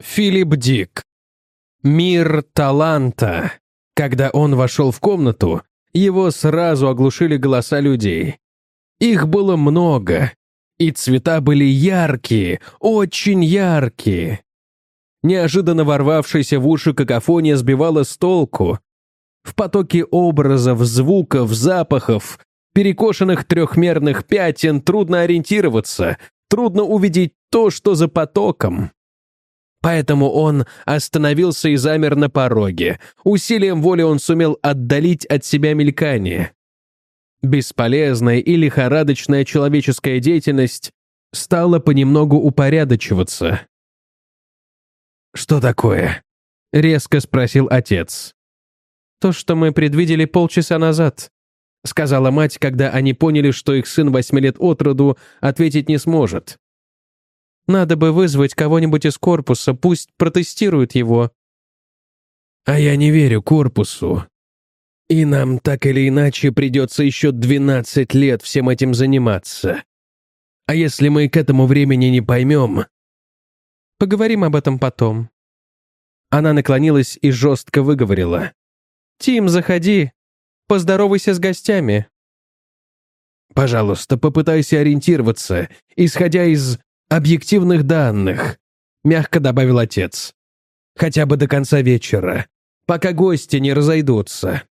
Филипп Дик. Мир таланта. Когда он вошел в комнату, его сразу оглушили голоса людей. Их было много, и цвета были яркие, очень яркие. Неожиданно ворвавшаяся в уши какофония сбивала с толку. В потоке образов, звуков, запахов, перекошенных трехмерных пятен трудно ориентироваться, трудно увидеть то, что за потоком. Поэтому он остановился и замер на пороге. Усилием воли он сумел отдалить от себя мелькание. Бесполезная и лихорадочная человеческая деятельность стала понемногу упорядочиваться. «Что такое?» — резко спросил отец. «То, что мы предвидели полчаса назад», — сказала мать, когда они поняли, что их сын 8 лет от роду ответить не сможет. «Надо бы вызвать кого-нибудь из корпуса, пусть протестируют его». «А я не верю корпусу. И нам так или иначе придется еще 12 лет всем этим заниматься. А если мы к этому времени не поймем...» «Поговорим об этом потом». Она наклонилась и жестко выговорила. «Тим, заходи. Поздоровайся с гостями». «Пожалуйста, попытайся ориентироваться, исходя из объективных данных», — мягко добавил отец. «Хотя бы до конца вечера, пока гости не разойдутся».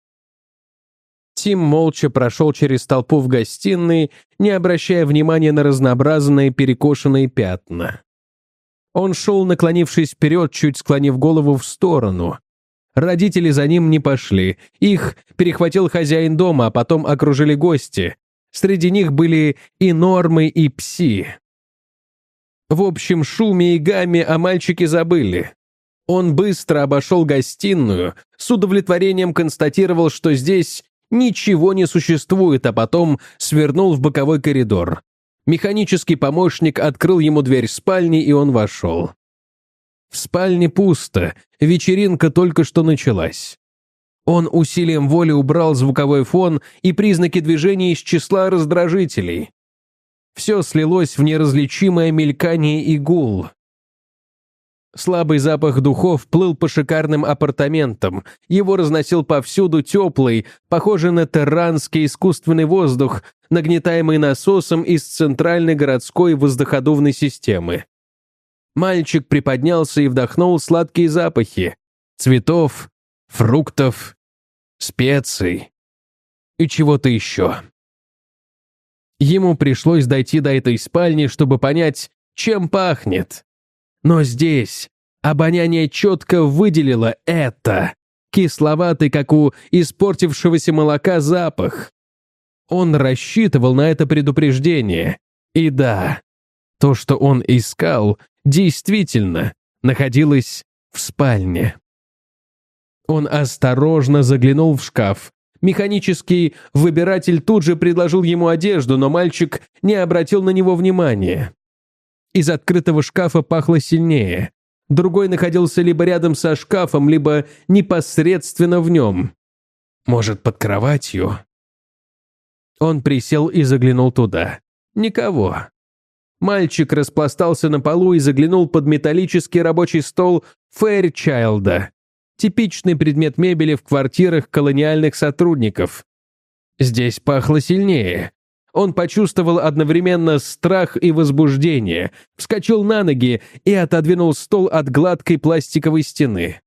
Тим молча прошел через толпу в гостиной, не обращая внимания на разнообразные перекошенные пятна. Он шел, наклонившись вперед, чуть склонив голову в сторону. Родители за ним не пошли, их перехватил хозяин дома, а потом окружили гости. Среди них были и Нормы, и Пси. В общем шуме и гамме о мальчике забыли. Он быстро обошел гостиную, с удовлетворением констатировал, что здесь ничего не существует, а потом свернул в боковой коридор. Механический помощник открыл ему дверь спальни, и он вошел. В спальне пусто, вечеринка только что началась. Он усилием воли убрал звуковой фон и признаки движения из числа раздражителей. Все слилось в неразличимое мелькание и гул. Слабый запах духов плыл по шикарным апартаментам. Его разносил повсюду теплый, похожий на терранский искусственный воздух, нагнетаемый насосом из центральной городской воздуходувной системы. Мальчик приподнялся и вдохнул сладкие запахи цветов, фруктов, специй и чего-то еще. Ему пришлось дойти до этой спальни, чтобы понять, чем пахнет. Но здесь обоняние четко выделило это, кисловатый, как у испортившегося молока, запах. Он рассчитывал на это предупреждение. И да, то, что он искал, действительно находилось в спальне. Он осторожно заглянул в шкаф. Механический выбиратель тут же предложил ему одежду, но мальчик не обратил на него внимания. Из открытого шкафа пахло сильнее. Другой находился либо рядом со шкафом, либо непосредственно в нем. Может, под кроватью? Он присел и заглянул туда. Никого. Мальчик распластался на полу и заглянул под металлический рабочий стол Фэйрчайлда. Типичный предмет мебели в квартирах колониальных сотрудников. Здесь пахло сильнее. Он почувствовал одновременно страх и возбуждение, вскочил на ноги и отодвинул стол от гладкой пластиковой стены.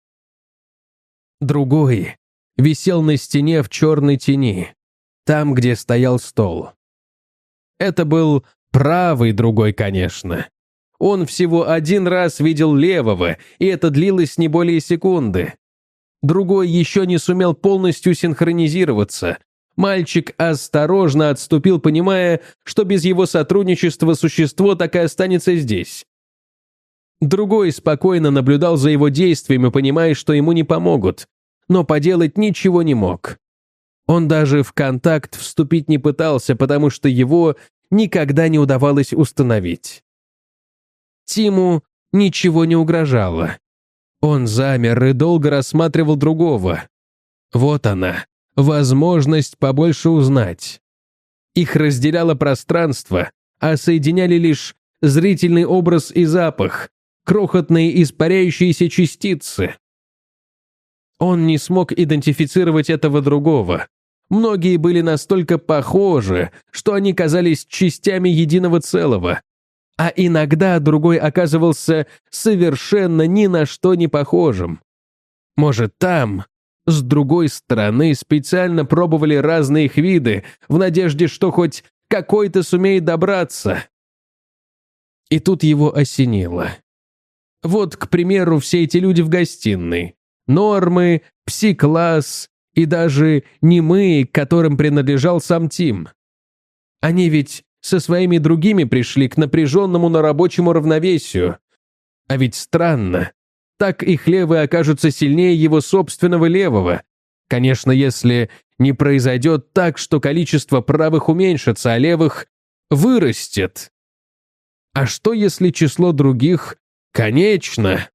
Другой висел на стене в черной тени, там, где стоял стол. Это был правый другой, конечно. Он всего один раз видел левого, и это длилось не более секунды. Другой еще не сумел полностью синхронизироваться. Мальчик осторожно отступил, понимая, что без его сотрудничества существо так и останется здесь. Другой спокойно наблюдал за его действиями, понимая, что ему не помогут, но поделать ничего не мог. Он даже в контакт вступить не пытался, потому что его никогда не удавалось установить. Тиму ничего не угрожало. Он замер и долго рассматривал другого. Вот она, возможность побольше узнать. Их разделяло пространство, а соединяли лишь зрительный образ и запах, крохотные испаряющиеся частицы. Он не смог идентифицировать этого другого. Многие были настолько похожи, что они казались частями единого целого. А иногда другой оказывался совершенно ни на что не похожим. Может, там, с другой стороны, специально пробовали разные их виды, в надежде, что хоть какой-то сумеет добраться. И тут его осенило. Вот, к примеру, все эти люди в гостиной. Нормы, пси-класс и даже немые, к которым принадлежал сам Тим. Они ведь со своими другими пришли к напряженному, но рабочему равновесию. А ведь странно. Так их левый окажутся сильнее его собственного левого. Конечно, если не произойдет так, что количество правых уменьшится, а левых вырастет. А что, если число других конечно?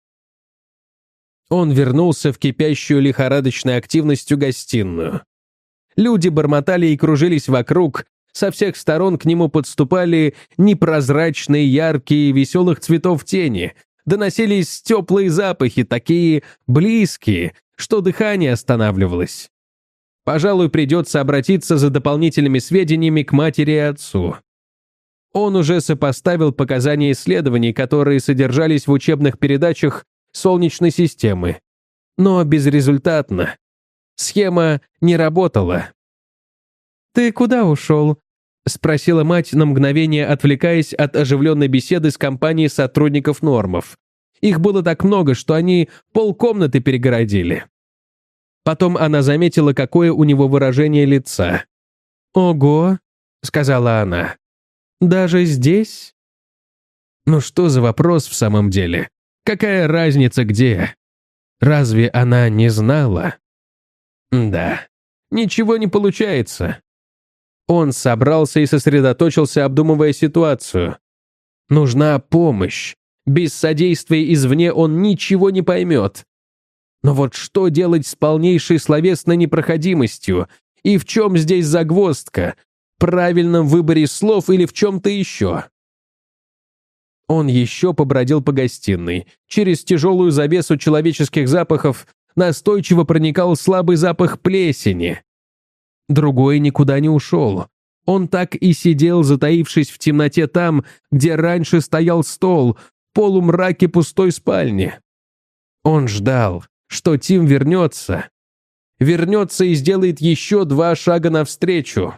Он вернулся в кипящую лихорадочной активностью гостиную. Люди бормотали и кружились вокруг, со всех сторон к нему подступали непрозрачные, яркие, веселых цветов тени, доносились теплые запахи, такие близкие, что дыхание останавливалось. Пожалуй, придется обратиться за дополнительными сведениями к матери и отцу. Он уже сопоставил показания исследований, которые содержались в учебных передачах Солнечной системы. Но безрезультатно. Схема не работала. «Ты куда ушел?» — спросила мать на мгновение, отвлекаясь от оживленной беседы с компанией сотрудников Нормов. Их было так много, что они полкомнаты перегородили. Потом она заметила, какое у него выражение лица. «Ого!» — сказала она. «Даже здесь?» Ну что за вопрос в самом деле? Какая разница где? Разве она не знала? Да, ничего не получается. Он собрался и сосредоточился, обдумывая ситуацию. Нужна помощь. Без содействия извне он ничего не поймет. Но вот что делать с полнейшей словесной непроходимостью? И в чем здесь загвоздка? В правильном выборе слов или в чем-то еще? Он еще побродил по гостиной. Через тяжелую завесу человеческих запахов настойчиво проникал слабый запах плесени. Другой никуда не ушел. Он так и сидел, затаившись в темноте там, где раньше стоял стол, в полумраке пустой спальни. Он ждал, что Тим вернется. Вернется и сделает еще 2 шага навстречу.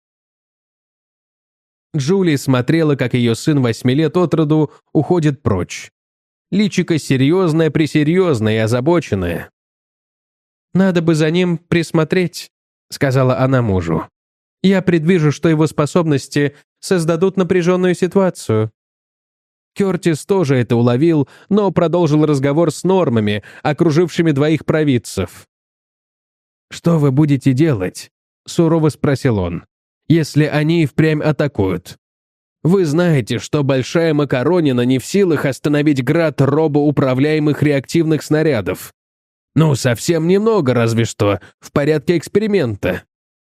Джули смотрела, как ее сын 8 лет от роду уходит прочь. Личико серьезное-пресерьезное и озабоченное. «Надо бы за ним присмотреть», — сказала она мужу. «Я предвижу, что его способности создадут напряженную ситуацию». Кертис тоже это уловил, но продолжил разговор с Нормами, окружившими 2 провидцев. «Что вы будете делать?» — сурово спросил он. «Если они и впрямь атакуют. Вы знаете, что Большая Макаронина не в силах остановить град робоуправляемых реактивных снарядов. Ну, совсем немного, разве что, в порядке эксперимента.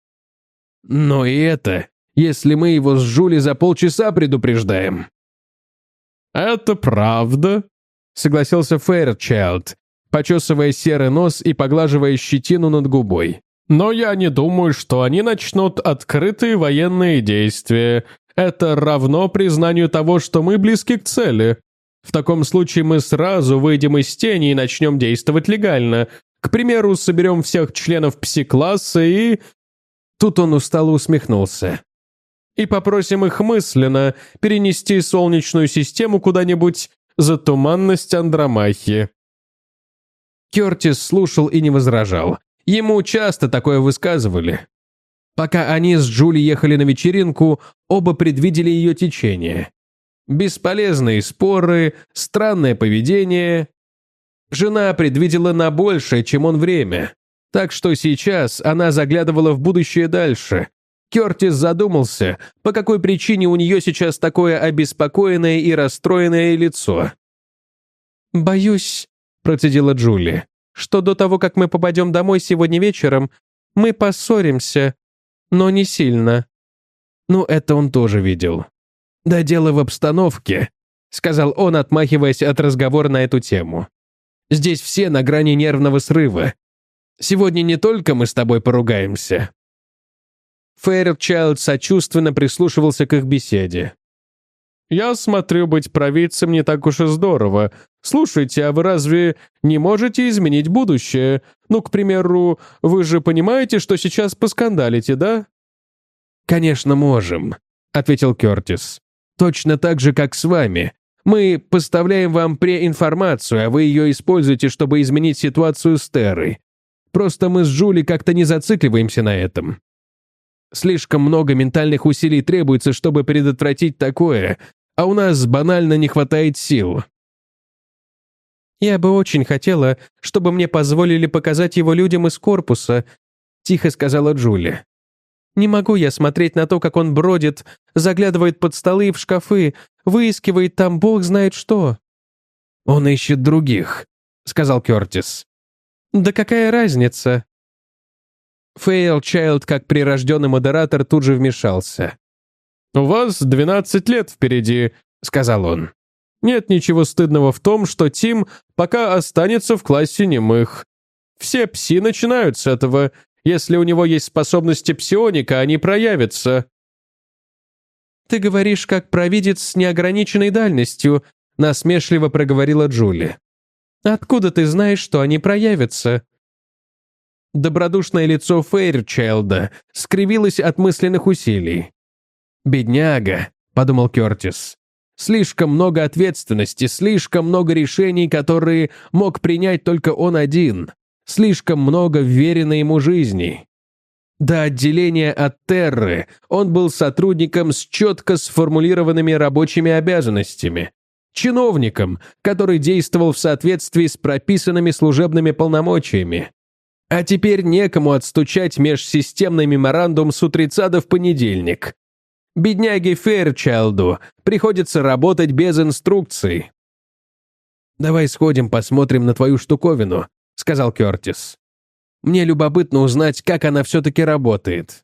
Но и это, если мы его с Джули за полчаса предупреждаем». «Это правда», — согласился Фэйрчайлд, почесывая серый нос и поглаживая щетину над губой. «Но я не думаю, что они начнут открытые военные действия. Это равно признанию того, что мы близки к цели. В таком случае мы сразу выйдем из тени и начнем действовать легально. К примеру, соберем всех членов пси-класса и...» Тут он устало усмехнулся. «И попросим их мысленно перенести Солнечную систему куда-нибудь за туманность Андромахи». Кертис слушал и не возражал. Ему часто такое высказывали. Пока они с Джули ехали на вечеринку, оба предвидели ее течение. Бесполезные споры, странное поведение. Жена предвидела на большее, чем он, время. Так что сейчас она заглядывала в будущее дальше. Кертис задумался, по какой причине у нее сейчас такое обеспокоенное и расстроенное лицо. «Боюсь», — процедила Джули, «что до того, как мы попадем домой сегодня вечером, мы поссоримся, но не сильно». Ну, это он тоже видел. Да дело в обстановке. — сказал он, отмахиваясь от разговора на эту тему. «Здесь все на грани нервного срыва. Сегодня не только мы с тобой поругаемся». Фэйрчайлд сочувственно прислушивался к их беседе. «Я смотрю, быть провидцем не так уж и здорово. Слушайте, а вы разве не можете изменить будущее? Ну, к примеру, вы же понимаете, что сейчас поскандалите, да?» «Конечно, можем», — ответил Кертис. «Точно так же, как с вами. Мы поставляем вам преинформацию, а вы ее используете, чтобы изменить ситуацию с Террой. Просто мы с Джули как-то не зацикливаемся на этом. Слишком много ментальных усилий требуется, чтобы предотвратить такое, а у нас банально не хватает сил». «Я бы очень хотела, чтобы мне позволили показать его людям из корпуса», — тихо сказала Джули. «Не могу я смотреть на то, как он бродит, заглядывает под столы и в шкафы, выискивает там бог знает что». «Он ищет других», — сказал Кертис. «Да какая разница?» Фэйрчайлд, как прирожденный модератор, тут же вмешался. «У вас 12 лет впереди», — сказал он. «Нет ничего стыдного в том, что Тим пока останется в классе немых. Все пси начинают с этого. Если у него есть способности псионика, они проявятся». «Ты говоришь, как провидец с неограниченной дальностью», — насмешливо проговорила Джули. «Откуда ты знаешь, что они проявятся?» Добродушное лицо Фэйрчайлда скривилось от мысленных усилий. «Бедняга», — подумал Кертис. «Слишком много ответственности, слишком много решений, которые мог принять только он один, слишком много вверенной ему жизни». До отделения от Терры он был сотрудником с четко сформулированными рабочими обязанностями, чиновником, который действовал в соответствии с прописанными служебными полномочиями. А теперь некому отстучать межсистемный меморандум с утреца в понедельник. Бедняге Фэйрчайлду приходится работать без инструкций. «Давай сходим, посмотрим на твою штуковину», — сказал Кертис. «Мне любопытно узнать, как она все-таки работает».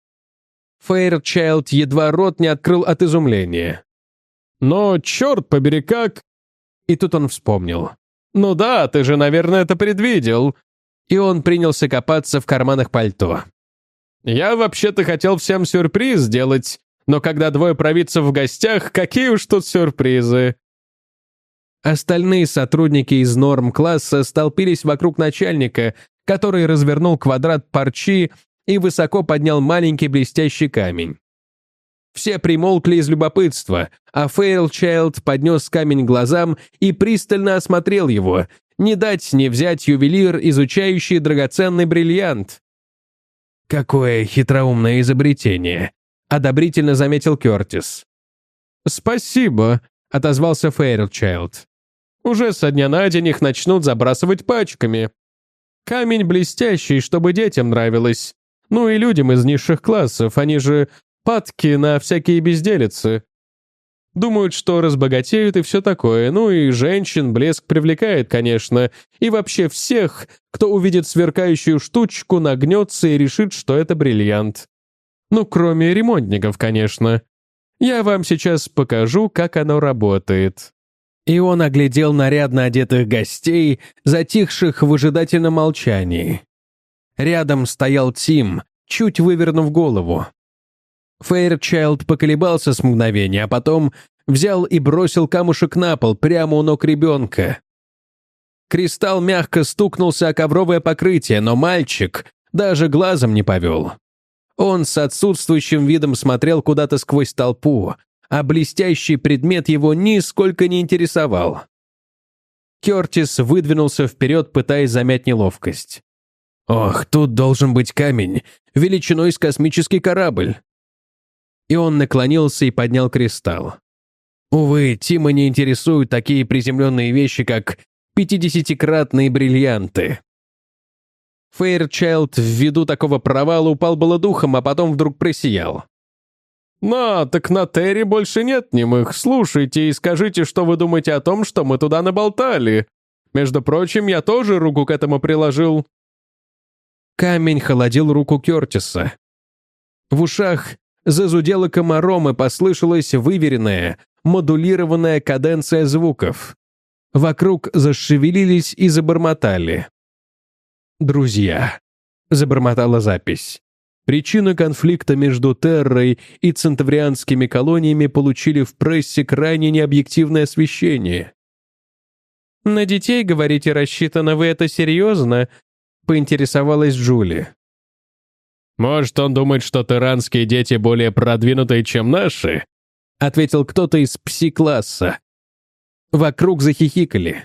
Фэйрчайлд едва рот не открыл от изумления. «Но, черт побери, как...» И тут он вспомнил. «Ну да, ты же, наверное, это предвидел». И он принялся копаться в карманах пальто. «Я вообще-то хотел всем сюрприз сделать, но когда двое провидцев в гостях, какие уж тут сюрпризы». Остальные сотрудники из норм-класса столпились вокруг начальника, который развернул квадрат парчи и высоко поднял маленький блестящий камень. Все примолкли из любопытства, а Фэйрчайлд поднес камень к глазам и пристально осмотрел его, не дать не взять ювелир, изучающий драгоценный бриллиант. «Какое хитроумное изобретение», — одобрительно заметил Кертис. «Спасибо», — отозвался Фэйрчайлд. «Уже со дня на день их начнут забрасывать пачками. Камень блестящий, чтобы детям нравилось. Ну и людям из низших классов, они же падки на всякие безделицы. Думают, что разбогатеют и все такое. Ну и женщин блеск привлекает, конечно. И вообще всех, кто увидит сверкающую штучку, нагнется и решит, что это бриллиант. Ну, кроме ремонтников, конечно. Я вам сейчас покажу, как оно работает». И он оглядел нарядно одетых гостей, затихших в выжидательном молчании. Рядом стоял Тим, чуть вывернув голову. Фэйрчайлд поколебался с мгновения, а потом взял и бросил камушек на пол прямо у ног ребенка. Кристалл мягко стукнулся о ковровое покрытие, но мальчик даже глазом не повел. Он с отсутствующим видом смотрел куда-то сквозь толпу, а блестящий предмет его нисколько не интересовал. Кертис выдвинулся вперед, пытаясь замять неловкость. «Ох, тут должен быть камень, величиной с космический корабль». И он наклонился и поднял кристалл. Увы, Тима не интересуют такие приземленные вещи, как 50-кратные бриллианты. Фэйрчайлд ввиду такого провала упал было духом, а потом вдруг просиял. Так на Терре больше нет немых. Слушайте и скажите, что вы думаете о том, что мы туда наболтали. Между прочим, я тоже руку к этому приложил». Камень холодил руку Кертиса. В ушах зазудело комаром и послышалось выверенное, модулированная каденция звуков. Вокруг зашевелились и забормотали. «Друзья», — забормотала запись. Причину конфликта между Террой и центаврианскими колониями получили в прессе крайне необъективное освещение. «На детей, говорите, рассчитано, вы это серьезно?» — поинтересовалась Джули. «Может, он думает, что терранские дети более продвинутые, чем наши?» — ответил кто-то из пси-класса. Вокруг захихикали.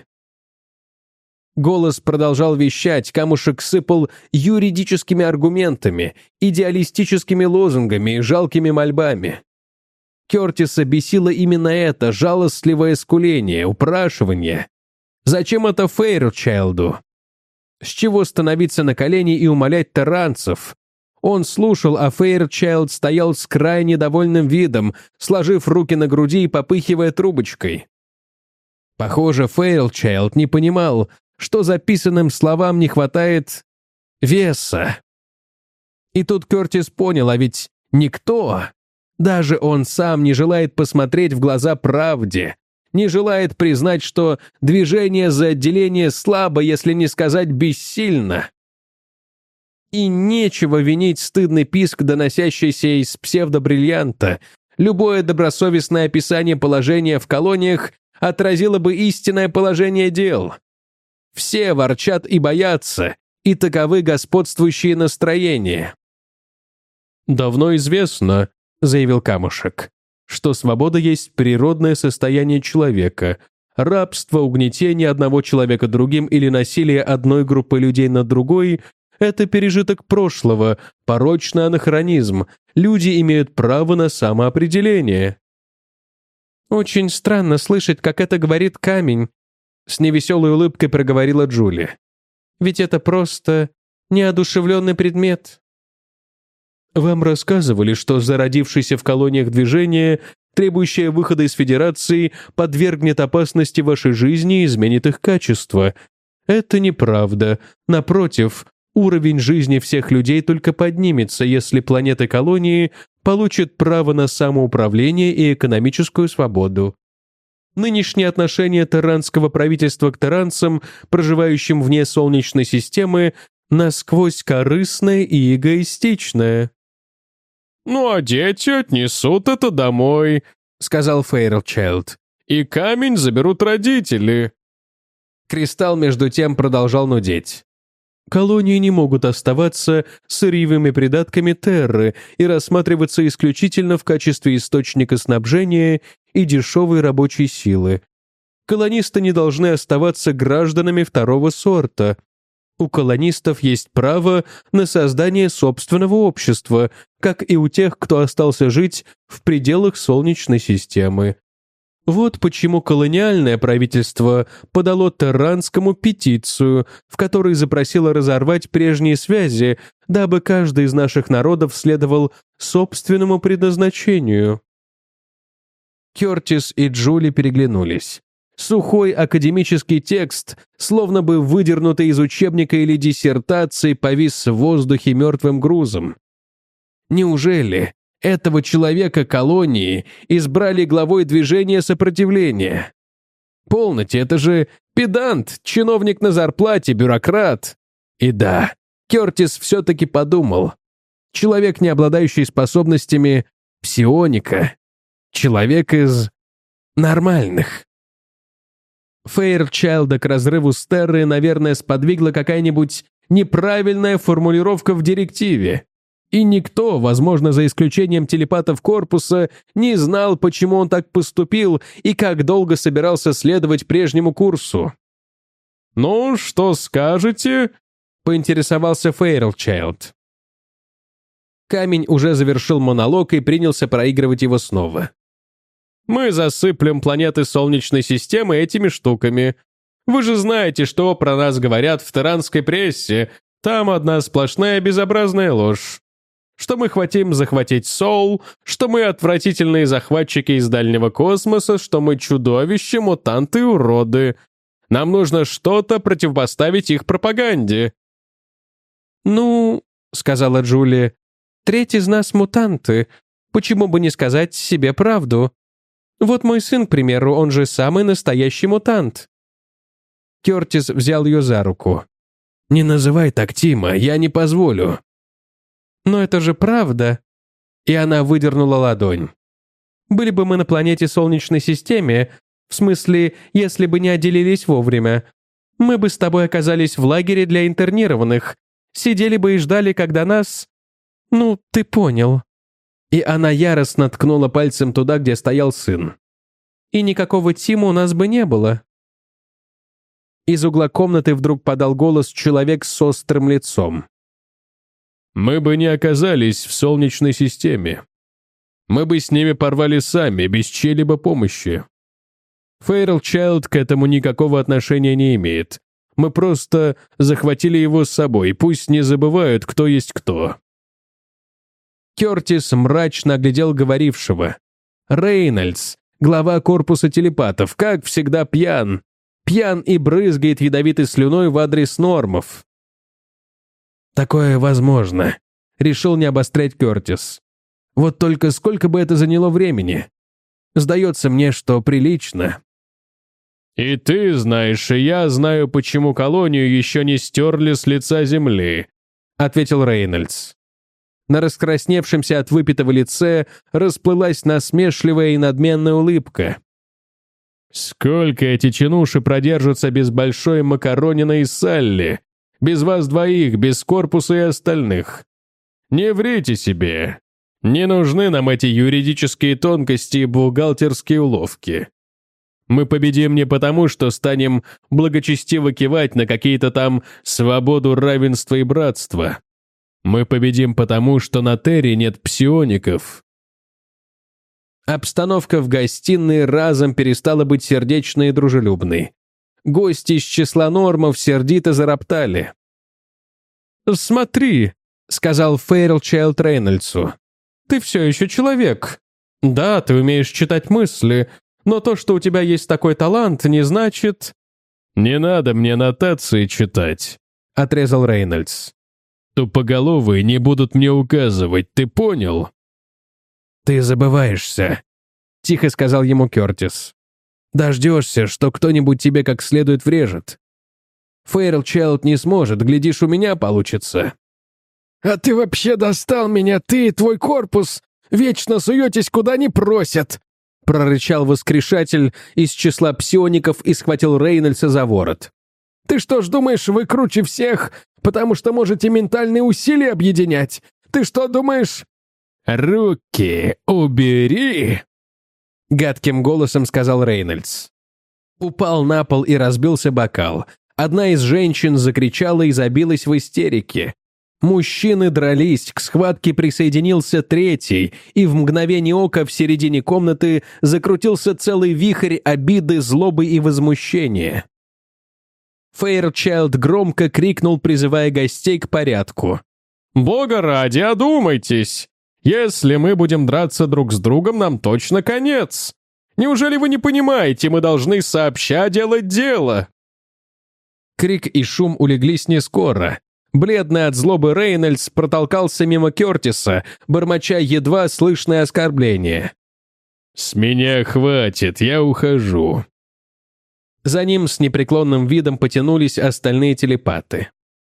Голос продолжал вещать, камушек сыпал юридическими аргументами, идеалистическими лозунгами и жалкими мольбами. Кертиса бесило именно это жалостливое скуление, упрашивание. Зачем это Фейрчайлду? С чего становиться на колени и умолять терранцев? Он слушал, а Фейрчайлд стоял с крайне довольным видом, сложив руки на груди и попыхивая трубочкой. Похоже, Фейрчайлд не понимал, что записанным словам не хватает веса. И тут Кертис понял, а ведь никто, даже он сам, не желает посмотреть в глаза правде, не желает признать, что движение за отделение слабо, если не сказать бессильно. И нечего винить стыдный писк, доносящийся из псевдобриллианта. Любое добросовестное описание положения в колониях отразило бы истинное положение дел. Все ворчат и боятся, и таковы господствующие настроения. «Давно известно», — заявил камушек, «что свобода есть природное состояние человека. Рабство, угнетение одного человека другим или насилие одной группы людей над другой — это пережиток прошлого, порочный анахронизм. Люди имеют право на самоопределение». «Очень странно слышать, как это говорит камень», — с невеселой улыбкой проговорила Джули. «Ведь это просто неодушевленный предмет». «Вам рассказывали, что зародившееся в колониях движение, требующее выхода из Федерации, подвергнет опасности вашей жизни и изменит их качество. Это неправда. Напротив, уровень жизни всех людей только поднимется, если планеты-колонии получат право на самоуправление и экономическую свободу. Нынешнее отношение терранского правительства к терранцам, проживающим вне Солнечной системы, насквозь корыстное и эгоистичное». «Ну а дети отнесут это домой», — сказал Фейрчайлд. «И камень заберут родители». Кристалл, между тем, продолжал нудеть. «Колонии не могут оставаться сырьевыми придатками Терры и рассматриваться исключительно в качестве источника снабжения и дешевой рабочей силы. Колонисты не должны оставаться гражданами второго сорта. У колонистов есть право на создание собственного общества, как и у тех, кто остался жить в пределах Солнечной системы. Вот почему колониальное правительство подало Терранскому петицию, в которой запросило разорвать прежние связи, дабы каждый из наших народов следовал собственному предназначению». Кертис и Джули переглянулись. Сухой академический текст, словно бы выдернутый из учебника или диссертации, повис в воздухе мертвым грузом. Неужели этого человека колонии избрали главой движения сопротивления? Полноте, это же педант, чиновник на зарплате, бюрократ. И да, Кертис все-таки подумал. Человек, не обладающий способностями псионика. Человек из нормальных. Фейрчайлда к разрыву с Террой, наверное, сподвигла какая-нибудь неправильная формулировка в директиве. И никто, возможно, за исключением телепатов корпуса, не знал, почему он так поступил и как долго собирался следовать прежнему курсу. «Ну, что скажете?» — поинтересовался Фейрчайлд. Камень уже завершил монолог и принялся проигрывать его снова. «Мы засыплем планеты Солнечной системы этими штуками. Вы же знаете, что про нас говорят в терранской прессе. Там одна сплошная безобразная ложь. Что мы хотим захватить Сол, что мы отвратительные захватчики из дальнего космоса, что мы чудовища, мутанты и уроды. Нам нужно что-то противопоставить их пропаганде». «Ну, — сказала Джулия, — треть из нас мутанты. Почему бы не сказать себе правду? Вот мой сын, к примеру, он же самый настоящий мутант». Кертис взял ее за руку. «Не называй так, Тима, я не позволю». «Но это же правда». И она выдернула ладонь. «Были бы мы на планете Солнечной системе, в смысле, если бы не отделились вовремя, мы бы с тобой оказались в лагере для интернированных, сидели бы и ждали, когда нас... Ну, ты понял». И она яростно ткнула пальцем туда, где стоял сын. «И никакого Тима у нас бы не было». Из угла комнаты вдруг подал голос человек с острым лицом. «Мы бы не оказались в Солнечной системе. Мы бы с ними порвали сами, без чьей-либо помощи. Фэйрлчайлд к этому никакого отношения не имеет. Мы просто захватили его с собой, пусть не забывают, кто есть кто». Кертис мрачно оглядел говорившего. Рейнольдс, глава корпуса телепатов, как всегда пьян. Пьян и брызгает ядовитой слюной в адрес Нормов. «Такое возможно», — решил не обострять Кертис. «Вот только сколько бы это заняло времени? Сдается мне, что прилично». «И ты знаешь, и я знаю, почему колонию еще не стерли с лица земли», — ответил Рейнольдс. На раскрасневшемся от выпитого лице расплылась насмешливая и надменная улыбка. «Сколько эти чинуши продержатся без большой Макаронина и Салли? Без вас двоих, без корпуса и остальных? Не врите себе. Не нужны нам эти юридические тонкости и бухгалтерские уловки. Мы победим не потому, что станем благочестиво кивать на какие-то там свободу, равенство и братство. Мы победим потому, что на Терре нет псиоников». Обстановка в гостиной разом перестала быть сердечной и дружелюбной. Гости из числа Нормов сердито зароптали. «Смотри», — сказал Фэйрлчайлд Рейнольдсу, — «ты все еще человек. Да, ты умеешь читать мысли, но то, что у тебя есть такой талант, не значит...» «Не надо мне нотации читать», — отрезал Рейнольдс. «Тупоголовые не будут мне указывать, ты понял?» «Ты забываешься», — тихо сказал ему Кертис. «Дождешься, что кто-нибудь тебе как следует врежет. Фэйрлчайлд не сможет, глядишь, у меня получится». «А ты вообще достал меня, ты и твой корпус! Вечно суетесь, куда не просят!» прорычал воскрешатель из числа псиоников и схватил Рейнольдса за ворот. «Ты что ж думаешь, вы круче всех, потому что можете ментальные усилия объединять? Ты что думаешь...» «Руки убери!» — гадким голосом сказал Рейнольдс. Упал на пол и разбился бокал. Одна из женщин закричала и забилась в истерике. Мужчины дрались, к схватке присоединился третий, и в мгновение ока в середине комнаты закрутился целый вихрь обиды, злобы и возмущения. Фэйрчайлд громко крикнул, призывая гостей к порядку. «Бога ради, одумайтесь! Если мы будем драться друг с другом, нам точно конец! Неужели вы не понимаете, мы должны сообща делать дело?» Крик и шум улеглись не скоро. Бледный от злобы Рейнольдс протолкался мимо Кертиса, бормоча едва слышное оскорбление. «С меня хватит, я ухожу». За ним с непреклонным видом потянулись остальные телепаты.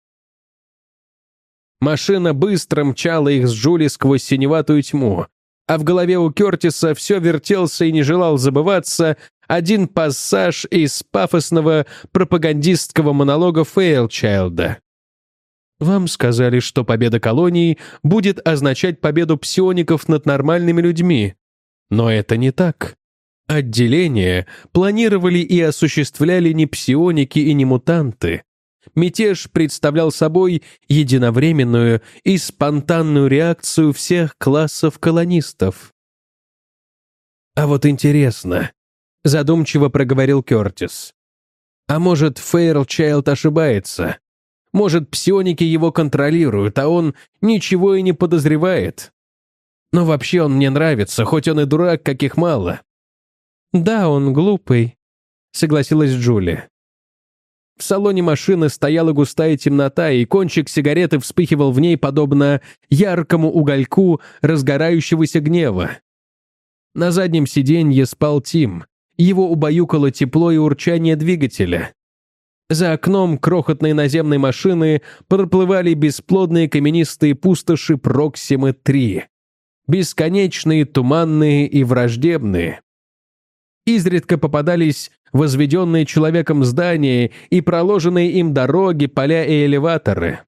Машина быстро мчала их с Джули сквозь синеватую тьму, а в голове у Кертиса все вертелся и не желал забываться один пассаж из пафосного пропагандистского монолога Фэйрлчайлда. «Вам сказали, что победа колонии будет означать победу псиоников над нормальными людьми. Но это не так. Отделение планировали и осуществляли не псионики и не мутанты. Мятеж представлял собой единовременную и спонтанную реакцию всех классов колонистов». «А вот интересно», — задумчиво проговорил Кертис. «А может, Фэйрлчайлд ошибается? Может, псионики его контролируют, а он ничего и не подозревает? Но вообще он мне нравится, хоть он и дурак, каких мало». «Да, он глупый», — согласилась Джули. В салоне машины стояла густая темнота, и кончик сигареты вспыхивал в ней, подобно яркому угольку разгорающегося гнева. На заднем сиденье спал Тим. Его убаюкало тепло и урчание двигателя. За окном крохотной наземной машины проплывали бесплодные каменистые пустоши Проксимы-3. Бесконечные, туманные и враждебные. Изредка попадались возведенные человеком здания и проложенные им дороги, поля и элеваторы.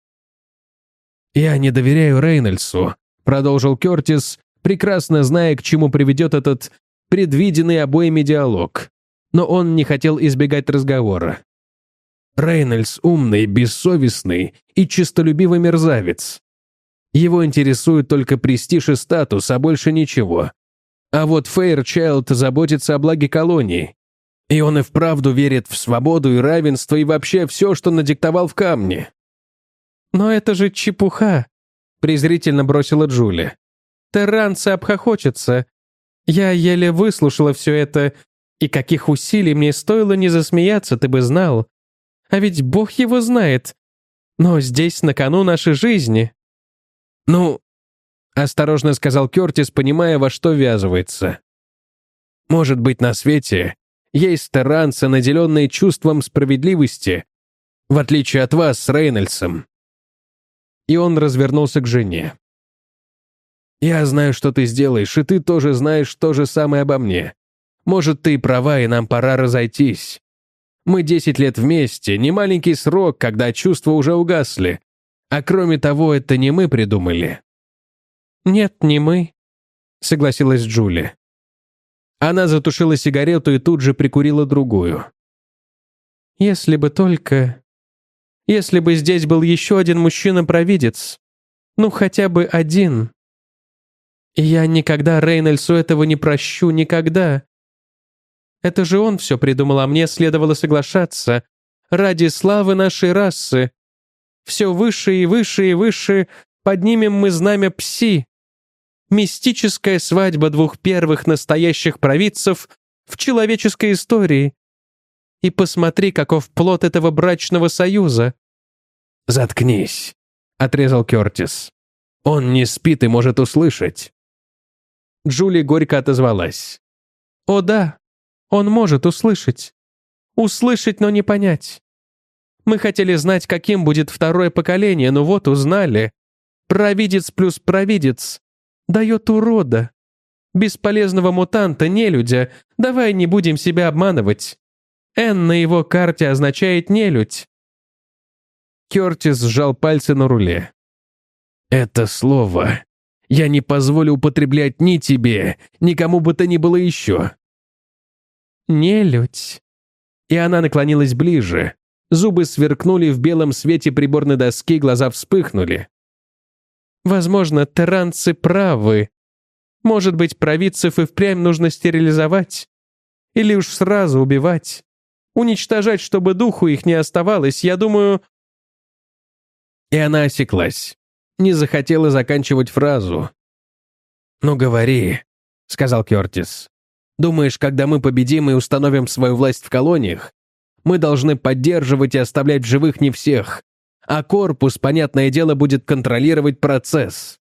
«Я не доверяю Рейнольдсу», — продолжил Кертис, прекрасно зная, к чему приведет этот предвиденный обоими диалог. Но он не хотел избегать разговора. Рейнольдс умный, бессовестный и честолюбивый мерзавец. Его интересует только престиж и статус, а больше ничего. А вот Фэйрчайлд заботится о благе колонии. И он и вправду верит в свободу и равенство и вообще все, что надиктовал в камне. «Но это же чепуха», — презрительно бросила Джули. «Терранцы обхохочутся. Я еле выслушала все это, и каких усилий мне стоило не засмеяться, ты бы знал. А ведь Бог его знает. Но здесь на кону нашей жизни». «Ну...» — осторожно сказал Кертис, понимая, во что ввязывается. «Может быть, на свете есть терранцы, наделенные чувством справедливости, в отличие от вас с Рейнольдсом». И он развернулся к жене. «Я знаю, что ты сделаешь, и ты тоже знаешь то же самое обо мне. Может, ты и права, и нам пора разойтись. Мы 10 лет вместе, не маленький срок, когда чувства уже угасли. А кроме того, это не мы придумали». «Нет, не мы», — согласилась Джули. Она затушила сигарету и тут же прикурила другую. «Если бы только... Если бы здесь был еще один мужчина-провидец. Ну, хотя бы один. И я никогда Рейнольдсу этого не прощу, никогда. Это же он все придумал, а мне следовало соглашаться. Ради славы нашей расы. Все выше и выше и выше поднимем мы знамя Пси. Мистическая свадьба двух первых настоящих провидцев в человеческой истории. И посмотри, каков плод этого брачного союза». «Заткнись», — отрезал Кертис. «Он не спит и может услышать». Джули горько отозвалась. «О да, он может услышать. Услышать, но не понять. Мы хотели знать, каким будет второе поколение, но вот узнали. Провидец плюс провидец дает урода. Бесполезного мутанта, нелюдя. Давай не будем себя обманывать. Н на его карте означает нелюдь». Кертис сжал пальцы на руле. «Это слово я не позволю употреблять ни тебе, ни кому бы то ни было еще». «Нелюдь». И она наклонилась ближе. Зубы сверкнули в белом свете приборной доски, глаза вспыхнули. «Возможно, терранцы правы. Может быть, провидцев и впрямь нужно стерилизовать? Или уж сразу убивать? Уничтожать, чтобы духу их не оставалось, я думаю...» И она осеклась. Не захотела заканчивать фразу. «Ну говори», — сказал Кертис. «Думаешь, когда мы победим и установим свою власть в колониях, мы должны поддерживать и оставлять в живых не всех, а корпус, понятное дело, будет контролировать процесс?»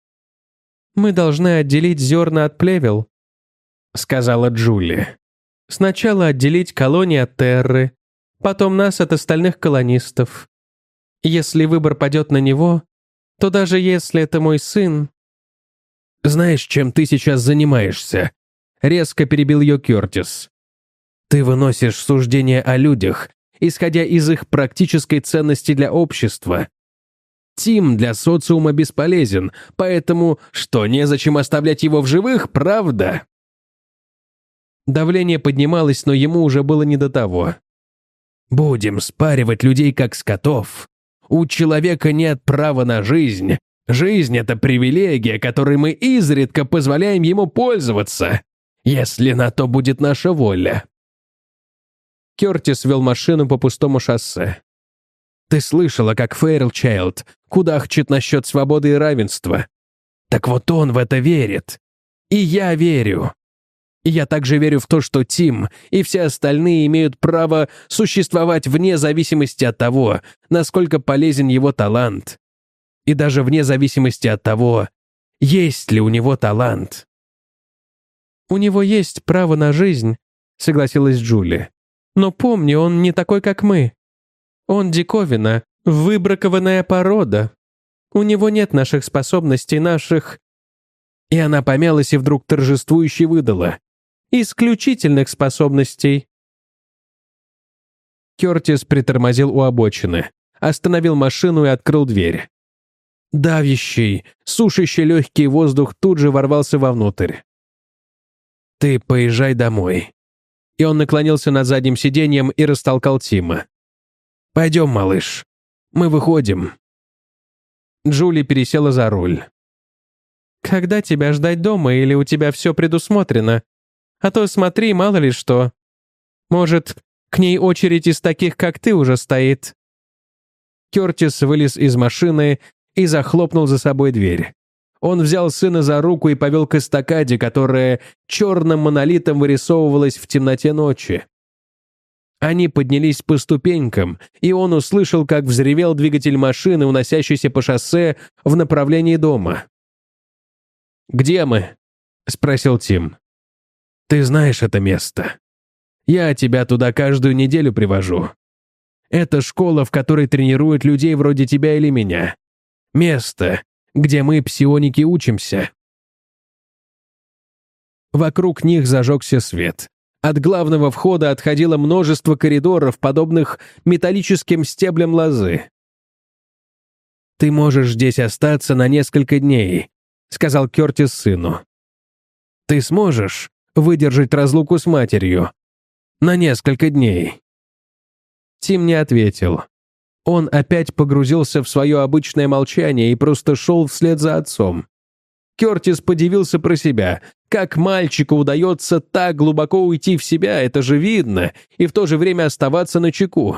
«Мы должны отделить зерна от плевел», — сказала Джули. «Сначала отделить колонии от терры, потом нас от остальных колонистов. Если выбор падет на него, то даже если это мой сын...» «Знаешь, чем ты сейчас занимаешься?» — резко перебил ее Кертис. «Ты выносишь суждения о людях, исходя из их практической ценности для общества. Тим для социума бесполезен, поэтому что, незачем оставлять его в живых, правда?» Давление поднималось, но ему уже было не до того. «Будем спаривать людей как скотов. У человека нет права на жизнь. Жизнь — это привилегия, которой мы изредка позволяем ему пользоваться, если на то будет наша воля». Кертис вел машину по пустому шоссе. «Ты слышала, как Фэйрчайлд кудахчет насчет свободы и равенства? Так вот он в это верит. И я верю. И я также верю в то, что Тим и все остальные имеют право существовать вне зависимости от того, насколько полезен его талант. И даже вне зависимости от того, есть ли у него талант». «У него есть право на жизнь», — согласилась Джули. «Но помни, он не такой, как мы. Он диковина, выбракованная порода. У него нет наших способностей, наших...» И она помялась и вдруг торжествующе выдала. «Исключительных способностей». Кертис притормозил у обочины, остановил машину и открыл дверь. Давящий, сушащий легкий воздух тут же ворвался вовнутрь. «Ты поезжай домой». И он наклонился над задним сиденьем и растолкал Тима. «Пойдем, малыш. Мы выходим». Джули пересела за руль. «Когда тебя ждать дома, или у тебя все предусмотрено? А то смотри, мало ли что. Может, к ней очередь из таких, как ты, уже стоит». Кертис вылез из машины и захлопнул за собой дверь. Он взял сына за руку и повел к эстакаде, которая черным монолитом вырисовывалась в темноте ночи. Они поднялись по ступенькам, и он услышал, как взревел двигатель машины, уносящейся по шоссе в направлении дома. «Где мы?» — спросил Тим. «Ты знаешь это место. Я тебя туда каждую неделю привожу. Это школа, в которой тренируют людей вроде тебя или меня. Место, где мы, псионики, учимся». Вокруг них зажегся свет. От главного входа отходило множество коридоров, подобных металлическим стеблям лозы. «Ты можешь здесь остаться на несколько дней», — сказал Кертис сыну. «Ты сможешь выдержать разлуку с матерью? На несколько дней». Тим не ответил. Он опять погрузился в свое обычное молчание и просто шел вслед за отцом. Кертис подивился про себя. Как мальчику удается так глубоко уйти в себя, это же видно, и в то же время оставаться начеку.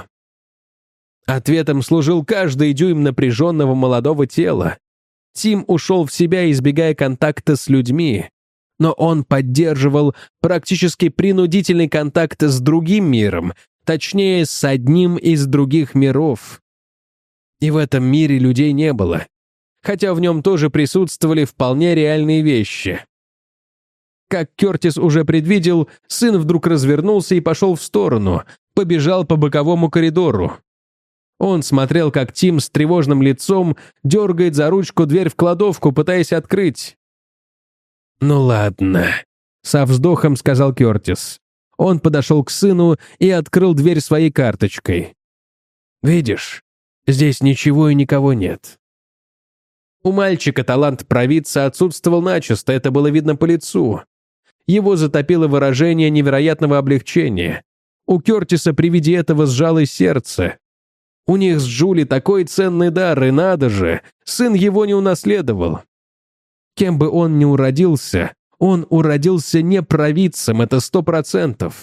Ответом служил каждый дюйм напряженного молодого тела. Тим ушел в себя, избегая контакта с людьми, но он поддерживал практически принудительный контакт с другим миром, точнее, с одним из других миров. И в этом мире людей не было, хотя в нем тоже присутствовали вполне реальные вещи. Как Кертис уже предвидел, сын вдруг развернулся и пошел в сторону, побежал по боковому коридору. Он смотрел, как Тим с тревожным лицом дергает за ручку дверь в кладовку, пытаясь открыть. «Ну ладно», — со вздохом сказал Кертис. Он подошел к сыну и открыл дверь своей карточкой. «Видишь, здесь ничего и никого нет». У мальчика талант провидца отсутствовал начисто, это было видно по лицу. Его затопило выражение невероятного облегчения. У Кертиса при виде этого сжалось сердце. У них с Джули такой ценный дар, и надо же, сын его не унаследовал. Кем бы он ни уродился, он уродился не провидцем, это 100%.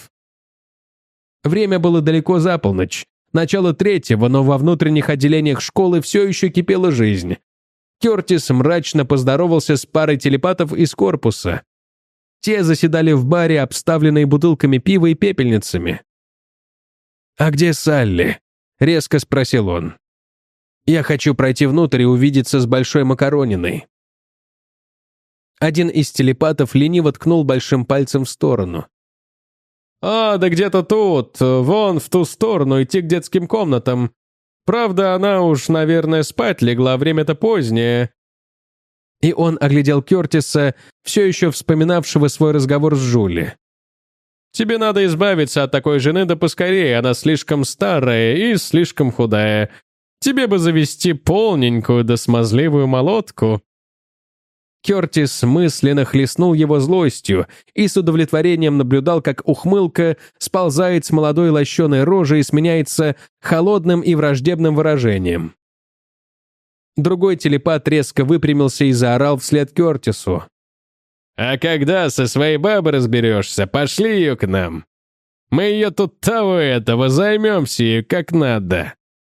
Время было далеко за полночь, начало 3-го, но во внутренних отделениях школы все еще кипела жизнь. Кертис мрачно поздоровался с парой телепатов из корпуса. Те заседали в баре, обставленные бутылками пива и пепельницами. «А где Салли?» — резко спросил он. «Я хочу пройти внутрь и увидеться с Большой Макарониной». Один из телепатов лениво ткнул большим пальцем в сторону. «А, да где-то тут, вон в ту сторону, идти к детским комнатам. Правда, она уж, наверное, спать легла, время-то позднее». И он оглядел Кертиса, все еще вспоминавшего свой разговор с Джули. «Тебе надо избавиться от такой жены да поскорее, она слишком старая и слишком худая. Тебе бы завести полненькую да смазливую молотку». Кертис мысленно хлестнул его злостью и с удовлетворением наблюдал, как ухмылка сползает с молодой лощеной рожи и сменяется холодным и враждебным выражением. Другой телепат резко выпрямился и заорал вслед Кертису. «А когда со своей бабой разберешься, пошли ее к нам. Мы ее тут того-этого, займемся ее как надо».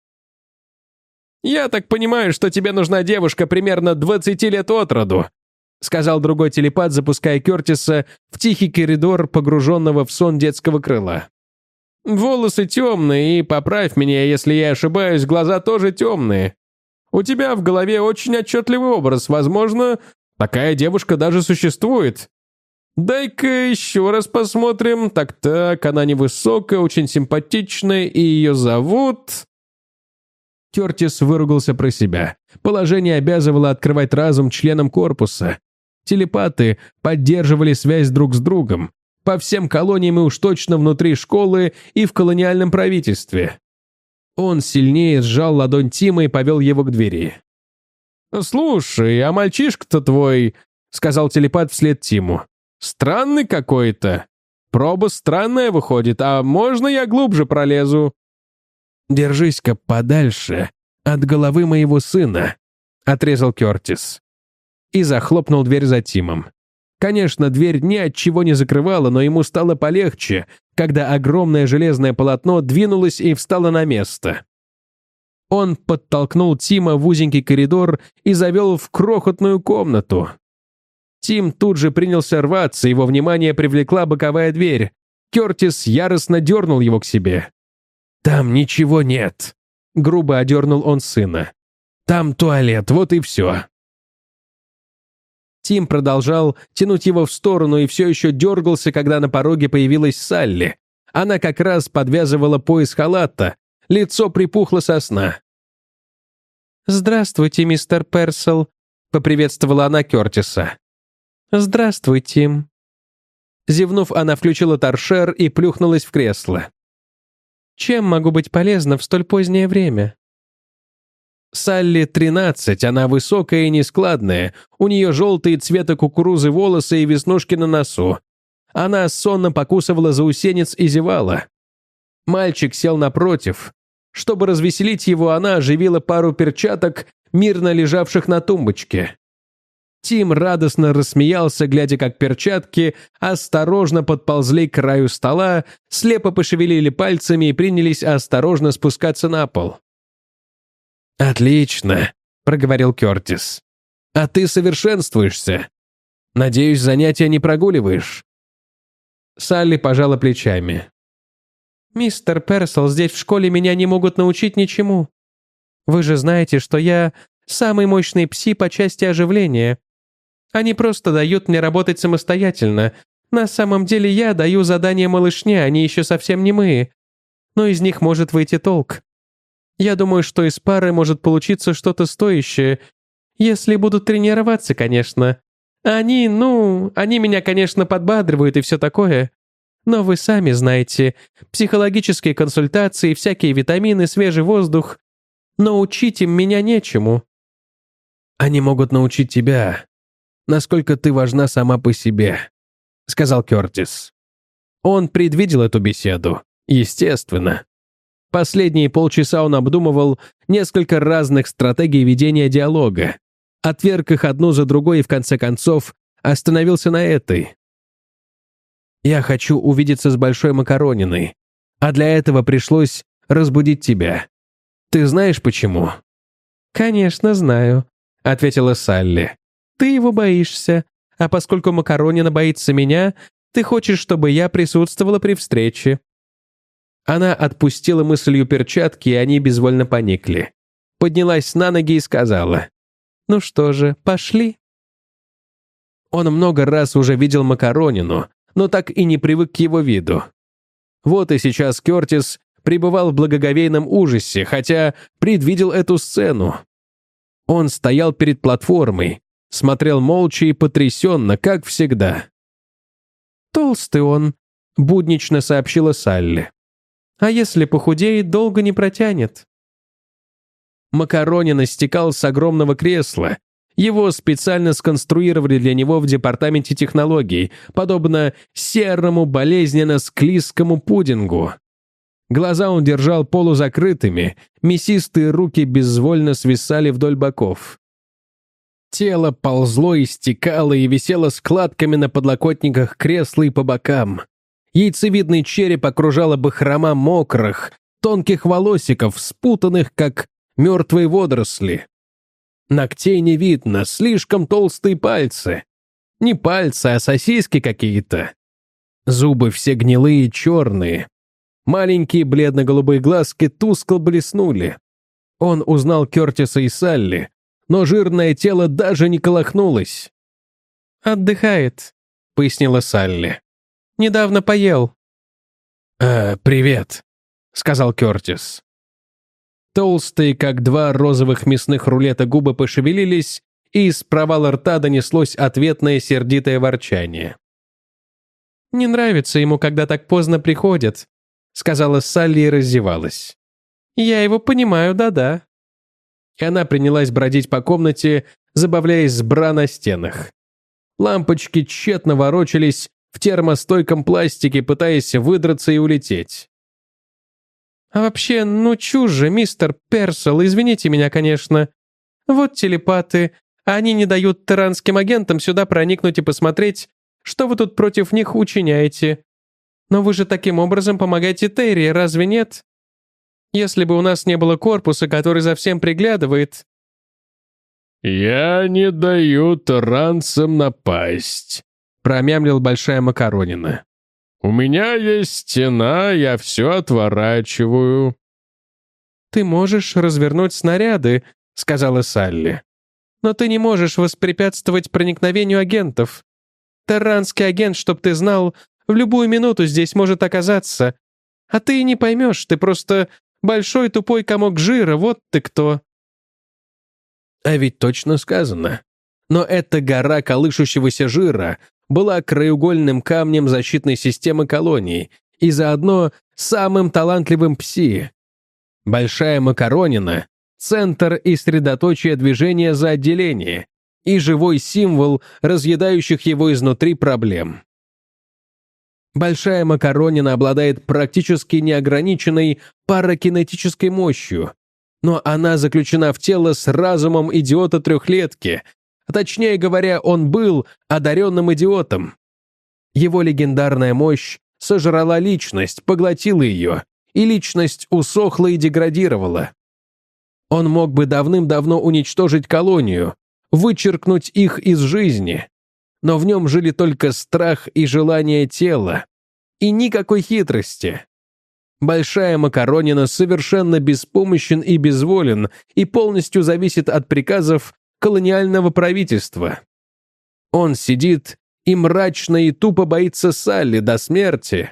«Я так понимаю, что тебе нужна девушка примерно 20 лет от роду», сказал другой телепат, запуская Кертиса в тихий коридор, погруженного в сон детского крыла. «Волосы темные, и, поправь меня, если я ошибаюсь, глаза тоже темные. У тебя в голове очень отчетливый образ, возможно, такая девушка даже существует. «Дай-ка еще раз посмотрим. Так-так, она невысокая, очень симпатичная, и ее зовут...» Кертис выругался про себя. Положение обязывало открывать разум членам корпуса. Телепаты поддерживали связь друг с другом. По всем колониям и уж точно внутри школы и в колониальном правительстве. Он сильнее сжал ладонь Тима и повел его к двери. «Слушай, а мальчишка-то твой...» — сказал телепат вслед Тиму. «Странный какой-то. Проба странная выходит, а можно я глубже пролезу?» «Держись-ка подальше от головы моего сына», — отрезал Кертис. И захлопнул дверь за Тимом. Конечно, дверь ни от чего не закрывала, но ему стало полегче, когда огромное железное полотно двинулось и встало на место. Он подтолкнул Тима в узенький коридор и завел в крохотную комнату. Тим тут же принялся рваться, его внимание привлекла боковая дверь. Кертис яростно дернул его к себе. «Там ничего нет», — грубо одернул он сына. «Там туалет, вот и все». Тим продолжал тянуть его в сторону и все еще дергался, когда на пороге появилась Салли. Она как раз подвязывала пояс халата, лицо припухло со сна. «Здравствуйте, мистер Персел», — поприветствовала она Кертиса. «Здравствуй, Тим». Зевнув, она включила торшер и плюхнулась в кресло. «Чем могу быть полезна в столь позднее время?» Салли 13, она высокая и нескладная, у нее желтые цвета кукурузы волосы и веснушки на носу. Она сонно покусывала заусенец и зевала. Мальчик сел напротив. Чтобы развеселить его, она оживила пару перчаток, мирно лежавших на тумбочке. Тим радостно рассмеялся, глядя, как перчатки осторожно подползли к краю стола, слепо пошевелили пальцами и принялись осторожно спускаться на пол. «Отлично», — проговорил Кертис. «А ты совершенствуешься. Надеюсь, занятия не прогуливаешь». Салли пожала плечами. «Мистер Персел, здесь в школе меня не могут научить ничему. Вы же знаете, что я самый мощный пси по части оживления. Они просто дают мне работать самостоятельно. На самом деле я даю задания малышне, они еще совсем немые. Но из них может выйти толк. Я думаю, что из пары может получиться что-то стоящее, если будут тренироваться, конечно. Они меня, конечно, подбадривают и все такое. Но вы сами знаете, психологические консультации, всякие витамины, свежий воздух. Научить им меня нечему». «Они могут научить тебя, насколько ты важна сама по себе», — сказал Кертис. Он предвидел эту беседу, естественно. Последние полчаса он обдумывал несколько разных стратегий ведения диалога, отверг их одну за другой и в конце концов остановился на этой. «Я хочу увидеться с Большой Макарониной, а для этого пришлось разбудить тебя. Ты знаешь почему?» «Конечно, знаю», — ответила Салли. «Ты его боишься, а поскольку Макаронина боится меня, ты хочешь, чтобы я присутствовала при встрече». Она отпустила мыслью перчатки, и они безвольно поникли. Поднялась на ноги и сказала: «Ну что же, пошли». Он много раз уже видел Макаронину, но так и не привык к его виду. Вот и сейчас Кертис пребывал в благоговейном ужасе, хотя предвидел эту сцену. Он стоял перед платформой, смотрел молча и потрясенно, как всегда. «Толстый он», — буднично сообщила Салли. «А если похудеет, долго не протянет». Макаронина стекал с огромного кресла. Его специально сконструировали для него в департаменте технологий, подобно серому болезненно-склизкому пудингу. Глаза он держал полузакрытыми, мясистые руки безвольно свисали вдоль боков. Тело ползло и стекало и висело складками на подлокотниках кресла и по бокам. Яйцевидный череп окружала бахрома мокрых, тонких волосиков, спутанных, как мертвые водоросли. Ногтей не видно, слишком толстые пальцы. Не пальцы, а сосиски какие-то. Зубы все гнилые и черные. Маленькие бледно-голубые глазки тускло блеснули. Он узнал Кертиса и Салли, но жирное тело даже не колыхнулось. «Отдыхает», — пояснила Салли. «Недавно поел». «Привет», — сказал Кертис. Толстые, как два розовых мясных рулета, губы пошевелились, и из провала рта донеслось ответное сердитое ворчание. «Не нравится ему, когда так поздно приходят», — сказала Салли и раздевалась. «Я его понимаю, да-да». И она принялась бродить по комнате, забавляясь с бра на стенах. Лампочки тщетно ворочались в термостойком пластике, пытаясь выдраться и улететь. «А вообще, ну чушь же, мистер Персел, извините меня, конечно. Вот телепаты, а они не дают терранским агентам сюда проникнуть и посмотреть, что вы тут против них учиняете. Но вы же таким образом помогаете Терри, разве нет? Если бы у нас не было корпуса, который за всем приглядывает...» «Я не даю терранцам напасть», — промямлил Большая Макаронина. «У меня есть стена, я все отворачиваю». «Ты можешь развернуть снаряды», — сказала Салли. «Но ты не можешь воспрепятствовать проникновению агентов. Терранский агент, чтоб ты знал, в любую минуту здесь может оказаться. А ты и не поймешь, ты просто большой тупой комок жира, вот ты кто». А ведь точно сказано. Но эта гора колышущегося жира была краеугольным камнем защитной системы колонии и заодно самым талантливым пси. Большая Макаронина — центр и средоточие движения за отделение и живой символ разъедающих его изнутри проблем. Большая Макаронина обладает практически неограниченной паракинетической мощью, но она заключена в тело с разумом идиота трехлетки. Точнее говоря, он был одаренным идиотом. Его легендарная мощь сожрала личность, поглотила ее, и личность усохла и деградировала. Он мог бы давным-давно уничтожить колонию, вычеркнуть их из жизни, но в нем жили только страх и желание тела, и никакой хитрости. Большая Макаронина совершенно беспомощен и безволен и полностью зависит от приказов колониального правительства. Он сидит и мрачно и тупо боится Салли до смерти.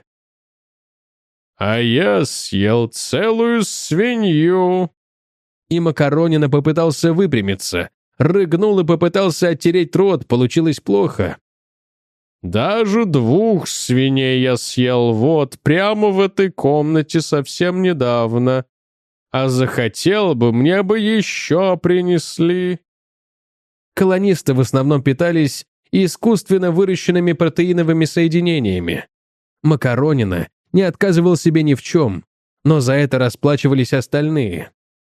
«А я съел целую свинью». И Макаронина попытался выпрямиться, рыгнул и попытался оттереть рот, получилось плохо. «Даже 2 свиней я съел вот, прямо в этой комнате совсем недавно. А захотел бы, мне бы еще принесли». Колонисты в основном питались искусственно выращенными протеиновыми соединениями. Макаронина не отказывал себе ни в чем, но за это расплачивались остальные.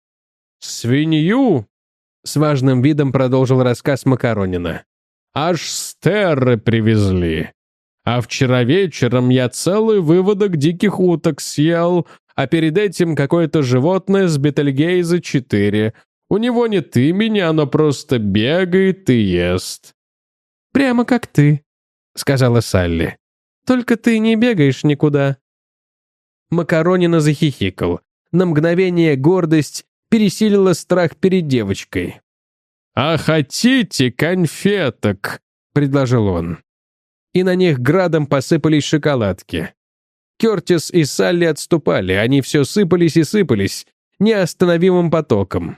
«Свинью?» — с важным видом продолжил рассказ Макаронина. «Аж с Терры привезли. А вчера вечером я целый выводок диких уток съел, а перед этим какое-то животное с Бетельгейза-4. У него нет имени, оно просто бегает и ест». «Прямо как ты», — сказала Салли. «Только ты не бегаешь никуда». Макаронина захихикал. На мгновение гордость пересилила страх перед девочкой. «А хотите конфеток?» — предложил он. И на них градом посыпались шоколадки. Кертис и Салли отступали, они все сыпались и сыпались, неостановимым потоком.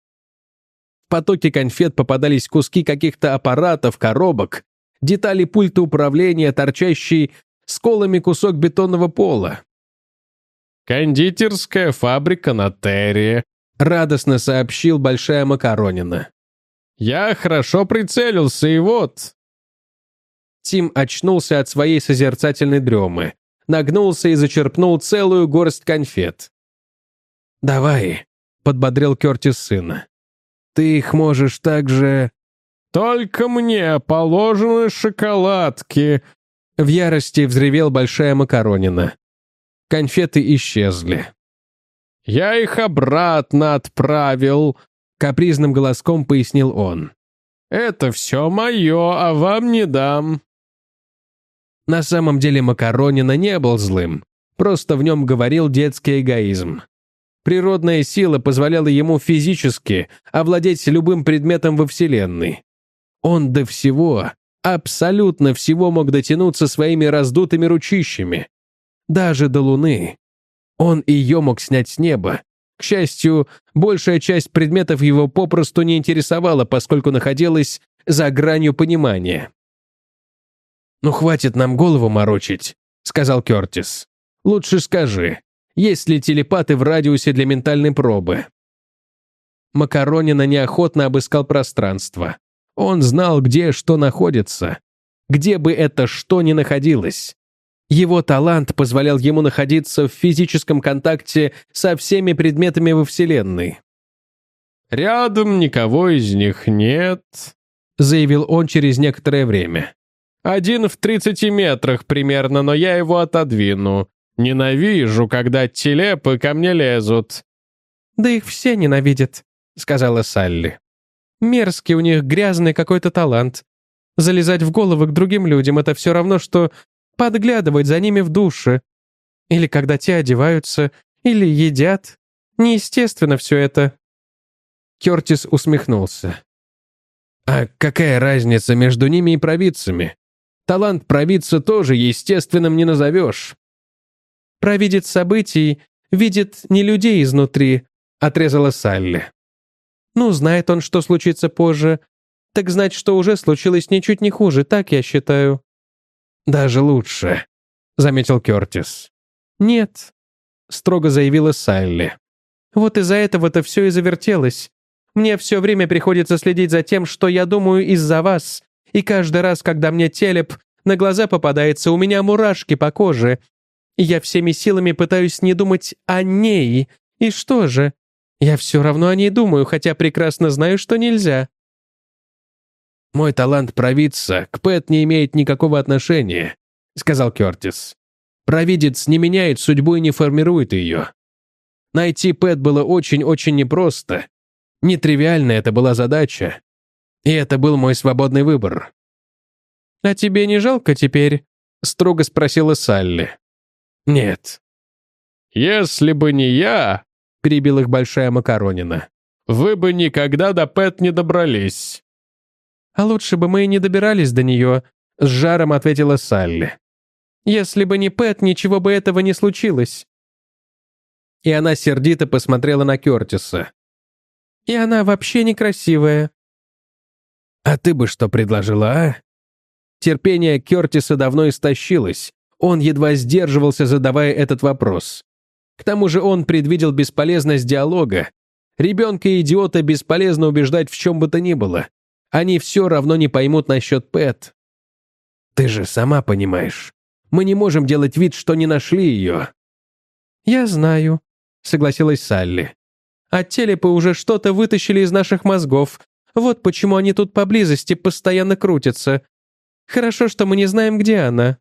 В потоке конфет попадались куски каких-то аппаратов, коробок, детали пульта управления, торчащий сколами кусок бетонного пола. «Кондитерская фабрика на Терри», — радостно сообщил Большая Макаронина. «Я хорошо прицелился, и вот...» Тим очнулся от своей созерцательной дремы, нагнулся и зачерпнул целую горсть конфет. «Давай», — подбодрил Кертис сына. «Ты их можешь также...» «Только мне положены шоколадки», — в ярости взревел Большая Макаронина. Конфеты исчезли. «Я их обратно отправил», — капризным голоском пояснил он. «Это все мое, а вам не дам». На самом деле Макаронина не был злым, просто в нем говорил детский эгоизм. Природная сила позволяла ему физически овладеть любым предметом во Вселенной. Он до всего абсолютно всего мог дотянуться своими раздутыми ручищами. Даже до Луны. Он ее мог снять с неба. К счастью, большая часть предметов его попросту не интересовала, поскольку находилась за гранью понимания. «Ну, хватит нам голову морочить», — сказал Кертис. «Лучше скажи, есть ли телепаты в радиусе для ментальной пробы?» Макаронина неохотно обыскал пространство. Он знал, где что находится. Где бы это что ни находилось. Его талант позволял ему находиться в физическом контакте со всеми предметами во Вселенной. «Рядом никого из них нет», — заявил он через некоторое время. «Один в 30 метрах примерно, но я его отодвину. Ненавижу, когда телепы ко мне лезут». «Да их все ненавидят», — сказала Салли. «Мерзкий у них грязный какой-то талант. Залезать в головы к другим людям — это все равно, что подглядывать за ними в душе. Или когда те одеваются, или едят. Неестественно все это». Кертис усмехнулся. «А какая разница между ними и провидцами? Талант провидца тоже естественным не назовешь». «Провидец событий видит не людей изнутри», — отрезала Салли. «Ну, знает он, что случится позже. Так знать, что уже случилось ничуть не хуже, так я считаю». «Даже лучше», — заметил Кертис. «Нет», — строго заявила Салли. «Вот из-за этого-то все и завертелось. Мне все время приходится следить за тем, что я думаю из-за вас, и каждый раз, когда мне телеп на глаза попадается, у меня мурашки по коже. И я всеми силами пытаюсь не думать о ней. И что же? Я все равно о ней думаю, хотя прекрасно знаю, что нельзя». «Мой талант провидца к Пэт не имеет никакого отношения», — сказал Кертис. «Провидец не меняет судьбу и не формирует ее. Найти Пэт было очень-очень непросто. Нетривиальная это была задача. И это был мой свободный выбор». «А тебе не жалко теперь?» — строго спросила Салли. «Нет». «Если бы не я», — перебил их Большая Макаронина, «вы бы никогда до Пэт не добрались». «А лучше бы мы и не добирались до нее», — с жаром ответила Салли. «Если бы не Пэт, ничего бы этого не случилось». И она сердито посмотрела на Кертиса. «И она вообще некрасивая». «А ты бы что предложила, а?» Терпение Кертиса давно истощилось. Он едва сдерживался, задавая этот вопрос. К тому же он предвидел бесполезность диалога. Ребенка и идиота бесполезно убеждать в чем бы то ни было. Они все равно не поймут насчет Пэт. «Ты же сама понимаешь. Мы не можем делать вид, что не нашли ее». «Я знаю», — согласилась Салли. «А телепы уже что-то вытащили из наших мозгов. Вот почему они тут поблизости постоянно крутятся. Хорошо, что мы не знаем, где она».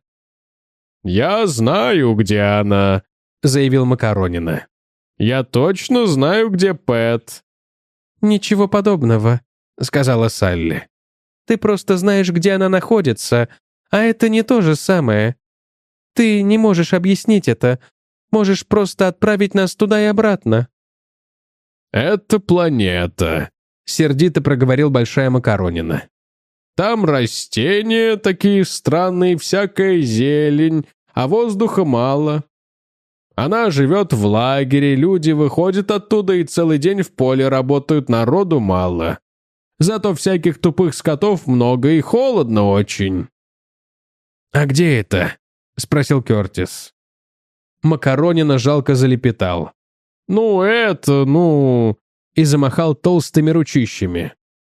«Я знаю, где она», — заявил Макаронина. «Я точно знаю, где Пэт». «Ничего подобного», — сказала Салли. «Ты просто знаешь, где она находится, а это не то же самое. Ты не можешь объяснить это. Можешь просто отправить нас туда и обратно». «Это планета», — сердито проговорил Большая Макаронина. «Там растения такие странные, всякая зелень, а воздуха мало. Она живет в лагере, люди выходят оттуда и целый день в поле работают, народу мало. Зато всяких тупых скотов много и холодно очень». «А где это?» — спросил Кертис. Макаронина жалко залепетал. И замахал толстыми ручищами.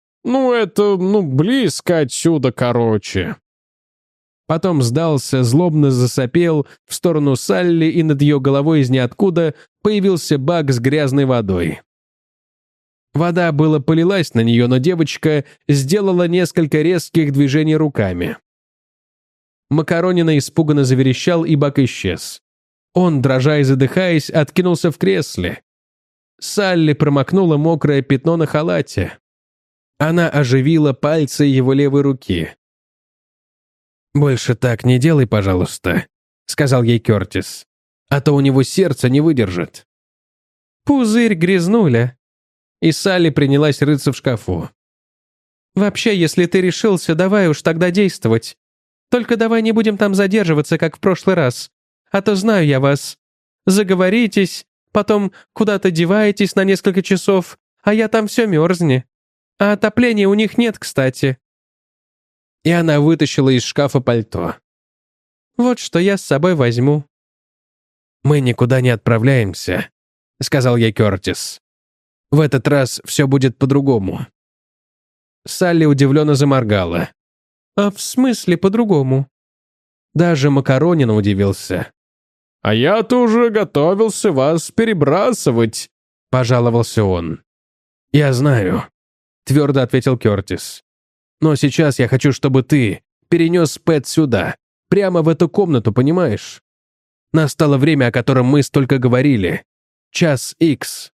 Близко отсюда, короче». Потом сдался, злобно засопел в сторону Салли, и над ее головой из ниоткуда появился бак с грязной водой. Вода было полилась на нее, но девочка сделала несколько резких движений руками. Макаронина испуганно заверещал, и бак исчез. Он, дрожа и задыхаясь, откинулся в кресле. Салли промокнула мокрое пятно на халате. Она оживила пальцы его левой руки. «Больше так не делай, пожалуйста», — сказал ей Кертис. «А то у него сердце не выдержит». «Пузырь грязнуля». И Салли принялась рыться в шкафу. Вообще, если ты решился, давай уж тогда действовать. Только давай не будем там задерживаться, как в прошлый раз. А то знаю я вас. Заговоритесь, потом куда-то деваетесь на несколько часов, а я там все мерзни. А отопления у них нет, кстати». И она вытащила из шкафа пальто. «Вот что я с собой возьму». «Мы никуда не отправляемся», — сказал ей Кертис. «В этот раз все будет по-другому». Салли удивленно заморгала. «А в смысле по-другому?» Даже Макаронин удивился. «А я-то уже готовился вас перебрасывать», — пожаловался он. «Я знаю», — твердо ответил Кертис. «Но сейчас я хочу, чтобы ты перенес Пэт сюда, прямо в эту комнату, понимаешь? Настало время, о котором мы столько говорили. Час икс».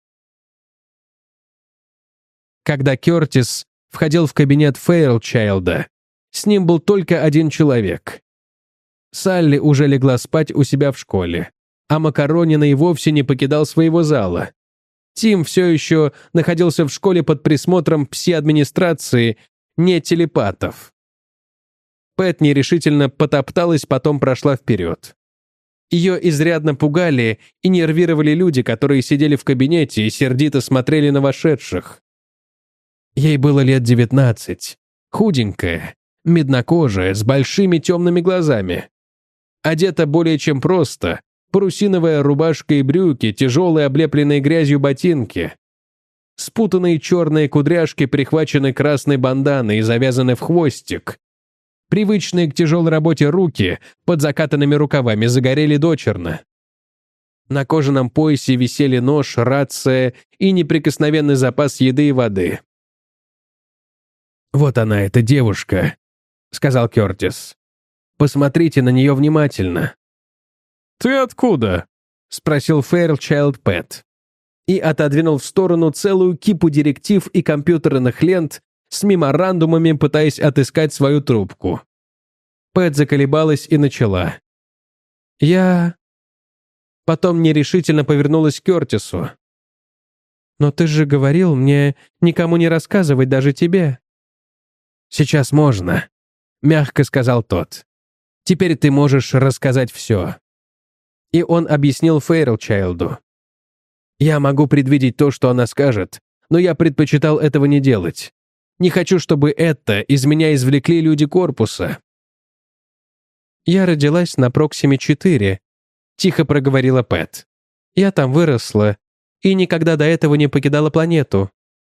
Когда Кертис входил в кабинет Фейлчайлда, с ним был только один человек. Салли уже легла спать у себя в школе, а Макаронин и вовсе не покидал своего зала. Тим все еще находился в школе под присмотром пси-администрации, не телепатов. Пэт нерешительно потопталась, потом прошла вперед. Ее изрядно пугали и нервировали люди, которые сидели в кабинете и сердито смотрели на вошедших. Ей было лет 19, худенькая, меднокожая, с большими темными глазами. Одета более чем просто, парусиновая рубашка и брюки, тяжелые облепленные грязью ботинки. Спутанные черные кудряшки прихвачены красной банданой и завязаны в хвостик. Привычные к тяжелой работе руки под закатанными рукавами загорели дочерно. На кожаном поясе висели нож, рация и неприкосновенный запас еды и воды. «Вот она, эта девушка», — сказал Кертис. «Посмотрите на нее внимательно». «Ты откуда?» — спросил Фэйлчайлд Пэт. И отодвинул в сторону целую кипу директив и компьютерных лент с меморандумами, пытаясь отыскать свою трубку. Пэт заколебалась и начала. «Я...» Потом нерешительно повернулась к Кертису. «Но ты же говорил мне никому не рассказывать, даже тебе». «Сейчас можно», — мягко сказал тот. «Теперь ты можешь рассказать все». И он объяснил Фэйлчайлду. «Я могу предвидеть то, что она скажет, но я предпочитал этого не делать. Не хочу, чтобы это из меня извлекли люди корпуса». «Я родилась на Проксиме-4», — тихо проговорила Пэт. «Я там выросла и никогда до этого не покидала планету».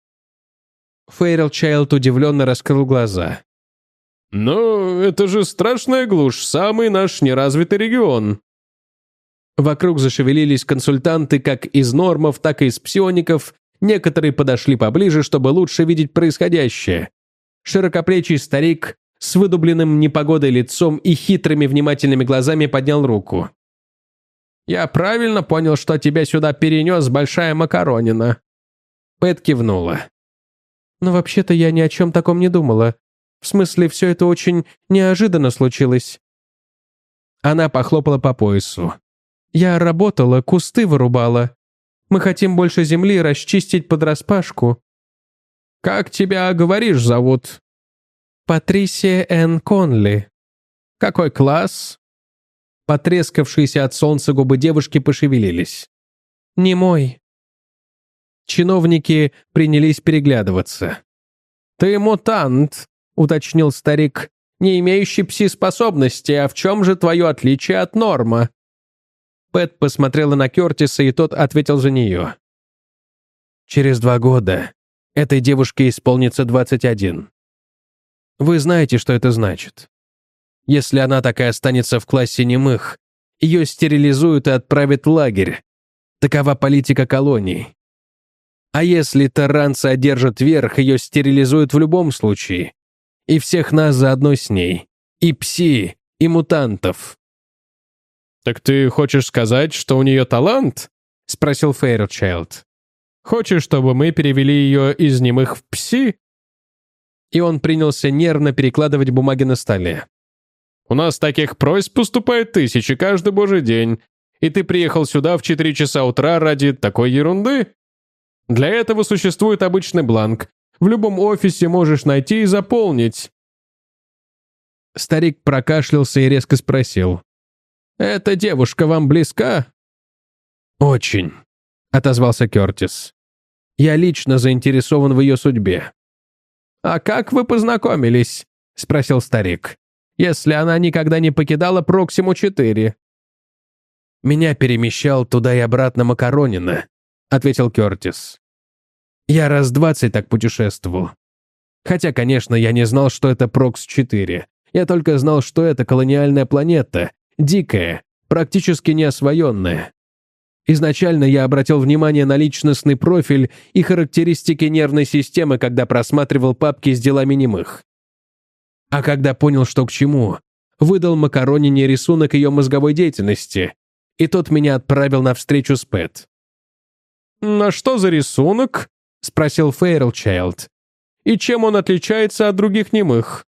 Фэйлчайлд удивленно раскрыл глаза. «Ну, это же страшная глушь, самый наш неразвитый регион». Вокруг зашевелились консультанты как из нормов, так и из псиоников. Некоторые подошли поближе, чтобы лучше видеть происходящее. Широкоплечий старик с выдубленным непогодой лицом и хитрыми внимательными глазами поднял руку. «Я правильно понял, что тебя сюда перенес Большая Макаронина?» Пэт кивнула. «Но вообще-то я ни о чем таком не думала. В смысле, все это очень неожиданно случилось». Она похлопала по поясу. «Я работала, кусты вырубала. Мы хотим больше земли расчистить под распашку». «Как тебя, говоришь, зовут?» «Патрисия Энн Конли». «Какой класс?» Потрескавшиеся от солнца губы девушки пошевелились. «Не мой». Чиновники принялись переглядываться. «Ты мутант», — уточнил старик, «не имеющий пси-способности, а в чем же твое отличие от норма?» Пэт посмотрела на Кертиса, и тот ответил за нее. «Через 2 года этой девушке исполнится 21. Вы знаете, что это значит. Если она так и останется в классе немых, ее стерилизуют и отправят в лагерь. Такова политика колоний. А если таранцы одержат верх, ее стерилизуют в любом случае. И всех нас заодно с ней. И пси, и мутантов». «Так ты хочешь сказать, что у нее талант?» — спросил Фэйлчайлд. «Хочешь, чтобы мы перевели ее из немых в пси?» И он принялся нервно перекладывать бумаги на столе. «У нас таких просьб поступает 1000 каждый божий день, и ты приехал сюда в 4 часа утра ради такой ерунды? Для этого существует обычный бланк. В любом офисе можешь найти и заполнить». Старик прокашлялся и резко спросил. «Эта девушка вам близка?» «Очень», — отозвался Кертис. «Я лично заинтересован в ее судьбе». «А как вы познакомились?» — спросил старик. «Если она никогда не покидала Проксиму-4». «Меня перемещал туда и обратно Макаронина», — ответил Кертис. «Я раз 20 так путешествовал. Хотя, конечно, я не знал, что это Прокс-4. Я только знал, что это колониальная планета, дикая, практически неосвоенная. Изначально я обратил внимание на личностный профиль и характеристики нервной системы, когда просматривал папки с делами немых. А когда понял, что к чему, выдал Макаронине рисунок ее мозговой деятельности, и тот меня отправил на встречу с Пэт». «На что за рисунок?» — спросил Фейрлчайлд. «И чем он отличается от других немых?»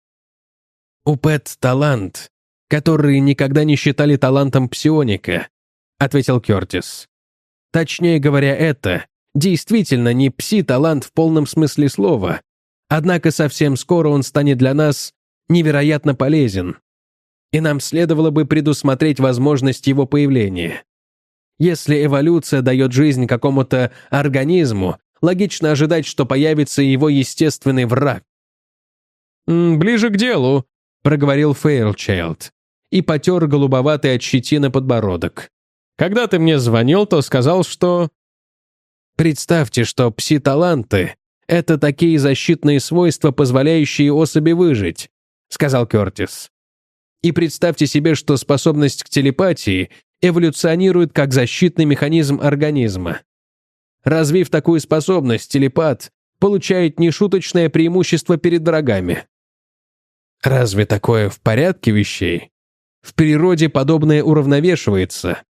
«У Пэт талант, который никогда не считали талантом псионика», — ответил Кертис. «Точнее говоря, это действительно не пси-талант в полном смысле слова, однако совсем скоро он станет для нас невероятно полезен, и нам следовало бы предусмотреть возможность его появления. Если эволюция дает жизнь какому-то организму, логично ожидать, что появится его естественный враг». «Ближе к делу», — проговорил Фейрлчайлд и потер голубоватый от щетины подбородок. «Когда ты мне звонил, то сказал, что...» «Представьте, что пси-таланты — это такие защитные свойства, позволяющие особи выжить», — сказал Кертис. «И представьте себе, что способность к телепатии эволюционирует как защитный механизм организма. Развив такую способность, телепат получает нешуточное преимущество перед врагами. Разве такое в порядке вещей? В природе подобное уравновешивается».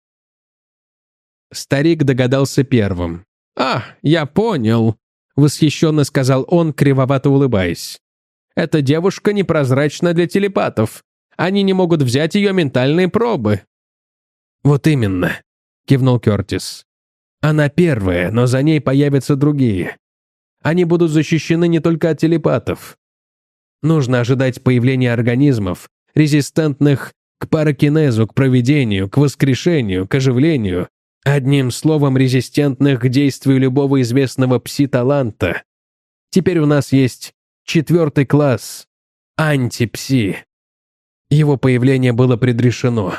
Старик догадался первым. «А, я понял», — восхищенно сказал он, кривовато улыбаясь. «Эта девушка непрозрачна для телепатов. Они не могут взять ее ментальные пробы». «Вот именно», — кивнул Кертис. «Она первая, но за ней появятся другие. Они будут защищены не только от телепатов. Нужно ожидать появления организмов, резистентных к паракинезу, к провидению, к воскрешению, к оживлению, одним словом, резистентных к действию любого известного пси-таланта. Теперь у нас есть 4 класс — антипси. Его появление было предрешено».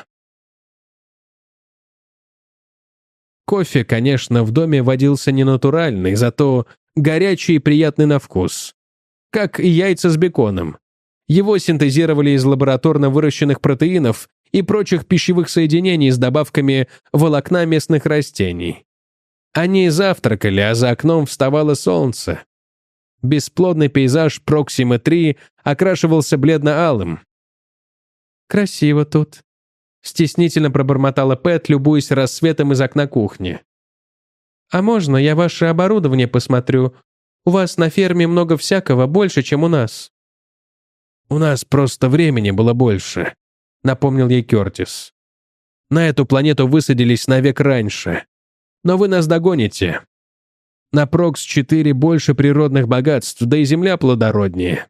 Кофе, конечно, в доме водился не натуральный, зато горячий и приятный на вкус. Как и яйца с беконом. Его синтезировали из лабораторно выращенных протеинов и прочих пищевых соединений с добавками волокна местных растений. Они завтракали, а за окном вставало солнце. Бесплодный пейзаж Проксимы-3 окрашивался бледно-алым. «Красиво тут», — стеснительно пробормотала Пэт, любуясь рассветом из окна кухни. «А можно я ваше оборудование посмотрю? У вас на ферме много всякого, больше, чем у нас». «У нас просто времени было больше», — напомнил ей Кертис. «На эту планету высадились на век раньше. Но вы нас догоните. На Прокс-4 больше природных богатств, да и земля плодороднее».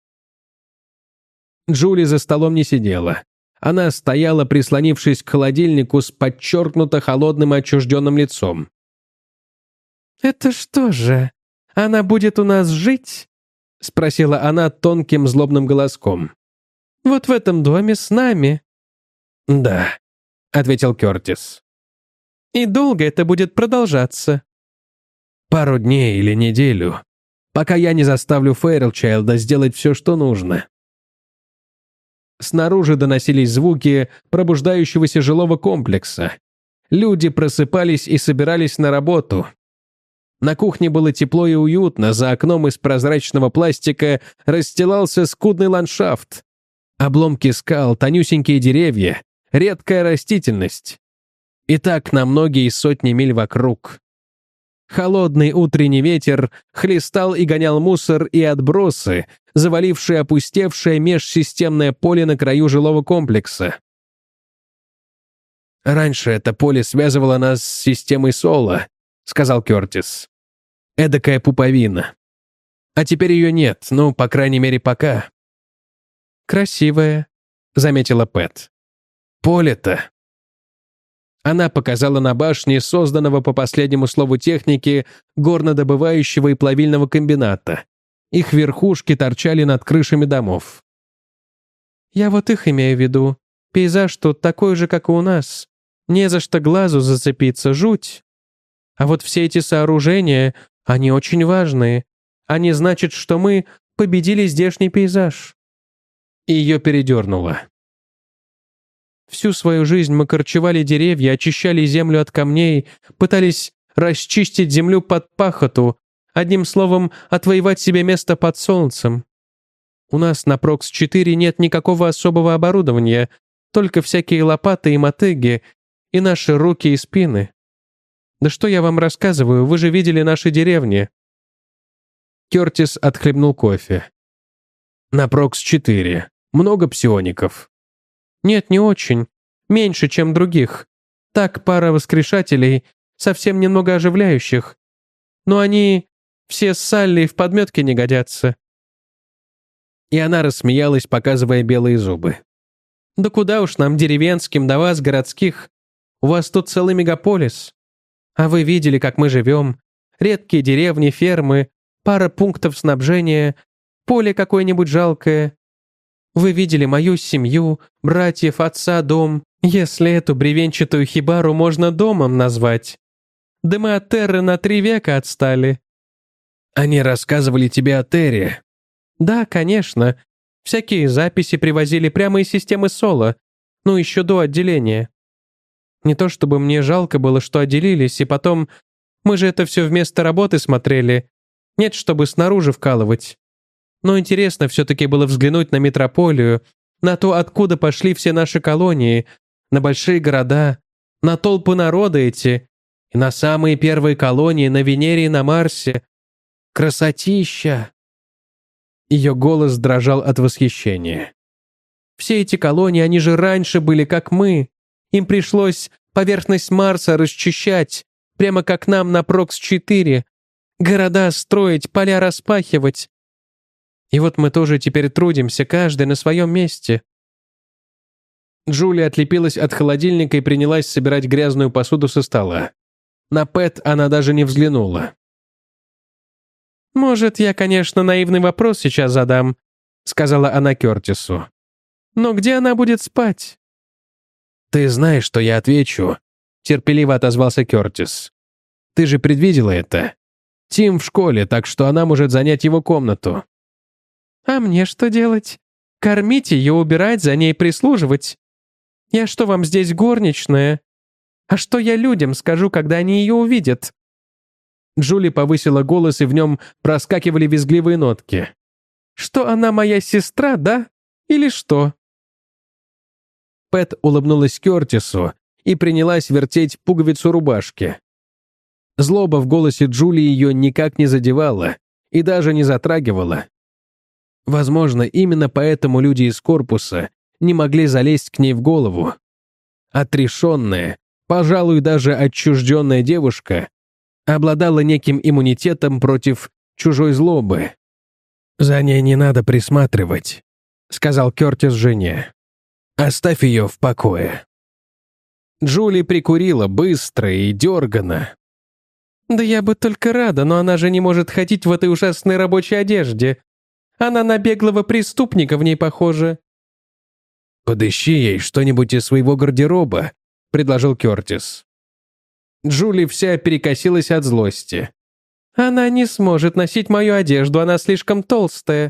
Джули за столом не сидела. Она стояла, прислонившись к холодильнику с подчеркнуто холодным и отчужденным лицом. «Это что же, она будет у нас жить?» — спросила она тонким злобным голоском. «Вот в этом доме с нами?» «Да», — ответил Кертис. «И долго это будет продолжаться?» «Пару дней или неделю, пока я не заставлю Фейрлчайлда сделать все, что нужно». Снаружи доносились звуки пробуждающегося жилого комплекса. Люди просыпались и собирались на работу. На кухне было тепло и уютно, за окном из прозрачного пластика расстилался скудный ландшафт. Обломки скал, тонюсенькие деревья, редкая растительность. И так на многие сотни миль вокруг. Холодный утренний ветер хлестал и гонял мусор и отбросы, завалившие опустевшее межсистемное поле на краю жилого комплекса. «Раньше это поле связывало нас с системой Соло», — сказал Кертис. «Эдакая пуповина. А теперь ее нет, ну, по крайней мере, пока». «Красивая», — заметила Пэт. «Поле-то». Она показала на башне созданного по последнему слову техники горнодобывающего и плавильного комбината. Их верхушки торчали над крышами домов. «Я вот их имею в виду. Пейзаж тут такой же, как и у нас. Не за что глазу зацепиться, жуть. А вот все эти сооружения, они очень важные. Они значат, что мы победили здешний пейзаж». И ее передернуло. Всю свою жизнь мы корчевали деревья, очищали землю от камней, пытались расчистить землю под пахоту, одним словом, отвоевать себе место под солнцем. У нас на Прокс-4 нет никакого особого оборудования, только всякие лопаты и мотыги, и наши руки и спины. Да что я вам рассказываю, вы же видели наши деревни». Кертис отхлебнул кофе. «На Прокс-4 много псиоников?» «Нет, не очень. Меньше, чем других. Так, пара воскрешателей, совсем немного оживляющих. Но они все с Салли в подметке не годятся». И она рассмеялась, показывая белые зубы. «Да куда уж нам, деревенским, до вас, городских. У вас тут целый мегаполис. А вы видели, как мы живем. Редкие деревни, фермы, пара пунктов снабжения, поле какое-нибудь жалкое. Вы видели мою семью, братьев, отца, дом, если эту бревенчатую хибару можно домом назвать. Да мы от Терры на 3 века отстали». «Они рассказывали тебе о Терре?» «Да, конечно. Всякие записи привозили прямо из системы Соло, ну еще до отделения. Не то чтобы мне жалко было, что отделились, и потом, мы же это все вместо работы смотрели. Нет, чтобы снаружи вкалывать. Но интересно все-таки было взглянуть на метрополию, на то, откуда пошли все наши колонии, на большие города, на толпы народа эти, и на самые первые колонии на Венере и на Марсе. Красотища!» Ее голос дрожал от восхищения. «Все эти колонии, они же раньше были, как мы. Им пришлось поверхность Марса расчищать, прямо как нам на Прокс-4. Города строить, поля распахивать. И вот мы тоже теперь трудимся, каждый на своем месте». Джулия отлепилась от холодильника и принялась собирать грязную посуду со стола. На Пэт она даже не взглянула. «Может, я, конечно, наивный вопрос сейчас задам», — сказала она Кертису. «Но где она будет спать?» «Ты знаешь, что я отвечу», — терпеливо отозвался Кертис. «Ты же предвидела это. Тим в школе, так что она может занять его комнату». «А мне что делать? Кормить ее, убирать, за ней прислуживать? Я что, вам здесь горничная? А что я людям скажу, когда они ее увидят?» Джули повысила голос, и в нем проскакивали визгливые нотки. «Что она моя сестра, да? Или что?» Пэт улыбнулась Кертису и принялась вертеть пуговицу рубашки. Злоба в голосе Джули ее никак не задевала и даже не затрагивала. Возможно, именно поэтому люди из корпуса не могли залезть к ней в голову. Отрешенная, пожалуй, даже отчужденная девушка обладала неким иммунитетом против чужой злобы. «За ней не надо присматривать», — сказал Кертис жене. «Оставь ее в покое». Джули прикурила быстро и дерганно. «Да я бы только рада, но она же не может ходить в этой ужасной рабочей одежде. Она на беглого преступника в ней похожа». «Подыщи ей что-нибудь из своего гардероба», — предложил Кертис. Джули вся перекосилась от злости. «Она не сможет носить мою одежду, она слишком толстая».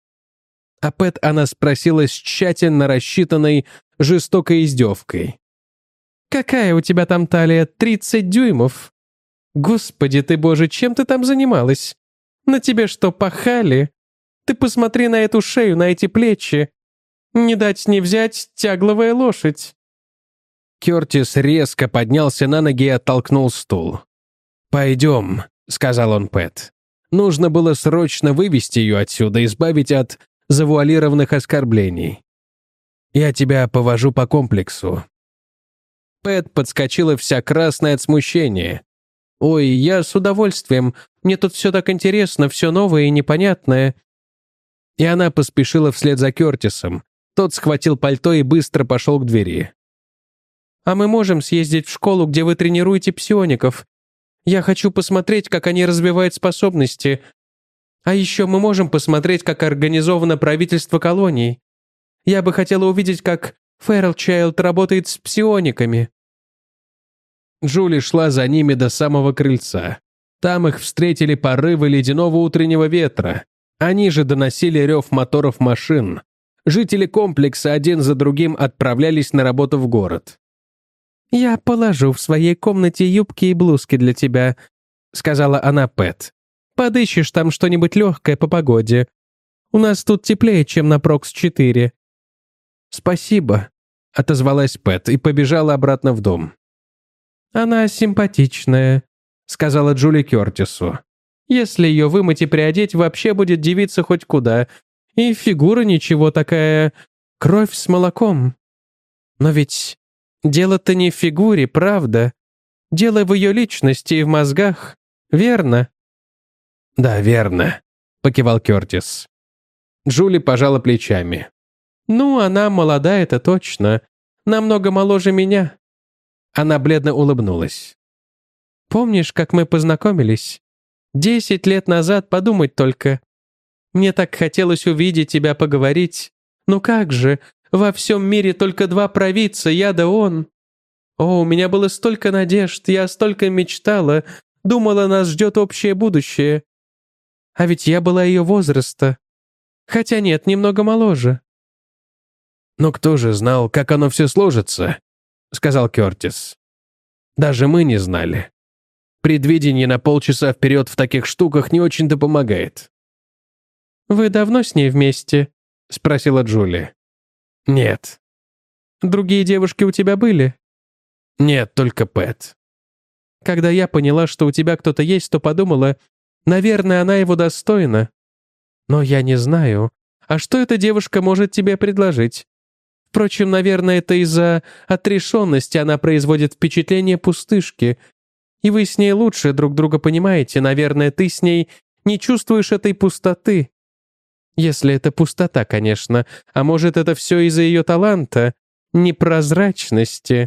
А Пэт она спросила с тщательно рассчитанной жестокой издевкой. «Какая у тебя там талия? 30 дюймов? Господи ты боже, чем ты там занималась? На тебе что, пахали? Ты посмотри на эту шею, на эти плечи. Не дать не взять тягловая лошадь». Кертис резко поднялся на ноги и оттолкнул стул. «Пойдем», — сказал он Пэт. Нужно было срочно вывести ее отсюда, избавить от завуалированных оскорблений. «Я тебя повожу по комплексу». Пэт подскочила вся красная от смущения. «Ой, я с удовольствием. Мне тут все так интересно, все новое и непонятное». И она поспешила вслед за Кертисом. Тот схватил пальто и быстро пошел к двери. «А мы можем съездить в школу, где вы тренируете псиоников? Я хочу посмотреть, как они развивают способности. А еще мы можем посмотреть, как организовано правительство колоний. Я бы хотела увидеть, как Фэрилчайлд работает с псиониками». Джули шла за ними до самого крыльца. Там их встретили порывы ледяного утреннего ветра. Они же доносили рев моторов машин. Жители комплекса один за другим отправлялись на работу в город. «Я положу в своей комнате юбки и блузки для тебя», — сказала она Пэт. «Подыщешь там что-нибудь легкое по погоде. У нас тут теплее, чем на Прокс-4». «Спасибо», — отозвалась Пэт и побежала обратно в дом. «Она симпатичная», — сказала Джули Кертису. «Если ее вымыть и приодеть, вообще будет девица хоть куда. И фигура ничего такая, кровь с молоком. Но ведь дело-то не в фигуре, правда? Дело в ее личности и в мозгах, верно?» «Да, верно», — покивал Кертис. Джули пожала плечами. «Ну, она молода, это точно. Намного моложе меня». Она бледно улыбнулась. «Помнишь, как мы познакомились? 10 лет назад, подумать только. Мне так хотелось увидеть тебя, поговорить. Ну как же, во всем мире только 2 провидца, я да он. О, у меня было столько надежд, я столько мечтала, думала, нас ждет общее будущее. А ведь я была ее возраста. Хотя нет, немного моложе». «Но кто же знал, как оно все сложится?» — сказал Кертис. «Даже мы не знали. Предвидение на полчаса вперед в таких штуках не очень-то помогает». «Вы давно с ней вместе?» — спросила Джули. «Нет». «Другие девушки у тебя были?» «Нет, только Пэт». «Когда я поняла, что у тебя кто-то есть, то подумала, наверное, она его достойна. Но я не знаю. А что эта девушка может тебе предложить? Впрочем, наверное, это из-за отрешенности она производит впечатление пустышки. И вы с ней лучше друг друга понимаете. Наверное, ты с ней не чувствуешь этой пустоты. Если это пустота, конечно. А может, это все из-за ее таланта, непрозрачности».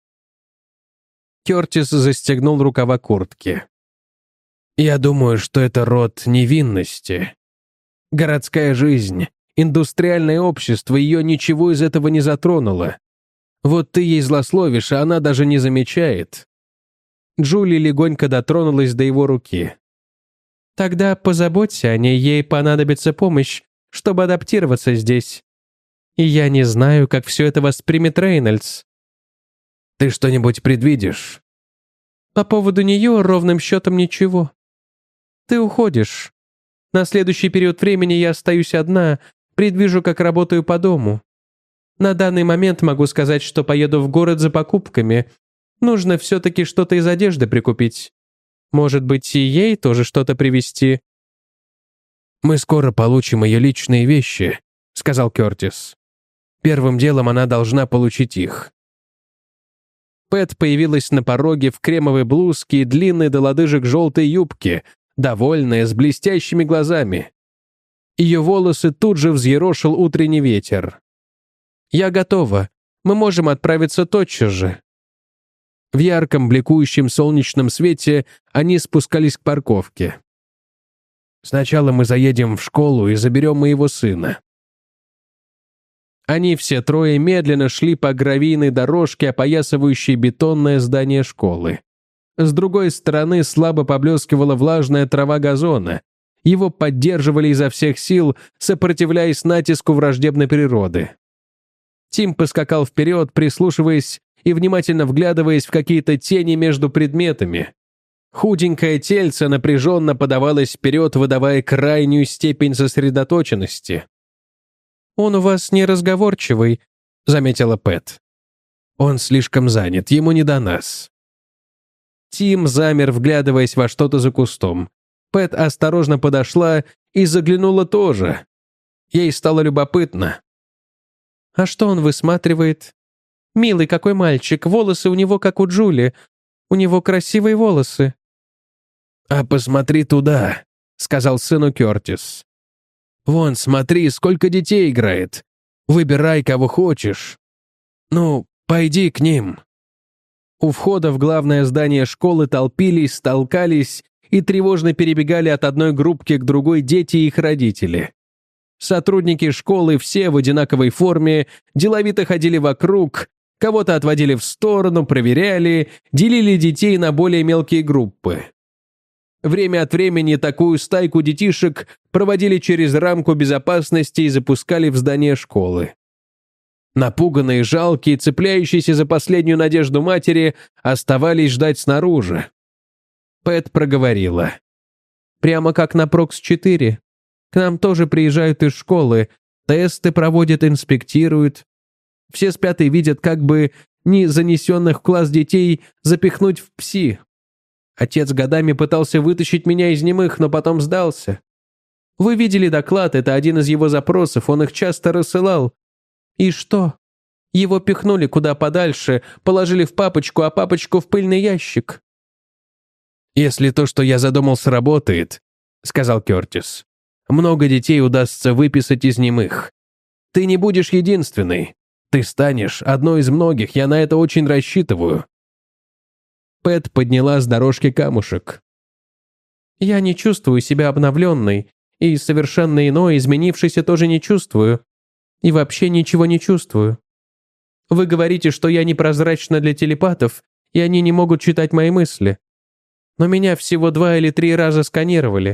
Кертис застегнул рукава куртки. «Я думаю, что это род невинности. Городская жизнь, индустриальное общество, ее ничего из этого не затронуло. Вот ты ей злословишь, а она даже не замечает». Джули легонько дотронулась до его руки. «Тогда позаботься о ней, ей понадобится помощь, чтобы адаптироваться здесь. И я не знаю, как все это воспримет Рейнольдс». «Ты что-нибудь предвидишь?» «По поводу нее ровным счетом ничего. Ты уходишь. На следующий период времени я остаюсь одна, предвижу, как работаю по дому. На данный момент могу сказать, что поеду в город за покупками. Нужно все-таки что-то из одежды прикупить. Может быть, и ей тоже что-то привезти». «Мы скоро получим ее личные вещи», — сказал Кертис. «Первым делом она должна получить их». Пэт появилась на пороге в кремовой блузке и длинной до лодыжек желтой юбке, довольная, с блестящими глазами. Ее волосы тут же взъерошил утренний ветер. «Я готова. Мы можем отправиться тотчас же». В ярком, бликующем солнечном свете они спускались к парковке. «Сначала мы заедем в школу и заберем моего сына». Они все трое медленно шли по гравийной дорожке, опоясывающей бетонное здание школы. С другой стороны слабо поблескивала влажная трава газона. Его поддерживали изо всех сил, сопротивляясь натиску враждебной природы. Тим поскакал вперед, прислушиваясь и внимательно вглядываясь в какие-то тени между предметами. Худенькое тельце напряженно подавалось вперед, выдавая крайнюю степень сосредоточенности. «Он у вас неразговорчивый», — заметила Пэт. «Он слишком занят, ему не до нас». Тим замер, вглядываясь во что-то за кустом. Пэт осторожно подошла и заглянула тоже. Ей стало любопытно. «А что он высматривает? Милый какой мальчик, волосы у него как у Джули. У него красивые волосы». «А посмотри туда», — сказал сыну Кертис. «Вон, смотри, сколько детей играет. Выбирай, кого хочешь. Ну, пойди к ним». У входа в главное здание школы толпились, толкались и тревожно перебегали от одной группки к другой дети и их родители. Сотрудники школы все в одинаковой форме деловито ходили вокруг, кого-то отводили в сторону, проверяли, делили детей на более мелкие группы. Время от времени такую стайку детишек проводили через рамку безопасности и запускали в здание школы. Напуганные, жалкие, цепляющиеся за последнюю надежду матери оставались ждать снаружи. Пэт проговорила. «Прямо как на Прокс-4. К нам тоже приезжают из школы, тесты проводят, инспектируют. Все спят и видят, как бы не занесенных в класс детей запихнуть в ПСИ. Отец годами пытался вытащить меня из немых, но потом сдался. Вы видели доклад, это один из его запросов, он их часто рассылал. И что? Его пихнули куда подальше, положили в папочку, а папочку в пыльный ящик». «Если то, что я задумал, сработает», — сказал Кертис, «много детей удастся выписать из немых. Ты не будешь единственной. Ты станешь одной из многих, я на это очень рассчитываю». Пэт подняла с дорожки камушек. «Я не чувствую себя обновленной, и совершенно иной, изменившейся тоже не чувствую. И вообще ничего не чувствую. Вы говорите, что я непрозрачна для телепатов, и они не могут читать мои мысли. Но меня всего 2 или 3 раза сканировали».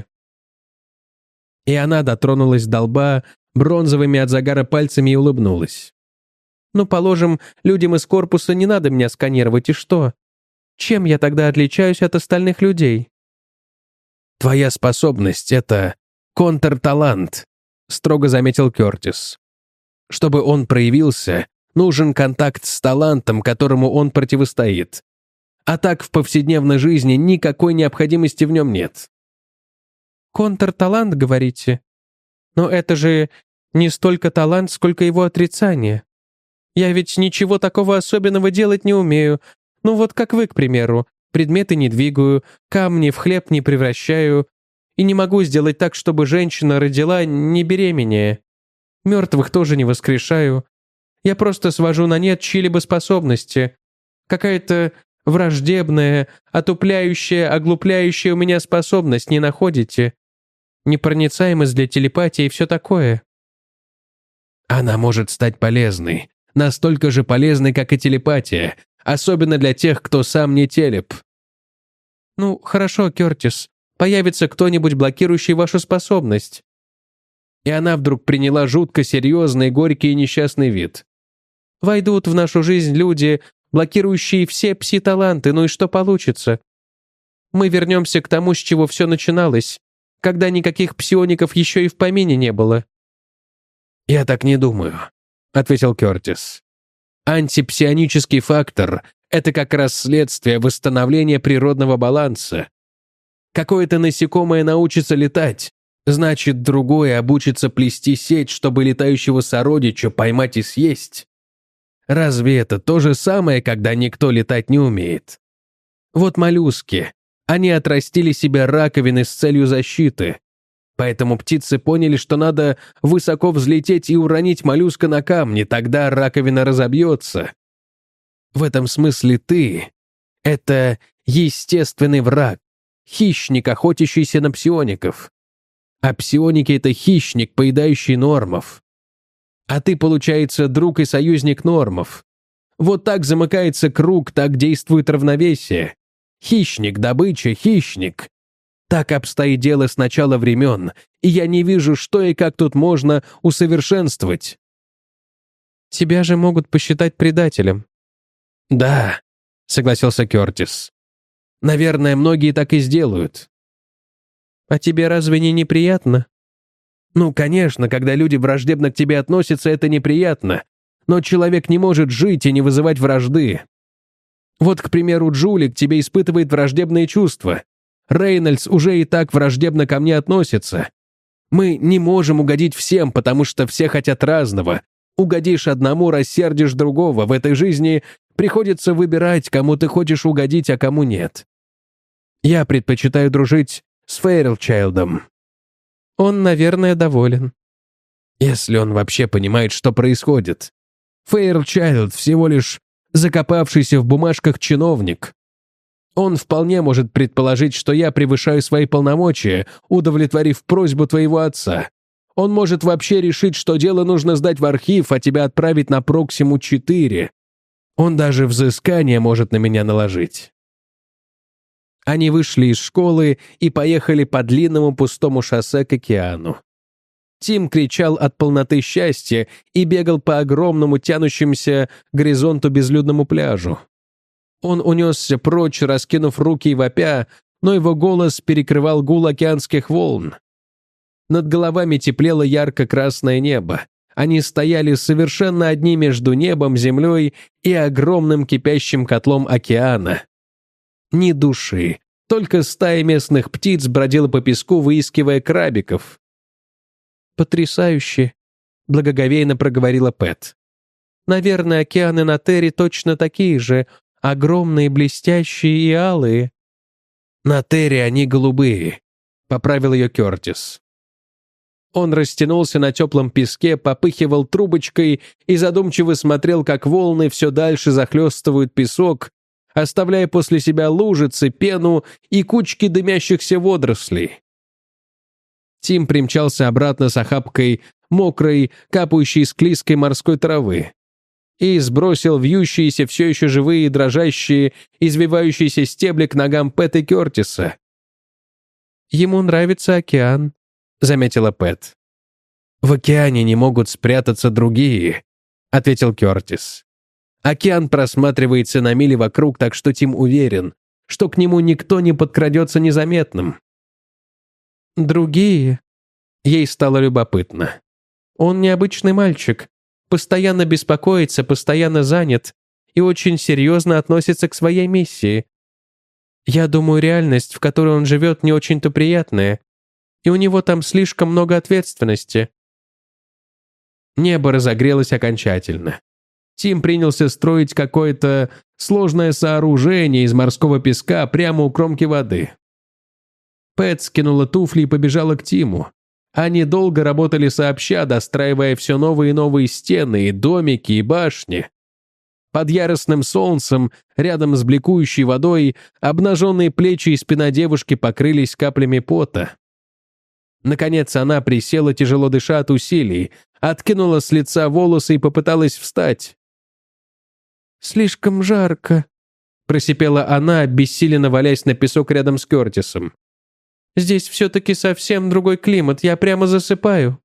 И она дотронулась до лба бронзовыми от загара пальцами и улыбнулась. «Ну, положим, людям из корпуса не надо меня сканировать, и что? Чем я тогда отличаюсь от остальных людей?» «Твоя способность — это контрталант», — строго заметил Кертис. «Чтобы он проявился, нужен контакт с талантом, которому он противостоит. А так в повседневной жизни никакой необходимости в нем нет». «Контрталант, говорите? Но это же не столько талант, сколько его отрицание. Я ведь ничего такого особенного делать не умею. Ну вот как вы, к примеру. Предметы не двигаю, камни в хлеб не превращаю. И не могу сделать так, чтобы женщина родила не беременея. Мертвых тоже не воскрешаю. Я просто свожу на нет чьи-либо способности. Какая-то враждебная, отупляющая, оглупляющая у меня способность, не находите? Непроницаемость для телепатии и все такое». «Она может стать полезной, настолько же полезной, как и телепатия, особенно для тех, кто сам не телеп». «Ну, хорошо, Кертис. Появится кто-нибудь, блокирующий вашу способность». И она вдруг приняла жутко серьезный, горький и несчастный вид. «Войдут в нашу жизнь люди, блокирующие все пси-таланты, ну и что получится? Мы вернемся к тому, с чего все начиналось, когда никаких псиоников еще и в помине не было». «Я так не думаю», — ответил Кертис. «Антипсионический фактор — это как раз следствие восстановления природного баланса. Какое-то насекомое научится летать, значит, другое обучится плести сеть, чтобы летающего сородича поймать и съесть. Разве это то же самое, когда никто летать не умеет? Вот моллюски. Они отрастили себе раковины с целью защиты. Поэтому птицы поняли, что надо высоко взлететь и уронить моллюска на камни, тогда раковина разобьется. В этом смысле ты — это естественный враг, хищник, охотящийся на псиоников. А псионики — это хищник, поедающий нормов. А ты, получается, друг и союзник нормов. Вот так замыкается круг, так действует равновесие. Хищник, добыча, хищник. Так обстоит дело с начала времен, и я не вижу, что и как тут можно усовершенствовать». «Тебя же могут посчитать предателем». «Да», — согласился Кертис. «Наверное, многие так и сделают». «А тебе разве не неприятно?» «Ну, конечно, когда люди враждебно к тебе относятся, это неприятно, но человек не может жить и не вызывать вражды. Вот, к примеру, Джули к тебе испытывает враждебные чувства. Рейнольдс уже и так враждебно ко мне относится. Мы не можем угодить всем, потому что все хотят разного. Угодишь одному, рассердишь другого. В этой жизни приходится выбирать, кому ты хочешь угодить, а кому нет. Я предпочитаю дружить с Фейрчайлдом. Он, наверное, доволен. Если он вообще понимает, что происходит. Фейрчайлд всего лишь закопавшийся в бумажках чиновник. Он вполне может предположить, что я превышаю свои полномочия, удовлетворив просьбу твоего отца. Он может вообще решить, что дело нужно сдать в архив, а тебя отправить на Проксиму-4. Он даже взыскание может на меня наложить. Они вышли из школы и поехали по длинному пустому шоссе к океану. Тим кричал от полноты счастья и бегал по огромному тянущемуся горизонту безлюдному пляжу. Он унесся прочь, раскинув руки и вопя, но его голос перекрывал гул океанских волн. Над головами теплело ярко-красное небо. Они стояли совершенно одни между небом, землей и огромным кипящим котлом океана. Ни души, только стая местных птиц бродила по песку, выискивая крабиков. «Потрясающе!» — благоговейно проговорила Пэт. «Наверное, океаны на Терре точно такие же, огромные, блестящие и алые». «На Терре они голубые», — поправил ее Кертис. Он растянулся на теплом песке, попыхивал трубочкой и задумчиво смотрел, как волны все дальше захлестывают песок, оставляя после себя лужицы, пену и кучки дымящихся водорослей. Тим примчался обратно с охапкой мокрой, капающей склизкой морской травы и сбросил вьющиеся, все еще живые, дрожащие, извивающиеся стебли к ногам Пэт и Кертиса. «Ему нравится океан», — заметила Пэт. «В океане не могут спрятаться другие», — ответил Кертис. «Океан просматривается на мили вокруг, так что Тим уверен, что к нему никто не подкрадется незаметным». «Другие?» Ей стало любопытно. «Он необычный мальчик, постоянно беспокоится, постоянно занят и очень серьезно относится к своей миссии. Я думаю, реальность, в которой он живет, не очень-то приятная, и у него там слишком много ответственности». Небо разогрелось окончательно. Тим принялся строить какое-то сложное сооружение из морского песка прямо у кромки воды. Пэт скинула туфли и побежала к Тиму. Они долго работали сообща, достраивая все новые и новые стены, и домики, и башни. Под яростным солнцем, рядом с бликующей водой, обнаженные плечи и спина девушки покрылись каплями пота. Наконец она присела, тяжело дыша от усилий, откинула с лица волосы и попыталась встать. «Слишком жарко», — просипела она, обессиленно валясь на песок рядом с Кертисом. «Здесь все-таки совсем другой климат, я прямо засыпаю».